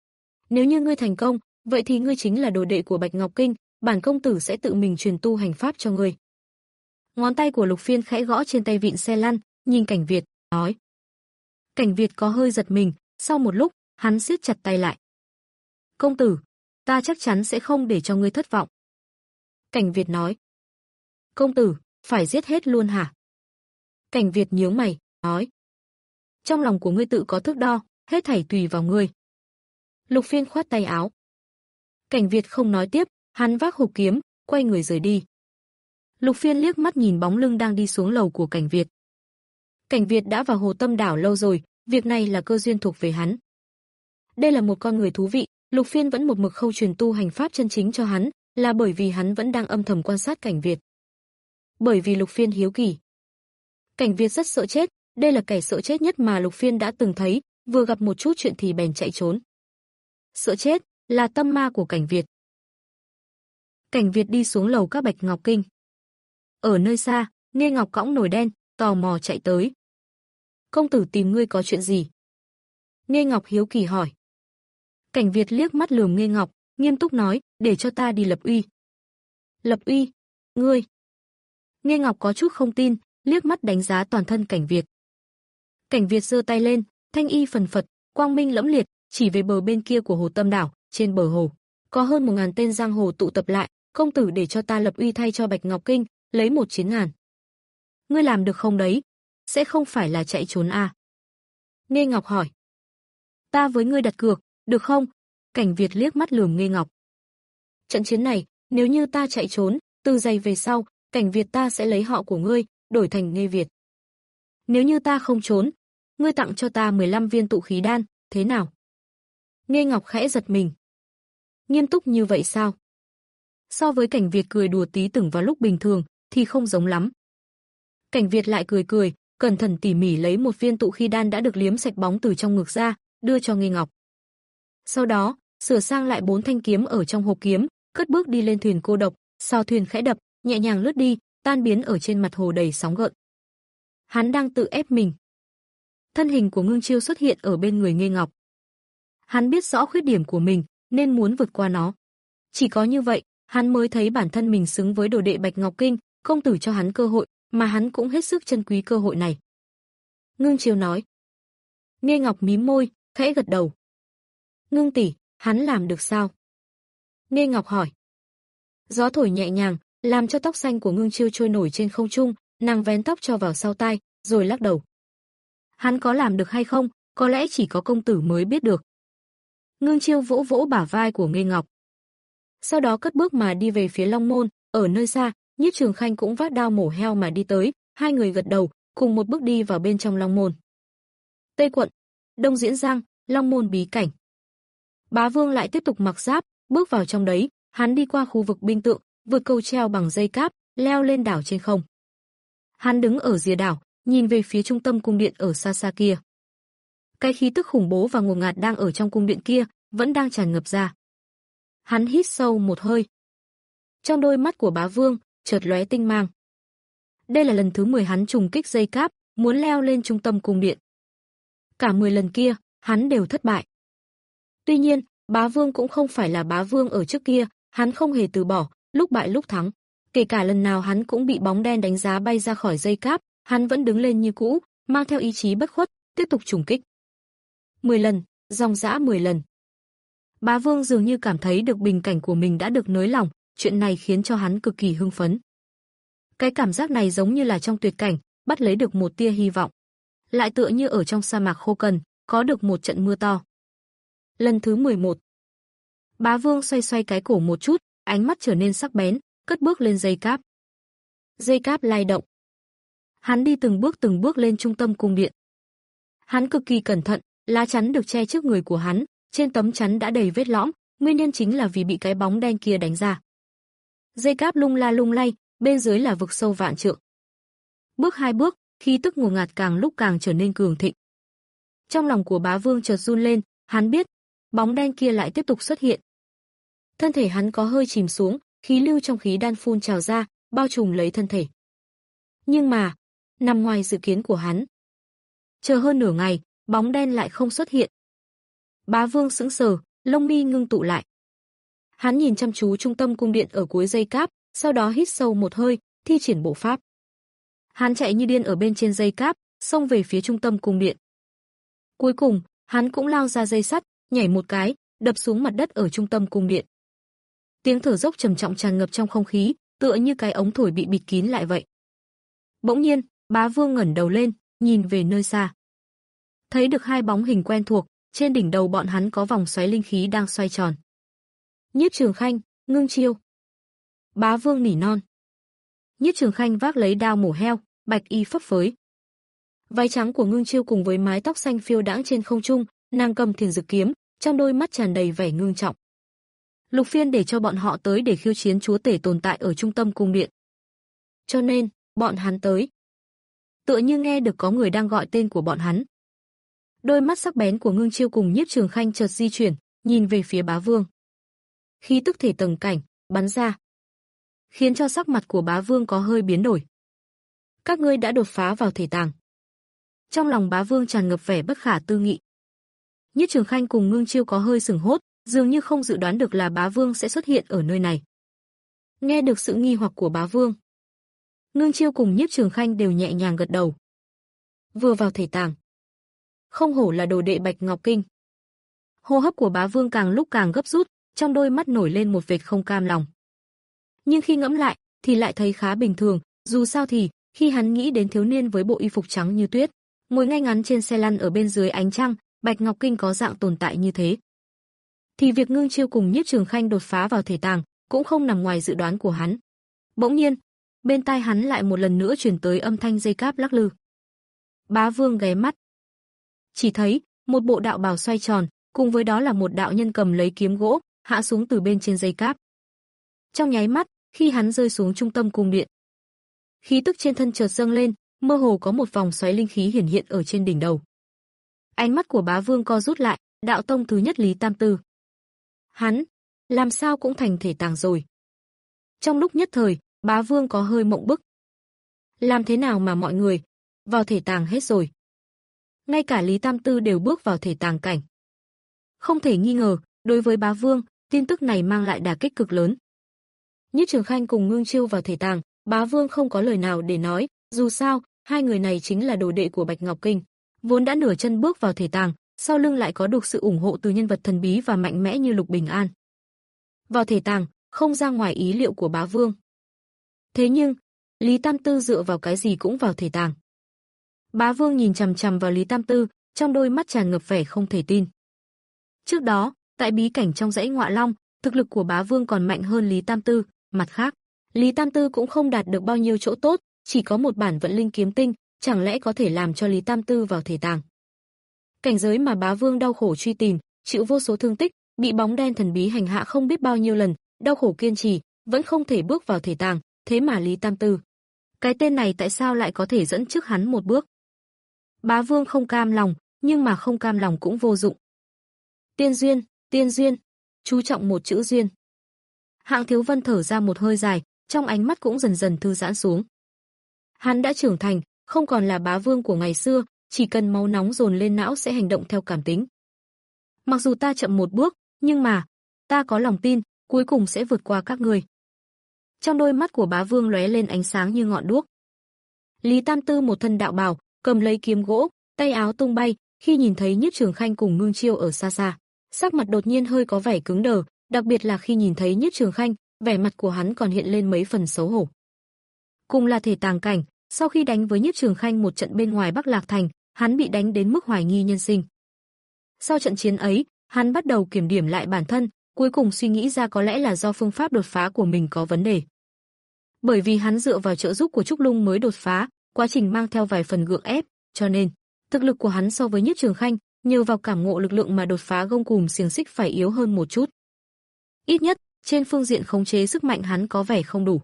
Nếu như ngươi thành công, vậy thì ngươi chính là đồ đệ của Bạch Ngọc Kinh, bản công tử sẽ tự mình truyền tu hành pháp cho ngươi. Ngón tay của Lục Phiên khẽ gõ trên tay vịn xe lăn, nhìn Cảnh Việt, nói. Cảnh Việt có hơi giật mình, sau một lúc, hắn siết chặt tay lại. Công tử, ta chắc chắn sẽ không để cho ngươi thất vọng. Cảnh Việt nói. Công tử, phải giết hết luôn hả? Cảnh Việt nhướng mày, nói. Trong lòng của ngươi tự có thước đo, hết thảy tùy vào ngươi. Lục Phiên khoát tay áo. Cảnh Việt không nói tiếp, hắn vác hộp kiếm, quay người rời đi. Lục Phiên liếc mắt nhìn bóng lưng đang đi xuống lầu của Cảnh Việt. Cảnh Việt đã vào Hồ Tâm Đảo lâu rồi, việc này là cơ duyên thuộc về hắn. Đây là một con người thú vị, Lục Phiên vẫn một mực khâu truyền tu hành pháp chân chính cho hắn, là bởi vì hắn vẫn đang âm thầm quan sát Cảnh Việt. Bởi vì Lục Phiên hiếu kỳ. Cảnh Việt rất sợ chết, đây là kẻ sợ chết nhất mà Lục Phiên đã từng thấy, vừa gặp một chút chuyện thì bèn chạy trốn. Sợ chết là tâm ma của Cảnh Việt. Cảnh Việt đi xuống lầu các Bạch Ngọc Kinh. Ở nơi xa, Nghê Ngọc cõng nồi đen, tò mò chạy tới. Công tử tìm ngươi có chuyện gì? Nghê Ngọc hiếu kỳ hỏi. Cảnh Việt liếc mắt lườm Nghê Ngọc, nghiêm túc nói, để cho ta đi lập uy. Lập uy? Ngươi? Nghê Ngọc có chút không tin, liếc mắt đánh giá toàn thân Cảnh Việt. Cảnh Việt giơ tay lên, thanh y phần phật, quang minh lẫm liệt, chỉ về bờ bên kia của Hồ Tâm Đảo, trên bờ hồ. Có hơn một ngàn tên giang hồ tụ tập lại, công tử để cho ta lập uy thay cho Bạch Ngọc Kinh, lấy một chiến ngàn. Ngươi làm được không đấy? Sẽ không phải là chạy trốn à? Nghê Ngọc hỏi. Ta với ngươi đặt cược, được không? Cảnh Việt liếc mắt lườm Nghê Ngọc. Trận chiến này, nếu như ta chạy trốn, từ giây về sau, Cảnh Việt ta sẽ lấy họ của ngươi, đổi thành Nghê Việt. Nếu như ta không trốn, ngươi tặng cho ta mười lăm viên tụ khí đan, thế nào? Nghê Ngọc khẽ giật mình. Nghiêm túc như vậy sao? So với Cảnh Việt cười đùa tí từng vào lúc bình thường thì không giống lắm. Cảnh Việt lại cười cười, cẩn thận tỉ mỉ lấy một viên tụ khí đan đã được liếm sạch bóng từ trong ngực ra, đưa cho Nghê Ngọc. Sau đó, sửa sang lại bốn thanh kiếm ở trong hộp kiếm, cất bước đi lên thuyền cô độc, sao thuyền khẽ đập, nhẹ nhàng lướt đi, tan biến ở trên mặt hồ đầy sóng gợn. Hắn đang tự ép mình. Thân hình của Ngưng Chiêu xuất hiện ở bên người Nghê Ngọc. Hắn biết rõ khuyết điểm của mình, nên muốn vượt qua nó. Chỉ có như vậy, hắn mới thấy bản thân mình xứng với đồ đệ Bạch Ngọc Kinh, công tử cho hắn cơ hội, mà hắn cũng hết sức trân quý cơ hội này. Ngưng Chiêu nói. Nghê Ngọc mím môi, khẽ gật đầu. Ngưng tỷ, hắn làm được sao? Nghê Ngọc hỏi. Gió thổi nhẹ nhàng, làm cho tóc xanh của Ngưng Chiêu trôi nổi trên không trung, nàng vén tóc cho vào sau tai, rồi lắc đầu. Hắn có làm được hay không, có lẽ chỉ có công tử mới biết được. Ngưng Chiêu vỗ vỗ bả vai của Nghê Ngọc. Sau đó cất bước mà đi về phía Long Môn, ở nơi xa, Nhiếp Trường Khanh cũng vác đao mổ heo mà đi tới, hai người gật đầu, cùng một bước đi vào bên trong Long Môn. Tây quận, Đông Diễn Giang, Long Môn bí cảnh. Bá Vương lại tiếp tục mặc giáp, bước vào trong đấy, hắn đi qua khu vực binh tượng, vượt cầu treo bằng dây cáp, leo lên đảo trên không. Hắn đứng ở rìa đảo, nhìn về phía trung tâm cung điện ở xa xa kia. Cái khí tức khủng bố và ngột ngạt đang ở trong cung điện kia, vẫn đang tràn ngập ra. Hắn hít sâu một hơi. Trong đôi mắt của Bá Vương, chợt lóe tinh mang. Đây là lần thứ mười hắn trùng kích dây cáp, muốn leo lên trung tâm cung điện. Cả mười lần kia, hắn đều thất bại. Tuy nhiên, Bá Vương cũng không phải là Bá Vương ở trước kia, hắn không hề từ bỏ, lúc bại lúc thắng. Kể cả lần nào hắn cũng bị bóng đen đánh giá bay ra khỏi dây cáp, hắn vẫn đứng lên như cũ, mang theo ý chí bất khuất, tiếp tục trùng kích. Mười lần, dòng dã mười lần. Bá Vương dường như cảm thấy được bình cảnh của mình đã được nới lỏng, chuyện này khiến cho hắn cực kỳ hưng phấn. Cái cảm giác này giống như là trong tuyệt cảnh, bắt lấy được một tia hy vọng. Lại tựa như ở trong sa mạc khô cằn, có được một trận mưa to. Lần thứ mười một. Bá Vương xoay xoay cái cổ một chút, ánh mắt trở nên sắc bén, cất bước lên dây cáp. Dây cáp lay động. Hắn đi từng bước từng bước lên trung tâm cung điện. Hắn cực kỳ cẩn thận, lá chắn được che trước người của hắn, trên tấm chắn đã đầy vết lõm, nguyên nhân chính là vì bị cái bóng đen kia đánh ra. Dây cáp lung la lung lay, bên dưới là vực sâu vạn trượng. Bước hai bước, khí tức ngột ngạt càng lúc càng trở nên cường thịnh. Trong lòng của Bá Vương chợt run lên, hắn biết, bóng đen kia lại tiếp tục xuất hiện. Thân thể hắn có hơi chìm xuống, khí lưu trong khí đan phun trào ra, bao trùm lấy thân thể. Nhưng mà, nằm ngoài dự kiến của hắn. Chờ hơn nửa ngày, bóng đen lại không xuất hiện. Bá Vương sững sờ, lông mi ngưng tụ lại. Hắn nhìn chăm chú trung tâm cung điện ở cuối dây cáp, sau đó hít sâu một hơi, thi triển bộ pháp. Hắn chạy như điên ở bên trên dây cáp, xông về phía trung tâm cung điện. Cuối cùng, hắn cũng lao ra dây sắt, nhảy một cái, đập xuống mặt đất ở trung tâm cung điện. Tiếng thở dốc trầm trọng tràn ngập trong không khí, tựa như cái ống thổi bị bịt kín lại vậy. Bỗng nhiên, Bá Vương ngẩng đầu lên, nhìn về nơi xa. Thấy được hai bóng hình quen thuộc, trên đỉnh đầu bọn hắn có vòng xoáy linh khí đang xoay tròn. Nhiếp Trường Khanh, Ngưng Chiêu. Bá Vương nỉ non. Nhiếp Trường Khanh vác lấy đao mổ heo, bạch y phấp phới. Váy trắng của Ngưng Chiêu cùng với mái tóc xanh phiêu đãng trên không trung, nàng cầm thiền dực kiếm, trong đôi mắt tràn đầy vẻ ngưng trọng. Lục Phiên để cho bọn họ tới để khiêu chiến chúa tể tồn tại ở trung tâm cung điện. Cho nên, bọn hắn tới. Tựa như nghe được có người đang gọi tên của bọn hắn. Đôi mắt sắc bén của Ngưng Chiêu cùng Nhiếp Trường Khanh chợt di chuyển, nhìn về phía Bá Vương. Khí tức thể tầng cảnh bắn ra, khiến cho sắc mặt của Bá Vương có hơi biến đổi. Các ngươi đã đột phá vào thể tàng. Trong lòng Bá Vương tràn ngập vẻ bất khả tư nghị. Nhiếp Trường Khanh cùng Ngưng Chiêu có hơi sửng hốt, dường như không dự đoán được là Bá Vương sẽ xuất hiện ở nơi này. Nghe được sự nghi hoặc của Bá Vương, Ngưng Chiêu cùng Nhiếp Trường Khanh đều nhẹ nhàng gật đầu. Vừa vào thể tàng, không hổ là đồ đệ Bạch Ngọc Kinh. Hô hấp của Bá Vương càng lúc càng gấp rút, trong đôi mắt nổi lên một vệt không cam lòng. Nhưng khi ngẫm lại, thì lại thấy khá bình thường, dù sao thì, khi hắn nghĩ đến thiếu niên với bộ y phục trắng như tuyết, ngồi ngay ngắn trên xe lăn ở bên dưới ánh trăng, Bạch Ngọc Kinh có dạng tồn tại như thế, thì việc Ngưng Chiêu cùng Nhiếp Trường Khanh đột phá vào thể tàng cũng không nằm ngoài dự đoán của hắn. Bỗng nhiên, bên tai hắn lại một lần nữa truyền tới âm thanh dây cáp lắc lư. Bá Vương ghé mắt, chỉ thấy một bộ đạo bào xoay tròn, cùng với đó là một đạo nhân cầm lấy kiếm gỗ, hạ xuống từ bên trên dây cáp. Trong nháy mắt, khi hắn rơi xuống trung tâm cung điện, khí tức trên thân chợt dâng lên, mơ hồ có một vòng xoáy linh khí hiển hiện ở trên đỉnh đầu. Ánh mắt của Bá Vương co rút lại, đạo tông thứ nhất Lý Tam Tư. Hắn, làm sao cũng thành thể tàng rồi. Trong lúc nhất thời, Bá Vương có hơi mộng bức. Làm thế nào mà mọi người vào thể tàng hết rồi? Ngay cả Lý Tam Tư đều bước vào thể tàng cảnh. Không thể nghi ngờ, đối với Bá Vương, tin tức này mang lại đả kích cực lớn. Nhiếp Trường Khanh cùng Ngưng Chiêu vào thể tàng, Bá Vương không có lời nào để nói, dù sao, hai người này chính là đồ đệ của Bạch Ngọc Kinh, vốn đã nửa chân bước vào thể tàng, sau lưng lại có được sự ủng hộ từ nhân vật thần bí và mạnh mẽ như Lục Bình An. Vào thể tàng, không ra ngoài ý liệu của Bá Vương. Thế nhưng, Lý Tam Tư dựa vào cái gì cũng vào thể tàng? Bá Vương nhìn chằm chằm vào Lý Tam Tư, trong đôi mắt tràn ngập vẻ không thể tin. Trước đó, tại bí cảnh trong dãy Ngọa Long, thực lực của Bá Vương còn mạnh hơn Lý Tam Tư, mặt khác, Lý Tam Tư cũng không đạt được bao nhiêu chỗ tốt, chỉ có một bản vận linh kiếm tinh, chẳng lẽ có thể làm cho Lý Tam Tư vào thể tàng? Cảnh giới mà Bá Vương đau khổ truy tìm, chịu vô số thương tích, bị bóng đen thần bí hành hạ không biết bao nhiêu lần, đau khổ kiên trì, vẫn không thể bước vào thể tàng, thế mà Lý Tam Tư, cái tên này tại sao lại có thể dẫn trước hắn một bước? Bá Vương không cam lòng, nhưng mà không cam lòng cũng vô dụng. Tiên duyên, tiên duyên, chú trọng một chữ duyên. Hạng Thiếu Vân thở ra một hơi dài, trong ánh mắt cũng dần dần thư giãn xuống. Hắn đã trưởng thành, không còn là Bá Vương của ngày xưa, chỉ cần máu nóng dồn lên não sẽ hành động theo cảm tính. Mặc dù ta chậm một bước, nhưng mà, ta có lòng tin, cuối cùng sẽ vượt qua các ngươi. Trong đôi mắt của Bá Vương lóe lên ánh sáng như ngọn đuốc. Lý Tam Tư một thân đạo bào, cầm lấy kiếm gỗ, tay áo tung bay, khi nhìn thấy Nhiếp Trường Khanh cùng Ngưng Chiêu ở xa xa, sắc mặt đột nhiên hơi có vẻ cứng đờ, đặc biệt là khi nhìn thấy Nhiếp Trường Khanh, vẻ mặt của hắn còn hiện lên mấy phần xấu hổ. Cùng là thể tàng cảnh, sau khi đánh với Nhiếp Trường Khanh một trận bên ngoài Bắc Lạc Thành, hắn bị đánh đến mức hoài nghi nhân sinh. Sau trận chiến ấy, hắn bắt đầu kiểm điểm lại bản thân, cuối cùng suy nghĩ ra có lẽ là do phương pháp đột phá của mình có vấn đề. Bởi vì hắn dựa vào trợ giúp của Trúc Lung mới đột phá, quá trình mang theo vài phần gượng ép, cho nên thực lực của hắn so với Nhiếp Trường Khanh, nhờ vào cảm ngộ lực lượng mà đột phá gông cùm xiềng xích phải yếu hơn một chút. Ít nhất, trên phương diện khống chế sức mạnh hắn có vẻ không đủ.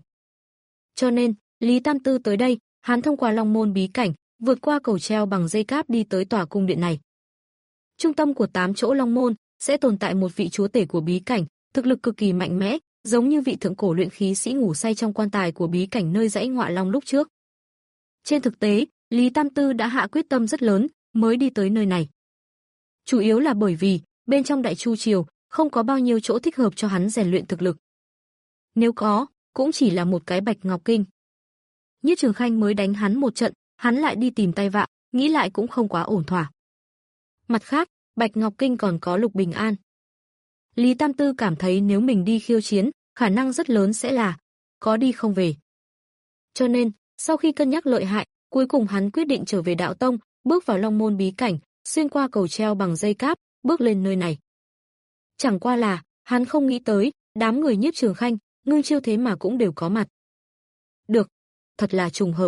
Cho nên, Lý Tam Tư tới đây, hắn thông qua Long Môn bí cảnh, vượt qua cầu treo bằng dây cáp đi tới tòa cung điện này. Trung tâm của tám chỗ Long Môn sẽ tồn tại một vị chúa tể của bí cảnh, thực lực cực kỳ mạnh mẽ, giống như vị thượng cổ luyện khí sĩ ngủ say trong quan tài của bí cảnh nơi dãy Ngọa Long lúc trước. Trên thực tế, Lý Tam Tư đã hạ quyết tâm rất lớn mới đi tới nơi này. Chủ yếu là bởi vì bên trong Đại Chu Triều không có bao nhiêu chỗ thích hợp cho hắn rèn luyện thực lực. Nếu có, cũng chỉ là một cái Bạch Ngọc Kinh. Nhiếp Trường Khanh mới đánh hắn một trận, hắn lại đi tìm tay vạ, nghĩ lại cũng không quá ổn thỏa. Mặt khác, Bạch Ngọc Kinh còn có Lục Bình An. Lý Tam Tư cảm thấy nếu mình đi khiêu chiến, khả năng rất lớn sẽ là có đi không về. Cho nên, sau khi cân nhắc lợi hại, cuối cùng hắn quyết định trở về Đạo Tông, bước vào Long Môn bí cảnh, xuyên qua cầu treo bằng dây cáp, bước lên nơi này. Chẳng qua là, hắn không nghĩ tới, đám người Nhiếp Trường Khanh, Ngưng Chiêu thế mà cũng đều có mặt. Được, thật là trùng hợp.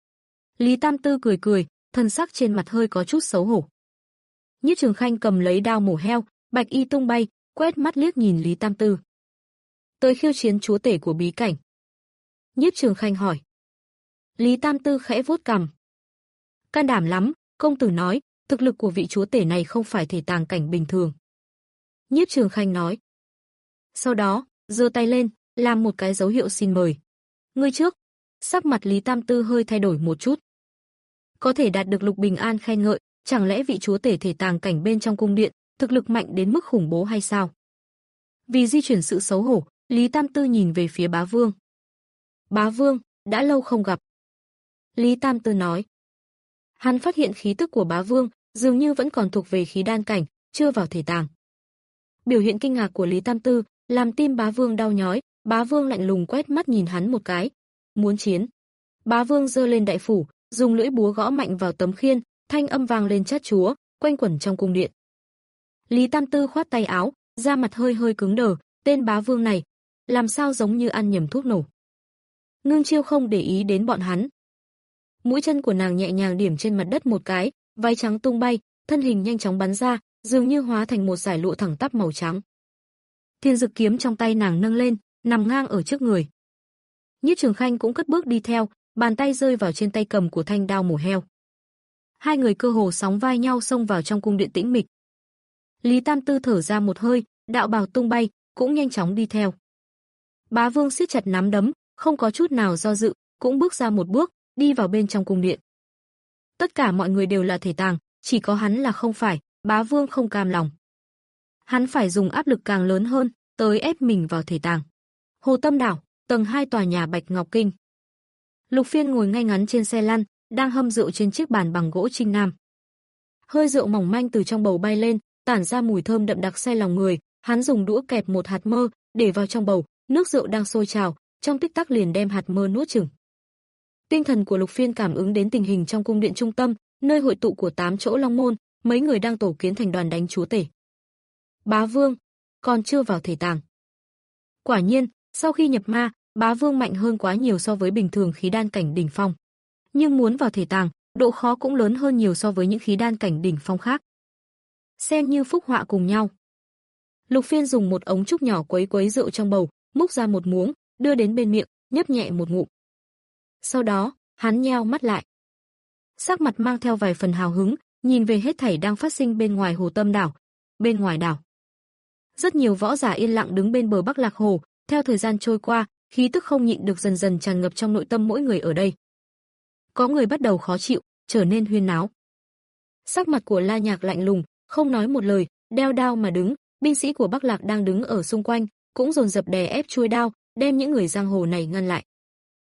Lý Tam Tư cười cười, thân sắc trên mặt hơi có chút xấu hổ. Nhiếp Trường Khanh cầm lấy đao mổ heo, bạch y tung bay, quét mắt liếc nhìn Lý Tam Tư. Tới khiêu chiến chúa tể của bí cảnh. Nhiếp Trường Khanh hỏi. Lý Tam Tư khẽ vuốt cằm. Can đảm lắm, công tử nói, thực lực của vị chúa tể này không phải thể tàng cảnh bình thường. Nhiếp Trường Khanh nói. Sau đó, giơ tay lên, làm một cái dấu hiệu xin mời. Ngươi trước. Sắc mặt Lý Tam Tư hơi thay đổi một chút. Có thể đạt được Lục Bình An khen ngợi, chẳng lẽ vị chúa tể thể tàng cảnh bên trong cung điện, thực lực mạnh đến mức khủng bố hay sao? Vì di chuyển sự xấu hổ, Lý Tam Tư nhìn về phía Bá Vương. Bá Vương, đã lâu không gặp. Lý Tam Tư nói. Hắn phát hiện khí tức của Bá Vương dường như vẫn còn thuộc về khí đan cảnh, chưa vào thể tàng. Biểu hiện kinh ngạc của Lý Tam Tư làm tim Bá Vương đau nhói, Bá Vương lạnh lùng quét mắt nhìn hắn một cái. Muốn chiến. Bá Vương giơ lên đại phủ, dùng lưỡi búa gõ mạnh vào tấm khiên, thanh âm vang lên chát chúa, quanh quẩn trong cung điện. Lý Tam Tư khoát tay áo, da mặt hơi hơi cứng đờ, tên Bá Vương này, làm sao giống như ăn nhầm thuốc nổ. Ngưng Chiêu không để ý đến bọn hắn. Mũi chân của nàng nhẹ nhàng điểm trên mặt đất một cái, váy trắng tung bay, thân hình nhanh chóng bắn ra, dường như hóa thành một dải lụa thẳng tắp màu trắng. Thiên Dực kiếm trong tay nàng nâng lên, nằm ngang ở trước người. Nhiếp Trường Khanh cũng cất bước đi theo, bàn tay rơi vào trên tay cầm của thanh đao mổ heo. Hai người cơ hồ sóng vai nhau xông vào trong cung điện tĩnh mịch. Lý Tam Tư thở ra một hơi, đạo bào tung bay, cũng nhanh chóng đi theo. Bá Vương siết chặt nắm đấm, không có chút nào do dự, cũng bước ra một bước, đi vào bên trong cung điện. Tất cả mọi người đều là thể tàng, chỉ có hắn là không phải, Bá Vương không cam lòng. Hắn phải dùng áp lực càng lớn hơn, tới ép mình vào thể tàng. Hồ Tâm Đảo, tầng hai tòa nhà Bạch Ngọc Kinh. Lục Phiên ngồi ngay ngắn trên xe lăn, đang hâm rượu trên chiếc bàn bằng gỗ trinh nam. Hơi rượu mỏng manh từ trong bầu bay lên, tản ra mùi thơm đậm đặc say lòng người, hắn dùng đũa kẹp một hạt mơ, để vào trong bầu, nước rượu đang sôi trào, trong tích tắc liền đem hạt mơ nuốt chửng. Tinh thần của Lục Phiên cảm ứng đến tình hình trong cung điện trung tâm, nơi hội tụ của tám chỗ long môn, mấy người đang tổ kiến thành đoàn đánh chúa tể. Bá Vương còn chưa vào thể tàng. Quả nhiên, sau khi nhập ma, Bá Vương mạnh hơn quá nhiều so với bình thường khí đan cảnh đỉnh phong. Nhưng muốn vào thể tàng, độ khó cũng lớn hơn nhiều so với những khí đan cảnh đỉnh phong khác. Xem như phúc họa cùng nhau. Lục Phiên dùng một ống trúc nhỏ quấy quấy rượu trong bầu, múc ra một muỗng, đưa đến bên miệng, nhấp nhẹ một ngụm. Sau đó, hắn nheo mắt lại. Sắc mặt mang theo vài phần hào hứng, nhìn về hết thảy đang phát sinh bên ngoài Hồ Tâm Đảo. Bên ngoài đảo, rất nhiều võ giả yên lặng đứng bên bờ Bắc Lạc Hồ, theo thời gian trôi qua, khí tức không nhịn được dần dần tràn ngập trong nội tâm mỗi người ở đây. Có người bắt đầu khó chịu, trở nên huyên náo. Sắc mặt của La Nhạc lạnh lùng, không nói một lời, đeo đao mà đứng, binh sĩ của Bắc Lạc đang đứng ở xung quanh, cũng dồn dập đè ép chuôi đao, đem những người giang hồ này ngăn lại.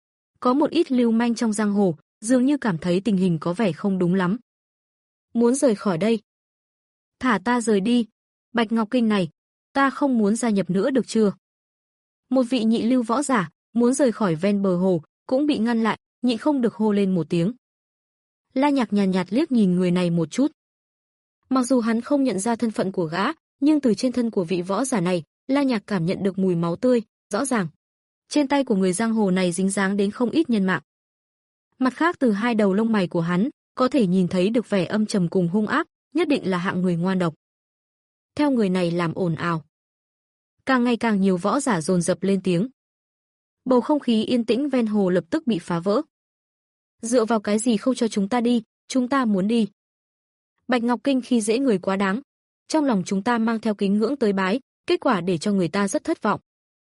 Có một ít lưu manh trong giang hồ, dường như cảm thấy tình hình có vẻ không đúng lắm. Muốn rời khỏi đây. Thả ta rời đi, Bạch Ngọc Kinh này, ta không muốn gia nhập nữa được chưa? Một vị nhị lưu võ giả, muốn rời khỏi ven bờ hồ, cũng bị ngăn lại, nhị không được hô lên một tiếng. La Nhạc nhàn nhạt, nhạt liếc nhìn người này một chút. Mặc dù hắn không nhận ra thân phận của gã, nhưng từ trên thân của vị võ giả này, La Nhạc cảm nhận được mùi máu tươi, rõ ràng. Trên tay của người giang hồ này dính dáng đến không ít nhân mạng. Mặt khác từ hai đầu lông mày của hắn, có thể nhìn thấy được vẻ âm trầm cùng hung ác, nhất định là hạng người ngoan độc. Theo người này làm ồn ào. Càng ngày càng nhiều võ giả dồn dập lên tiếng. Bầu không khí yên tĩnh ven hồ lập tức bị phá vỡ. Dựa vào cái gì không cho chúng ta đi, chúng ta muốn đi. Bạch Ngọc Kinh khi dễ người quá đáng. Trong lòng chúng ta mang theo kính ngưỡng tới bái, kết quả để cho người ta rất thất vọng.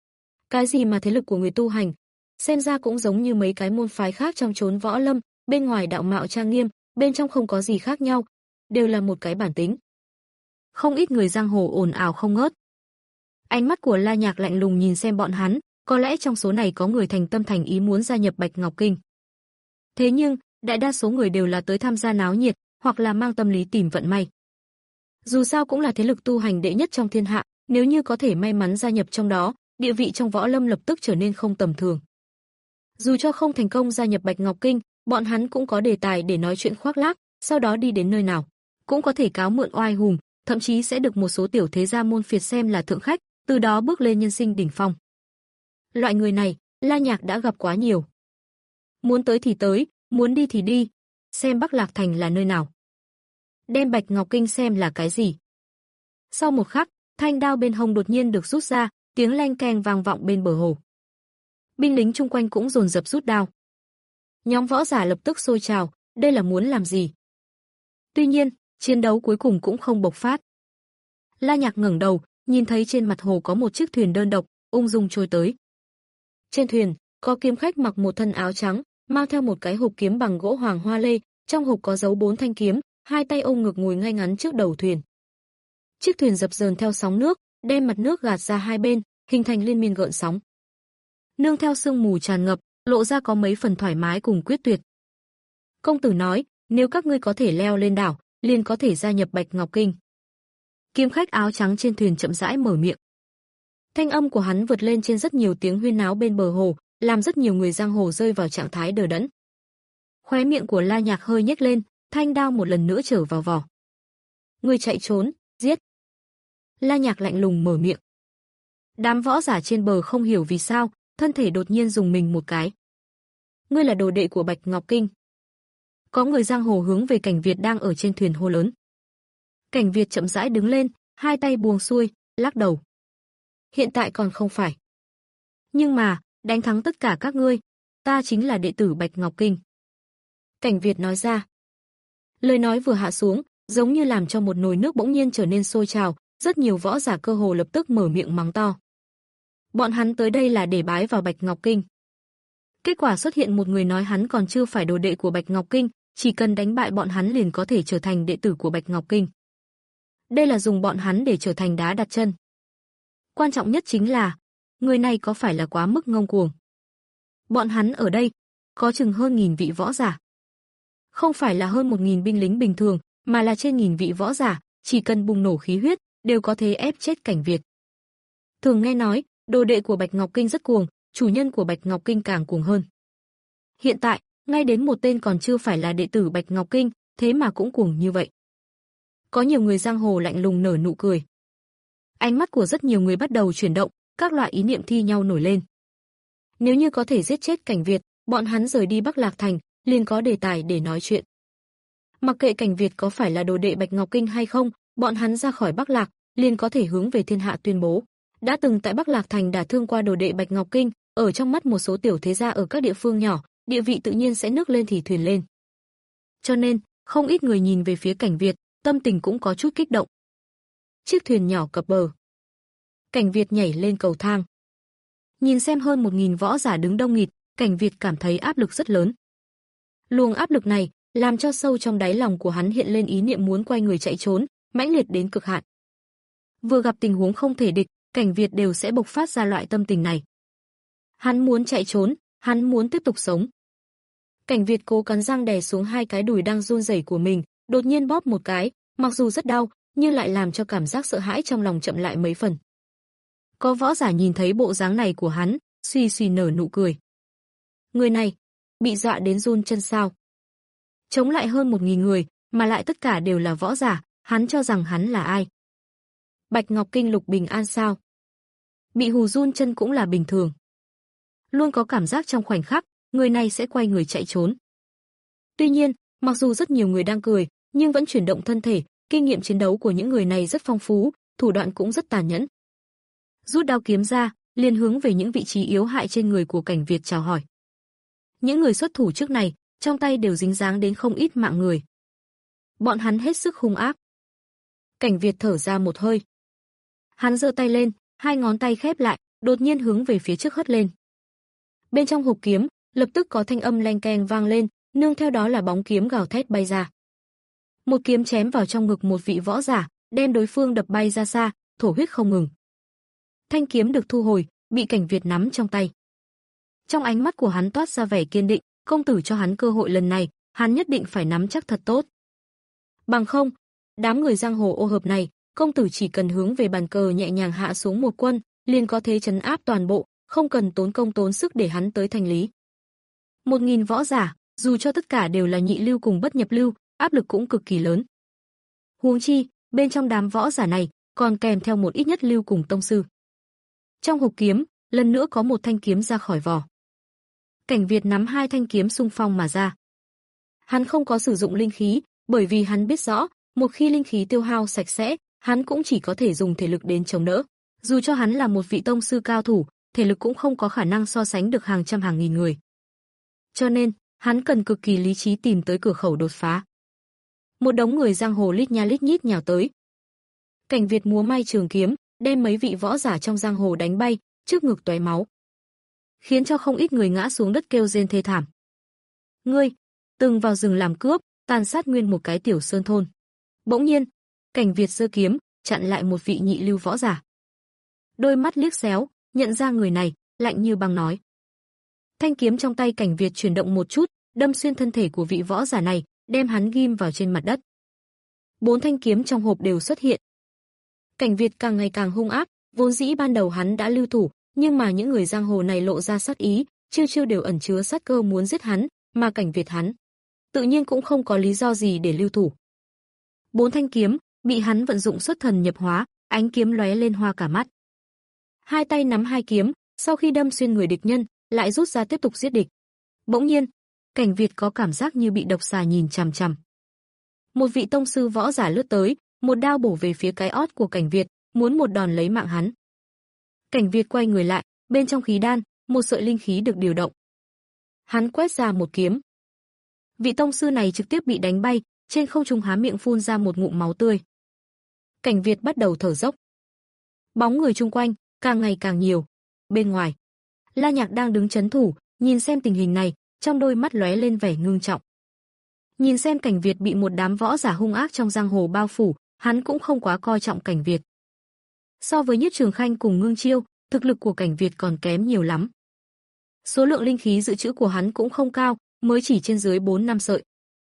Cái gì mà thế lực của người tu hành, xem ra cũng giống như mấy cái môn phái khác trong chốn võ lâm, bên ngoài đạo mạo trang nghiêm, bên trong không có gì khác nhau, đều là một cái bản tính. Không ít người giang hồ ồn ào không ngớt. Ánh mắt của La Nhạc lạnh lùng nhìn xem bọn hắn, có lẽ trong số này có người thành tâm thành ý muốn gia nhập Bạch Ngọc Kinh. Thế nhưng, đại đa số người đều là tới tham gia náo nhiệt, hoặc là mang tâm lý tìm vận may. Dù sao cũng là thế lực tu hành đệ nhất trong thiên hạ, nếu như có thể may mắn gia nhập trong đó, địa vị trong võ lâm lập tức trở nên không tầm thường. Dù cho không thành công gia nhập Bạch Ngọc Kinh, bọn hắn cũng có đề tài để nói chuyện khoác lác, sau đó đi đến nơi nào, cũng có thể cáo mượn oai hùng, thậm chí sẽ được một số tiểu thế gia môn phiệt xem là thượng khách, từ đó bước lên nhân sinh đỉnh phong. Loại người này, La Nhạc đã gặp quá nhiều. Muốn tới thì tới, muốn đi thì đi, xem Bắc Lạc Thành là nơi nào. Đem Bạch Ngọc Kinh xem là cái gì. Sau một khắc, thanh đao bên hông đột nhiên được rút ra, tiếng leng keng vang vọng bên bờ hồ. Binh lính chung quanh cũng dồn dập rút đao. Nhóm võ giả lập tức sôi trào, đây là muốn làm gì? Tuy nhiên, chiến đấu cuối cùng cũng không bộc phát. La Nhạc ngẩng đầu, nhìn thấy trên mặt hồ có một chiếc thuyền đơn độc, ung dung trôi tới. Trên thuyền, có kiếm khách mặc một thân áo trắng, mang theo một cái hộp kiếm bằng gỗ hoàng hoa lê, trong hộp có dấu bốn thanh kiếm, hai tay ôm ngực ngồi ngay ngắn trước đầu thuyền. Chiếc thuyền dập dờn theo sóng nước, đem mặt nước gạt ra hai bên, hình thành liên miên gợn sóng. Nương theo sương mù tràn ngập, lộ ra có mấy phần thoải mái cùng quyết tuyệt. Công tử nói, nếu các ngươi có thể leo lên đảo, liền có thể gia nhập Bạch Ngọc Kinh. Kiếm khách áo trắng trên thuyền chậm rãi mở miệng. Thanh âm của hắn vượt lên trên rất nhiều tiếng huyên náo bên bờ hồ, làm rất nhiều người giang hồ rơi vào trạng thái đờ đẫn. Khóe miệng của La Nhạc hơi nhếch lên, thanh đao một lần nữa trở vào vỏ. Người chạy trốn, giết. La Nhạc lạnh lùng mở miệng. Đám võ giả trên bờ không hiểu vì sao, thân thể đột nhiên dùng mình một cái. Ngươi là đồ đệ của Bạch Ngọc Kinh. Có người giang hồ hướng về Cảnh Việt đang ở trên thuyền hô lớn. Cảnh Việt chậm rãi đứng lên, hai tay buông xuôi, lắc đầu. Hiện tại còn không phải. Nhưng mà, đánh thắng tất cả các ngươi, ta chính là đệ tử Bạch Ngọc Kinh. Cảnh Việt nói ra. Lời nói vừa hạ xuống, giống như làm cho một nồi nước bỗng nhiên trở nên sôi trào, rất nhiều võ giả cơ hồ lập tức mở miệng mắng to. Bọn hắn tới đây là để bái vào Bạch Ngọc Kinh. Kết quả xuất hiện một người nói hắn còn chưa phải đồ đệ của Bạch Ngọc Kinh, chỉ cần đánh bại bọn hắn liền có thể trở thành đệ tử của Bạch Ngọc Kinh. Đây là dùng bọn hắn để trở thành đá đặt chân. Quan trọng nhất chính là, người này có phải là quá mức ngông cuồng. Bọn hắn ở đây, có chừng hơn nghìn vị võ giả. Không phải là hơn một nghìn binh lính bình thường, mà là trên nghìn vị võ giả, chỉ cần bùng nổ khí huyết, đều có thể ép chết Cảnh Việt. Thường nghe nói, đồ đệ của Bạch Ngọc Kinh rất cuồng, chủ nhân của Bạch Ngọc Kinh càng cuồng hơn. Hiện tại, ngay đến một tên còn chưa phải là đệ tử Bạch Ngọc Kinh, thế mà cũng cuồng như vậy. Có nhiều người giang hồ lạnh lùng nở nụ cười. Ánh mắt của rất nhiều người bắt đầu chuyển động, các loại ý niệm thi nhau nổi lên. Nếu như có thể giết chết Cảnh Việt, bọn hắn rời đi Bắc Lạc Thành, liền có đề tài để nói chuyện. Mặc kệ Cảnh Việt có phải là đồ đệ Bạch Ngọc Kinh hay không, bọn hắn ra khỏi Bắc Lạc, liền có thể hướng về thiên hạ tuyên bố. Đã từng tại Bắc Lạc Thành đả thương qua đồ đệ Bạch Ngọc Kinh, ở trong mắt một số tiểu thế gia ở các địa phương nhỏ, địa vị tự nhiên sẽ nước lên thì thuyền lên. Cho nên, không ít người nhìn về phía Cảnh Việt, tâm tình cũng có chút kích động. Chiếc thuyền nhỏ cập bờ. Cảnh Việt nhảy lên cầu thang. Nhìn xem hơn một nghìn võ giả đứng đông nghịt, Cảnh Việt cảm thấy áp lực rất lớn. Luồng áp lực này làm cho sâu trong đáy lòng của hắn hiện lên ý niệm muốn quay người chạy trốn, mãnh liệt đến cực hạn. Vừa gặp tình huống không thể địch, Cảnh Việt đều sẽ bộc phát ra loại tâm tình này. Hắn muốn chạy trốn, hắn muốn tiếp tục sống. Cảnh Việt cố cắn răng đè xuống hai cái đùi đang run rẩy của mình, đột nhiên bóp một cái, mặc dù rất đau, nhưng lại làm cho cảm giác sợ hãi trong lòng chậm lại mấy phần. Có võ giả nhìn thấy bộ dáng này của hắn, suy suy nở nụ cười. Người này, bị dọa đến run chân sao? Chống lại hơn một nghìn người, mà lại tất cả đều là võ giả, hắn cho rằng hắn là ai? Bạch Ngọc Kinh Lục Bình An sao? Bị hù run chân cũng là bình thường. Luôn có cảm giác trong khoảnh khắc, người này sẽ quay người chạy trốn. Tuy nhiên, mặc dù rất nhiều người đang cười, nhưng vẫn chuyển động thân thể, kinh nghiệm chiến đấu của những người này rất phong phú, thủ đoạn cũng rất tàn nhẫn. Rút đao kiếm ra, liền hướng về những vị trí yếu hại trên người của Cảnh Việt chào hỏi. Những người xuất thủ trước này, trong tay đều dính dáng đến không ít mạng người. Bọn hắn hết sức hung ác. Cảnh Việt thở ra một hơi. Hắn giơ tay lên, hai ngón tay khép lại, đột nhiên hướng về phía trước hất lên. Bên trong hộp kiếm, lập tức có thanh âm leng keng vang lên, nương theo đó là bóng kiếm gào thét bay ra. Một kiếm chém vào trong ngực một vị võ giả, đem đối phương đập bay ra xa, thổ huyết không ngừng. Thanh kiếm được thu hồi, bị Cảnh Việt nắm trong tay. Trong ánh mắt của hắn toát ra vẻ kiên định, công tử cho hắn cơ hội lần này, hắn nhất định phải nắm chắc thật tốt. Bằng không, đám người giang hồ ô hợp này, công tử chỉ cần hướng về bàn cờ nhẹ nhàng hạ xuống một quân, liền có thể trấn áp toàn bộ, không cần tốn công tốn sức để hắn tới thành lý. Một nghìn võ giả, dù cho tất cả đều là nhị lưu cùng bất nhập lưu, áp lực cũng cực kỳ lớn. Huống chi, bên trong đám võ giả này, còn kèm theo một ít nhất lưu cùng tông sư. Trong hộp kiếm, lần nữa có một thanh kiếm ra khỏi vỏ. Cảnh Việt nắm hai thanh kiếm xung phong mà ra. Hắn không có sử dụng linh khí, bởi vì hắn biết rõ, một khi linh khí tiêu hao sạch sẽ, hắn cũng chỉ có thể dùng thể lực đến chống đỡ. Dù cho hắn là một vị tông sư cao thủ, thể lực cũng không có khả năng so sánh được hàng trăm hàng nghìn người. Cho nên, hắn cần cực kỳ lý trí tìm tới cửa khẩu đột phá. Một đống người giang hồ lít nha lít nhít nhào tới. Cảnh Việt múa may trường kiếm, đem mấy vị võ giả trong giang hồ đánh bay, trước ngực tóe máu, khiến cho không ít người ngã xuống đất kêu rên thê thảm. Ngươi, từng vào rừng làm cướp, tàn sát nguyên một cái tiểu sơn thôn. Bỗng nhiên, Cảnh Việt giơ kiếm, chặn lại một vị nhị lưu võ giả. Đôi mắt liếc xéo, nhận ra người này, lạnh như băng nói. Thanh kiếm trong tay Cảnh Việt chuyển động một chút, đâm xuyên thân thể của vị võ giả này, đem hắn ghim vào trên mặt đất. Bốn thanh kiếm trong hộp đều xuất hiện. Cảnh Việt càng ngày càng hung ác, vốn dĩ ban đầu hắn đã lưu thủ, nhưng mà những người giang hồ này lộ ra sát ý, chiêu chiêu đều ẩn chứa sát cơ muốn giết hắn, mà Cảnh Việt hắn tự nhiên cũng không có lý do gì để lưu thủ. Bốn thanh kiếm bị hắn vận dụng xuất thần nhập hóa, ánh kiếm lóe lên hoa cả mắt. Hai tay nắm hai kiếm, sau khi đâm xuyên người địch nhân, lại rút ra tiếp tục giết địch. Bỗng nhiên, Cảnh Việt có cảm giác như bị độc xà nhìn chằm chằm. Một vị tông sư võ giả lướt tới, một đao bổ về phía cái ót của Cảnh Việt, muốn một đòn lấy mạng hắn. Cảnh Việt quay người lại, bên trong khí đan, một sợi linh khí được điều động. Hắn quét ra một kiếm. Vị tông sư này trực tiếp bị đánh bay, trên không trung há miệng phun ra một ngụm máu tươi. Cảnh Việt bắt đầu thở dốc. Bóng người chung quanh càng ngày càng nhiều. Bên ngoài, La Nhạc đang đứng trấn thủ, nhìn xem tình hình này, trong đôi mắt lóe lên vẻ ngưng trọng. Nhìn xem Cảnh Việt bị một đám võ giả hung ác trong giang hồ bao phủ, hắn cũng không quá coi trọng Cảnh Việt. So với Nhiếp Trường Khanh cùng Ngưng Chiêu, thực lực của Cảnh Việt còn kém nhiều lắm. Số lượng linh khí dự trữ của hắn cũng không cao, mới chỉ trên dưới bốn năm sợi.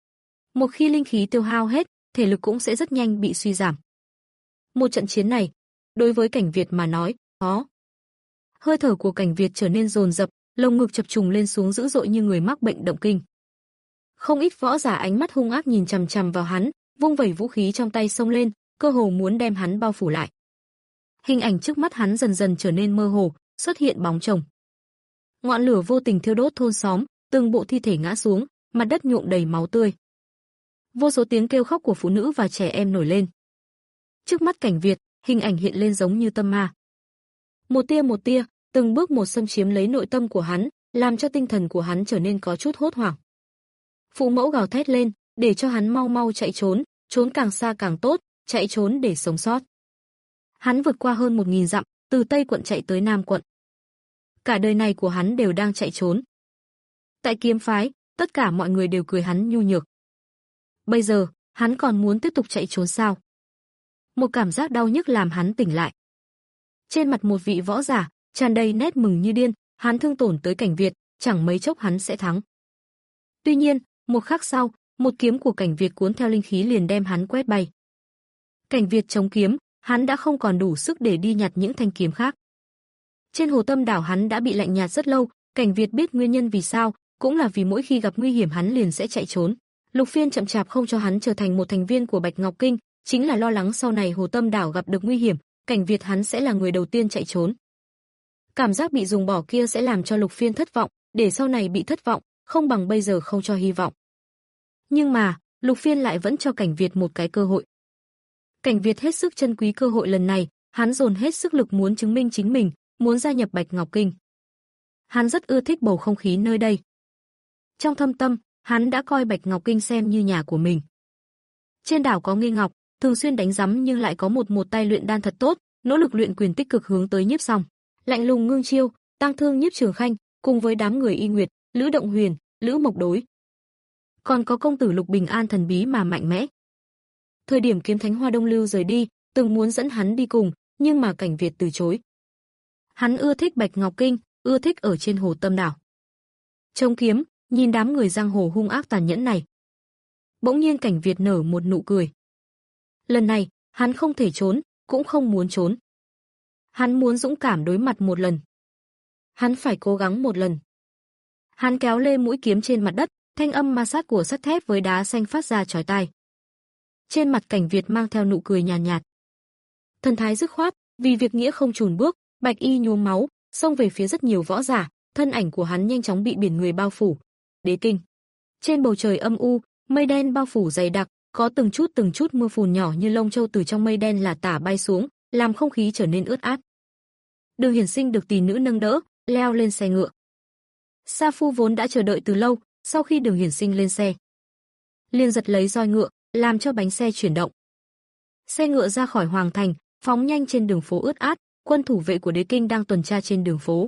Một khi linh khí tiêu hao hết, thể lực cũng sẽ rất nhanh bị suy giảm. Một trận chiến này, đối với Cảnh Việt mà nói, khó. Hơi thở của Cảnh Việt trở nên dồn dập, lồng ngực chập trùng lên xuống dữ dội như người mắc bệnh động kinh. Không ít võ giả ánh mắt hung ác nhìn chằm chằm vào hắn, vung vẩy vũ khí trong tay xông lên, cơ hồ muốn đem hắn bao phủ lại. Hình ảnh trước mắt hắn dần dần trở nên mơ hồ, xuất hiện bóng chồng. Ngọn lửa vô tình thiêu đốt thôn xóm, từng bộ thi thể ngã xuống, mặt đất nhuộm đầy máu tươi. Vô số tiếng kêu khóc của phụ nữ và trẻ em nổi lên. Trước mắt Cảnh Việt, hình ảnh hiện lên giống như tâm ma. Một tia một tia, từng bước một xâm chiếm lấy nội tâm của hắn, làm cho tinh thần của hắn trở nên có chút hốt hoảng. Phụ mẫu gào thét lên, để cho hắn mau mau chạy trốn, trốn càng xa càng tốt, chạy trốn để sống sót. Hắn vượt qua hơn một nghìn dặm, từ Tây quận chạy tới Nam quận. Cả đời này của hắn đều đang chạy trốn. Tại kiếm phái, tất cả mọi người đều cười hắn nhu nhược. Bây giờ, hắn còn muốn tiếp tục chạy trốn sao? Một cảm giác đau nhức làm hắn tỉnh lại. Trên mặt một vị võ giả, tràn đầy nét mừng như điên, hắn thương tổn tới Cảnh Việt, chẳng mấy chốc hắn sẽ thắng. Tuy nhiên, một khắc sau, một kiếm của Cảnh Việt cuốn theo linh khí liền đem hắn quét bay. Cảnh Việt chống kiếm, hắn đã không còn đủ sức để đi nhặt những thanh kiếm khác. Trên Hồ Tâm đảo hắn đã bị lạnh nhạt rất lâu, Cảnh Việt biết nguyên nhân vì sao, cũng là vì mỗi khi gặp nguy hiểm hắn liền sẽ chạy trốn. Lục Phiên chậm chạp không cho hắn trở thành một thành viên của Bạch Ngọc Kinh, chính là lo lắng sau này Hồ Tâm đảo gặp được nguy hiểm, Cảnh Việt hắn sẽ là người đầu tiên chạy trốn. Cảm giác bị dùng bỏ kia sẽ làm cho Lục Phiên thất vọng, để sau này bị thất vọng, không bằng bây giờ không cho hy vọng. Nhưng mà, Lục Phiên lại vẫn cho Cảnh Việt một cái cơ hội. Cảnh Việt hết sức trân quý cơ hội lần này, hắn dồn hết sức lực muốn chứng minh chính mình, muốn gia nhập Bạch Ngọc Kinh. Hắn rất ưa thích bầu không khí nơi đây. Trong thâm tâm, hắn đã coi Bạch Ngọc Kinh xem như nhà của mình. Trên đảo có Nghi Ngọc, thường xuyên đánh rắm nhưng lại có một một tay luyện đan thật tốt, nỗ lực luyện quyền tích cực hướng tới Nhiếp Song. Lạnh lùng Ngưng Chiêu, Tang Thương Nhiếp Trường Khanh, cùng với đám người Y Nguyệt, Lữ Động Huyền, Lữ Mộc Đối. Còn có công tử Lục Bình An thần bí mà mạnh mẽ. Thời điểm Kiếm Thánh Hoa Đông Lưu rời đi, từng muốn dẫn hắn đi cùng, nhưng mà Cảnh Việt từ chối. Hắn ưa thích Bạch Ngọc Kinh, ưa thích ở trên Hồ Tâm đảo. Chống kiếm, nhìn đám người giang hồ hung ác tàn nhẫn này. Bỗng nhiên Cảnh Việt nở một nụ cười. Lần này, hắn không thể trốn, cũng không muốn trốn. Hắn muốn dũng cảm đối mặt một lần. Hắn phải cố gắng một lần. Hắn kéo lê mũi kiếm trên mặt đất, thanh âm ma sát của sắt thép với đá xanh phát ra chói tai. Trên mặt Cảnh Việt mang theo nụ cười nhàn nhạt, nhạt. Thần thái dứt khoát, vì việc nghĩa không chùn bước, bạch y nhuốm máu, xông về phía rất nhiều võ giả, thân ảnh của hắn nhanh chóng bị biển người bao phủ. Đế Kinh. Trên bầu trời âm u, mây đen bao phủ dày đặc, có từng chút từng chút mưa phùn nhỏ như lông châu từ trong mây đen là tả bay xuống, làm không khí trở nên ướt át. Đường Hiển Sinh được tỷ nữ nâng đỡ, leo lên xe ngựa. Sa Phu vốn đã chờ đợi từ lâu, sau khi Đường Hiển Sinh lên xe, liền giật lấy roi ngựa, làm cho bánh xe chuyển động. Xe ngựa ra khỏi hoàng thành, phóng nhanh trên đường phố ướt át, quân thủ vệ của Đế Kinh đang tuần tra trên đường phố.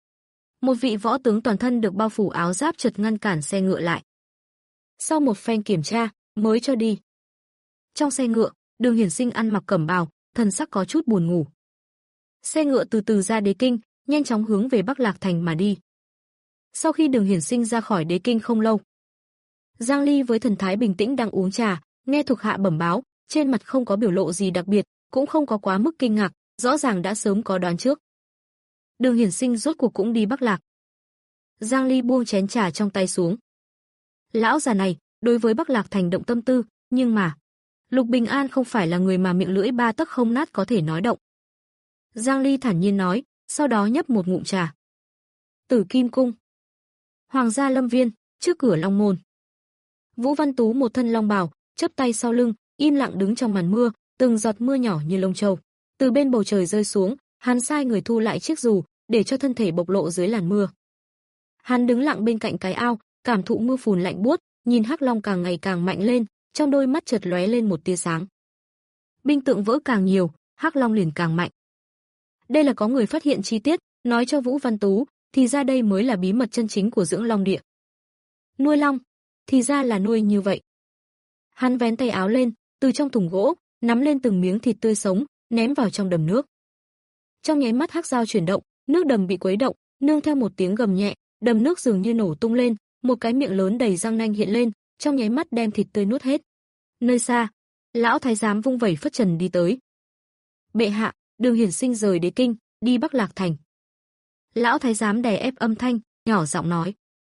Một vị võ tướng toàn thân được bao phủ áo giáp chợt ngăn cản xe ngựa lại. Sau một phen kiểm tra, mới cho đi. Trong xe ngựa, Đường Hiển Sinh ăn mặc cẩm bào, thần sắc có chút buồn ngủ. Xe ngựa từ từ ra Đế Kinh, nhanh chóng hướng về Bắc Lạc Thành mà đi. Sau khi Đường Hiển Sinh ra khỏi Đế Kinh không lâu, Giang Ly với thần thái bình tĩnh đang uống trà, nghe thuộc hạ bẩm báo, trên mặt không có biểu lộ gì đặc biệt, cũng không có quá mức kinh ngạc, rõ ràng đã sớm có đoán trước. Đường Hiển Sinh rốt cuộc cũng đi Bắc Lạc. Giang Ly buông chén trà trong tay xuống. Lão già này, đối với Bắc Lạc Thành động tâm tư, nhưng mà Lục Bình An không phải là người mà miệng lưỡi ba tấc không nát có thể nói động. Giang Ly thản nhiên nói, sau đó nhấp một ngụm trà. Tử Kim Cung, Hoàng gia Lâm Viên, trước cửa Long Môn. Vũ Văn Tú một thân long bào, chắp tay sau lưng, im lặng đứng trong màn mưa, từng giọt mưa nhỏ như lông châu từ bên bầu trời rơi xuống. Hắn sai người thu lại chiếc dù, để cho thân thể bộc lộ dưới làn mưa. Hắn đứng lặng bên cạnh cái ao, cảm thụ mưa phùn lạnh buốt, nhìn Hắc Long càng ngày càng mạnh lên, trong đôi mắt chợt lóe lên một tia sáng. Binh tượng vỡ càng nhiều, Hắc Long liền càng mạnh. Đây là có người phát hiện chi tiết, nói cho Vũ Văn Tú, thì ra đây mới là bí mật chân chính của dưỡng long địa. Nuôi long, thì ra là nuôi như vậy. Hắn vén tay áo lên, từ trong thùng gỗ, nắm lên từng miếng thịt tươi sống, ném vào trong đầm nước. Trong nháy mắt hắc dao chuyển động, nước đầm bị quấy động, nương theo một tiếng gầm nhẹ, đầm nước dường như nổ tung lên, một cái miệng lớn đầy răng nanh hiện lên, trong nháy mắt đem thịt tươi nuốt hết. Nơi xa, lão thái giám vung vẩy phất trần đi tới. Bệ hạ, Đường Hiển Sinh rời Đế Kinh, đi Bắc Lạc thành. Lão thái giám đè ép âm thanh, nhỏ giọng nói.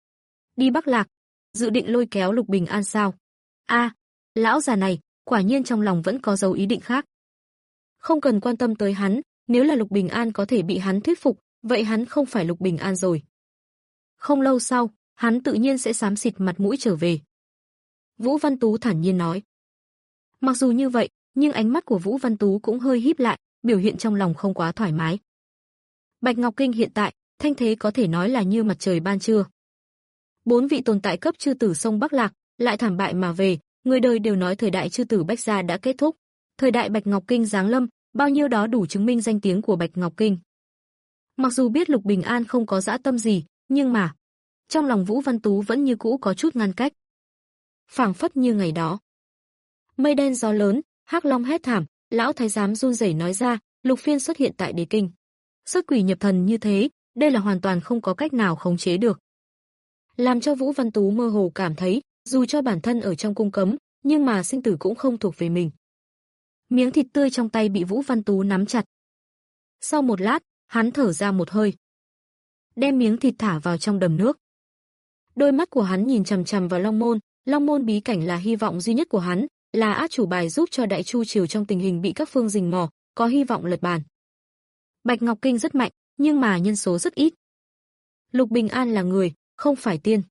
Đi Bắc Lạc, dự định lôi kéo Lục Bình An sao? A, lão già này, quả nhiên trong lòng vẫn có dấu ý định khác. Không cần quan tâm tới hắn, nếu là Lục Bình An có thể bị hắn thuyết phục, vậy hắn không phải Lục Bình An rồi. Không lâu sau, hắn tự nhiên sẽ xám xịt mặt mũi trở về. Vũ Văn Tú thản nhiên nói. Mặc dù như vậy, nhưng ánh mắt của Vũ Văn Tú cũng hơi híp lại, biểu hiện trong lòng không quá thoải mái. Bạch Ngọc Kinh hiện tại, thanh thế có thể nói là như mặt trời ban trưa. Bốn vị tồn tại cấp chư tử sông Bắc Lạc, lại thảm bại mà về, người đời đều nói thời đại chư tử Bách gia đã kết thúc. Thời đại Bạch Ngọc Kinh giáng lâm, bao nhiêu đó đủ chứng minh danh tiếng của Bạch Ngọc Kinh. Mặc dù biết Lục Bình An không có dã tâm gì, nhưng mà trong lòng Vũ Văn Tú vẫn như cũ có chút ngăn cách. Phảng phất như ngày đó. Mây đen gió lớn, Hắc Long hét thảm, lão thái giám run rẩy nói ra, Lục Phiên xuất hiện tại Đế Kinh. Xuất quỷ nhập thần như thế, đây là hoàn toàn không có cách nào khống chế được. Làm cho Vũ Văn Tú mơ hồ cảm thấy, dù cho bản thân ở trong cung cấm, nhưng mà sinh tử cũng không thuộc về mình. Miếng thịt tươi trong tay bị Vũ Văn Tú nắm chặt. Sau một lát, hắn thở ra một hơi, đem miếng thịt thả vào trong đầm nước. Đôi mắt của hắn nhìn chằm chằm vào Long Môn, Long Môn bí cảnh là hy vọng duy nhất của hắn, là át chủ bài giúp cho Đại Chu triều trong tình hình bị các phương rình mò, có hy vọng lật bàn. Bạch Ngọc Kinh rất mạnh, nhưng mà nhân số rất ít. Lục Bình An là người, không phải tiên.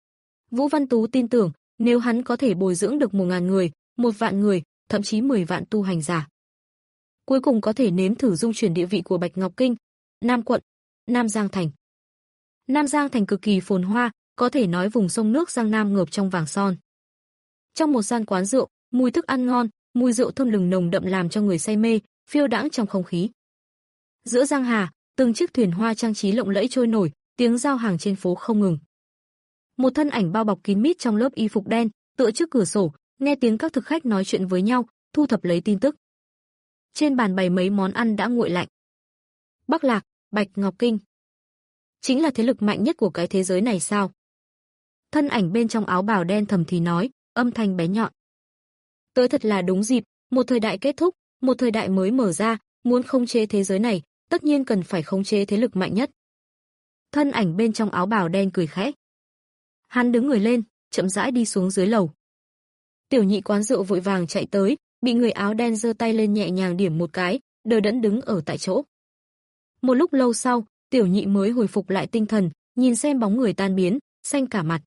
Vũ Văn Tú tin tưởng, nếu hắn có thể bồi dưỡng được một ngàn người, một vạn người, thậm chí mười vạn tu hành giả, cuối cùng có thể nếm thử dung chuyển địa vị của Bạch Ngọc Kinh. Nam quận, Nam Giang thành. Nam Giang thành cực kỳ phồn hoa, có thể nói vùng sông nước Giang Nam ngợp trong vàng son. Trong một gian quán rượu, mùi thức ăn ngon, mùi rượu thơm lừng nồng đậm làm cho người say mê, phiêu đãng trong không khí. Giữa Giang Hà, từng chiếc thuyền hoa trang trí lộng lẫy trôi nổi, tiếng giao hàng trên phố không ngừng. Một thân ảnh bao bọc kín mít trong lớp y phục đen, tựa trước cửa sổ, nghe tiếng các thực khách nói chuyện với nhau, thu thập lấy tin tức. Trên bàn bày mấy món ăn đã nguội lạnh. Bắc Lạc, Bạch Ngọc Kinh, chính là thế lực mạnh nhất của cái thế giới này sao? Thân ảnh bên trong áo bào đen thầm thì nói, âm thanh bé nhọn. Tới thật là đúng dịp, một thời đại kết thúc, một thời đại mới mở ra, muốn khống chế thế giới này, tất nhiên cần phải khống chế thế lực mạnh nhất. Thân ảnh bên trong áo bào đen cười khẽ. Hắn đứng người lên, chậm rãi đi xuống dưới lầu. Tiểu nhị quán rượu vội vàng chạy tới, bị người áo đen giơ tay lên nhẹ nhàng điểm một cái, đờ đẫn đứng ở tại chỗ. Một lúc lâu sau, tiểu nhị mới hồi phục lại tinh thần, nhìn xem bóng người tan biến, xanh cả mặt.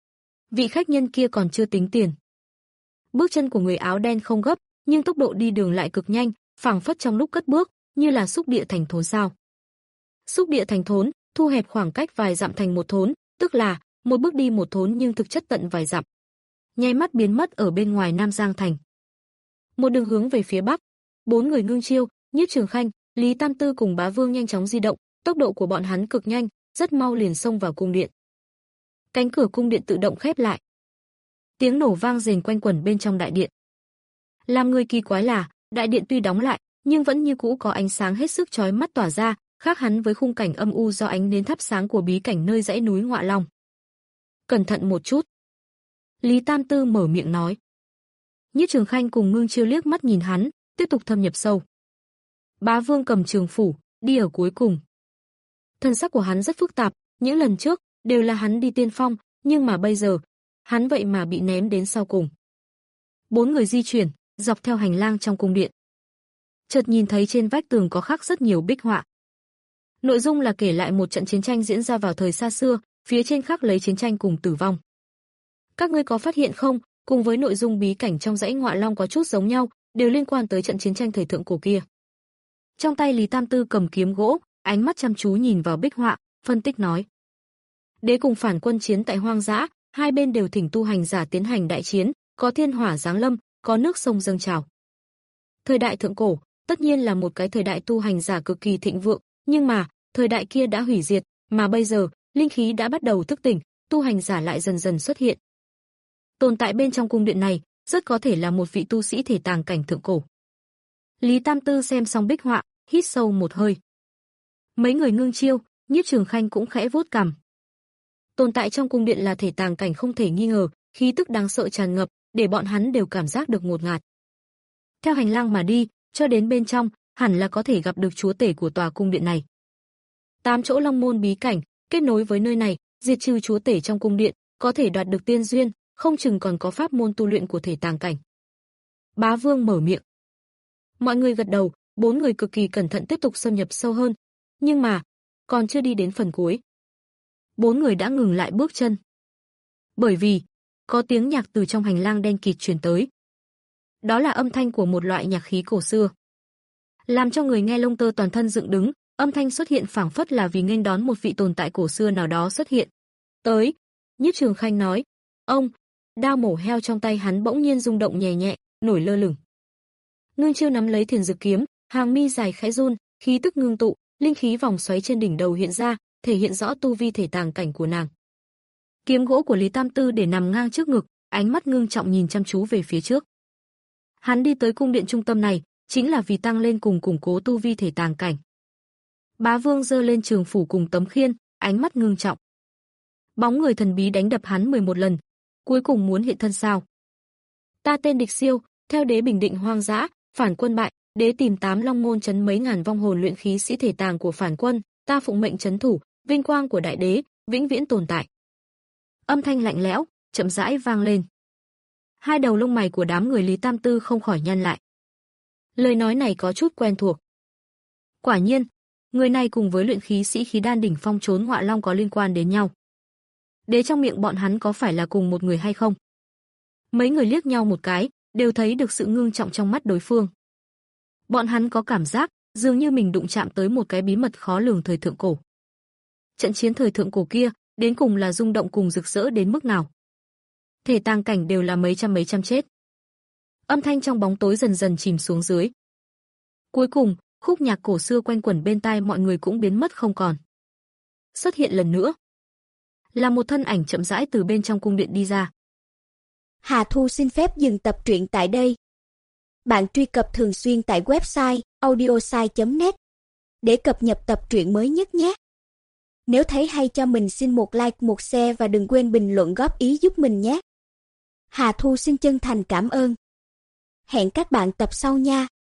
Vị khách nhân kia còn chưa tính tiền. Bước chân của người áo đen không gấp, nhưng tốc độ đi đường lại cực nhanh, phảng phất trong lúc cất bước, như là xúc địa thành thốn sao. Xúc địa thành thốn, thu hẹp khoảng cách vài dặm thành một thốn, tức là một bước đi một thốn nhưng thực chất tận vài dặm. Nháy mắt biến mất ở bên ngoài Nam Giang thành. Một đường hướng về phía bắc, bốn người ngưng chiêu, Nhiếp Trường Khanh, Lý Tam Tư cùng Bá Vương nhanh chóng di động, tốc độ của bọn hắn cực nhanh, rất mau liền xông vào cung điện. Cánh cửa cung điện tự động khép lại. Tiếng nổ vang rền quanh quẩn bên trong đại điện. Làm người kỳ quái là, đại điện tuy đóng lại, nhưng vẫn như cũ có ánh sáng hết sức chói mắt tỏa ra, khác hẳn với khung cảnh âm u do ánh nến thắp sáng của bí cảnh nơi dãy núi Ngọa Long. Cẩn thận một chút. Lý Tam Tư mở miệng nói. Nhiếp Trường Khanh cùng Ngưng Chiêu liếc mắt nhìn hắn, tiếp tục thâm nhập sâu. Bá Vương cầm trường phủ, đi ở cuối cùng. Thân sắc của hắn rất phức tạp, những lần trước đều là hắn đi tiên phong, nhưng mà bây giờ, hắn vậy mà bị ném đến sau cùng. Bốn người di chuyển, dọc theo hành lang trong cung điện. Chợt nhìn thấy trên vách tường có khắc rất nhiều bích họa. Nội dung là kể lại một trận chiến tranh diễn ra vào thời xa xưa, phía trên khắc lấy chiến tranh cùng tử vong. Các ngươi có phát hiện không, cùng với nội dung bí cảnh trong dãy Ngọa Long có chút giống nhau, đều liên quan tới trận chiến tranh thời thượng cổ kia. Trong tay Lý Tam Tư cầm kiếm gỗ, ánh mắt chăm chú nhìn vào bích họa, phân tích nói: Đế cùng phản quân chiến tại hoang dã, hai bên đều thỉnh tu hành giả tiến hành đại chiến, có thiên hỏa giáng lâm, có nước sông dâng trào. Thời đại thượng cổ, tất nhiên là một cái thời đại tu hành giả cực kỳ thịnh vượng, nhưng mà, thời đại kia đã hủy diệt, mà bây giờ, linh khí đã bắt đầu thức tỉnh, tu hành giả lại dần dần xuất hiện. Tồn tại bên trong cung điện này, rất có thể là một vị tu sĩ thể tàng cảnh thượng cổ. Lý Tam Tư xem xong bích họa, hít sâu một hơi. Mấy người ngưng chiêu, Nhiếp Trường Khanh cũng khẽ vuốt cằm. Tồn tại trong cung điện là thể tàng cảnh không thể nghi ngờ, khí tức đáng sợ tràn ngập, để bọn hắn đều cảm giác được ngột ngạt. Theo hành lang mà đi, cho đến bên trong, hẳn là có thể gặp được chúa tể của tòa cung điện này. Tám chỗ long môn bí cảnh, kết nối với nơi này, diệt trừ chúa tể trong cung điện, có thể đoạt được tiên duyên, không chừng còn có pháp môn tu luyện của thể tàng cảnh. Bá Vương mở miệng. Mọi người gật đầu, bốn người cực kỳ cẩn thận tiếp tục xâm nhập sâu hơn. Nhưng mà, còn chưa đi đến phần cuối. Bốn người đã ngừng lại bước chân. Bởi vì, có tiếng nhạc từ trong hành lang đen kịt truyền tới. Đó là âm thanh của một loại nhạc khí cổ xưa. Làm cho người nghe lông tơ toàn thân dựng đứng, âm thanh xuất hiện phảng phất là vì nghênh đón một vị tồn tại cổ xưa nào đó xuất hiện. Tới, Nhiếp Trường Khanh nói. Ông, đao mổ heo trong tay hắn bỗng nhiên rung động nhẹ nhẹ, nổi lơ lửng. Ngưng Chiêu nắm lấy Thiền Dực kiếm, hàng mi dài khẽ run, khí tức ngưng tụ, linh khí vòng xoáy trên đỉnh đầu hiện ra, thể hiện rõ tu vi thể tàng cảnh của nàng. Kiếm gỗ của Lý Tam Tư để nằm ngang trước ngực, ánh mắt ngưng trọng nhìn chăm chú về phía trước. Hắn đi tới cung điện trung tâm này, chính là vì tăng lên cùng củng cố tu vi thể tàng cảnh. Bá Vương giơ lên trường phủ cùng tấm khiên, ánh mắt ngưng trọng. Bóng người thần bí đánh đập hắn mười một lần, cuối cùng muốn hiện thân sao? Ta tên Địch Siêu, theo đế bình định hoang dã, phản quân bại, đế tìm tám long môn trấn mấy ngàn vong hồn luyện khí sĩ thể tàng của phản quân, ta phụng mệnh trấn thủ, vinh quang của đại đế vĩnh viễn tồn tại. Âm thanh lạnh lẽo, chậm rãi vang lên. Hai đầu lông mày của đám người Lý Tam Tư không khỏi nhăn lại. Lời nói này có chút quen thuộc. Quả nhiên, người này cùng với luyện khí sĩ khí đan đỉnh phong trốn Ngọa Long có liên quan đến nhau. Đế trong miệng bọn hắn có phải là cùng một người hay không? Mấy người liếc nhau một cái, đều thấy được sự ngưng trọng trong mắt đối phương. Bọn hắn có cảm giác, dường như mình đụng chạm tới một cái bí mật khó lường thời thượng cổ. Trận chiến thời thượng cổ kia, đến cùng là rung động cùng rực rỡ đến mức nào? Thể tàng cảnh đều là mấy trăm mấy trăm chết. Âm thanh trong bóng tối dần dần chìm xuống dưới. Cuối cùng, khúc nhạc cổ xưa quanh quẩn bên tai mọi người cũng biến mất không còn. Xuất hiện lần nữa, là một thân ảnh chậm rãi từ bên trong cung điện đi ra. Hà Thu xin phép dừng tập truyện tại đây. Bạn truy cập thường xuyên tại website audiosai chấm net để cập nhật tập truyện mới nhất nhé. Nếu thấy hay cho mình xin một like, một share và đừng quên bình luận góp ý giúp mình nhé. Hà Thu xin chân thành cảm ơn. Hẹn các bạn tập sau nha.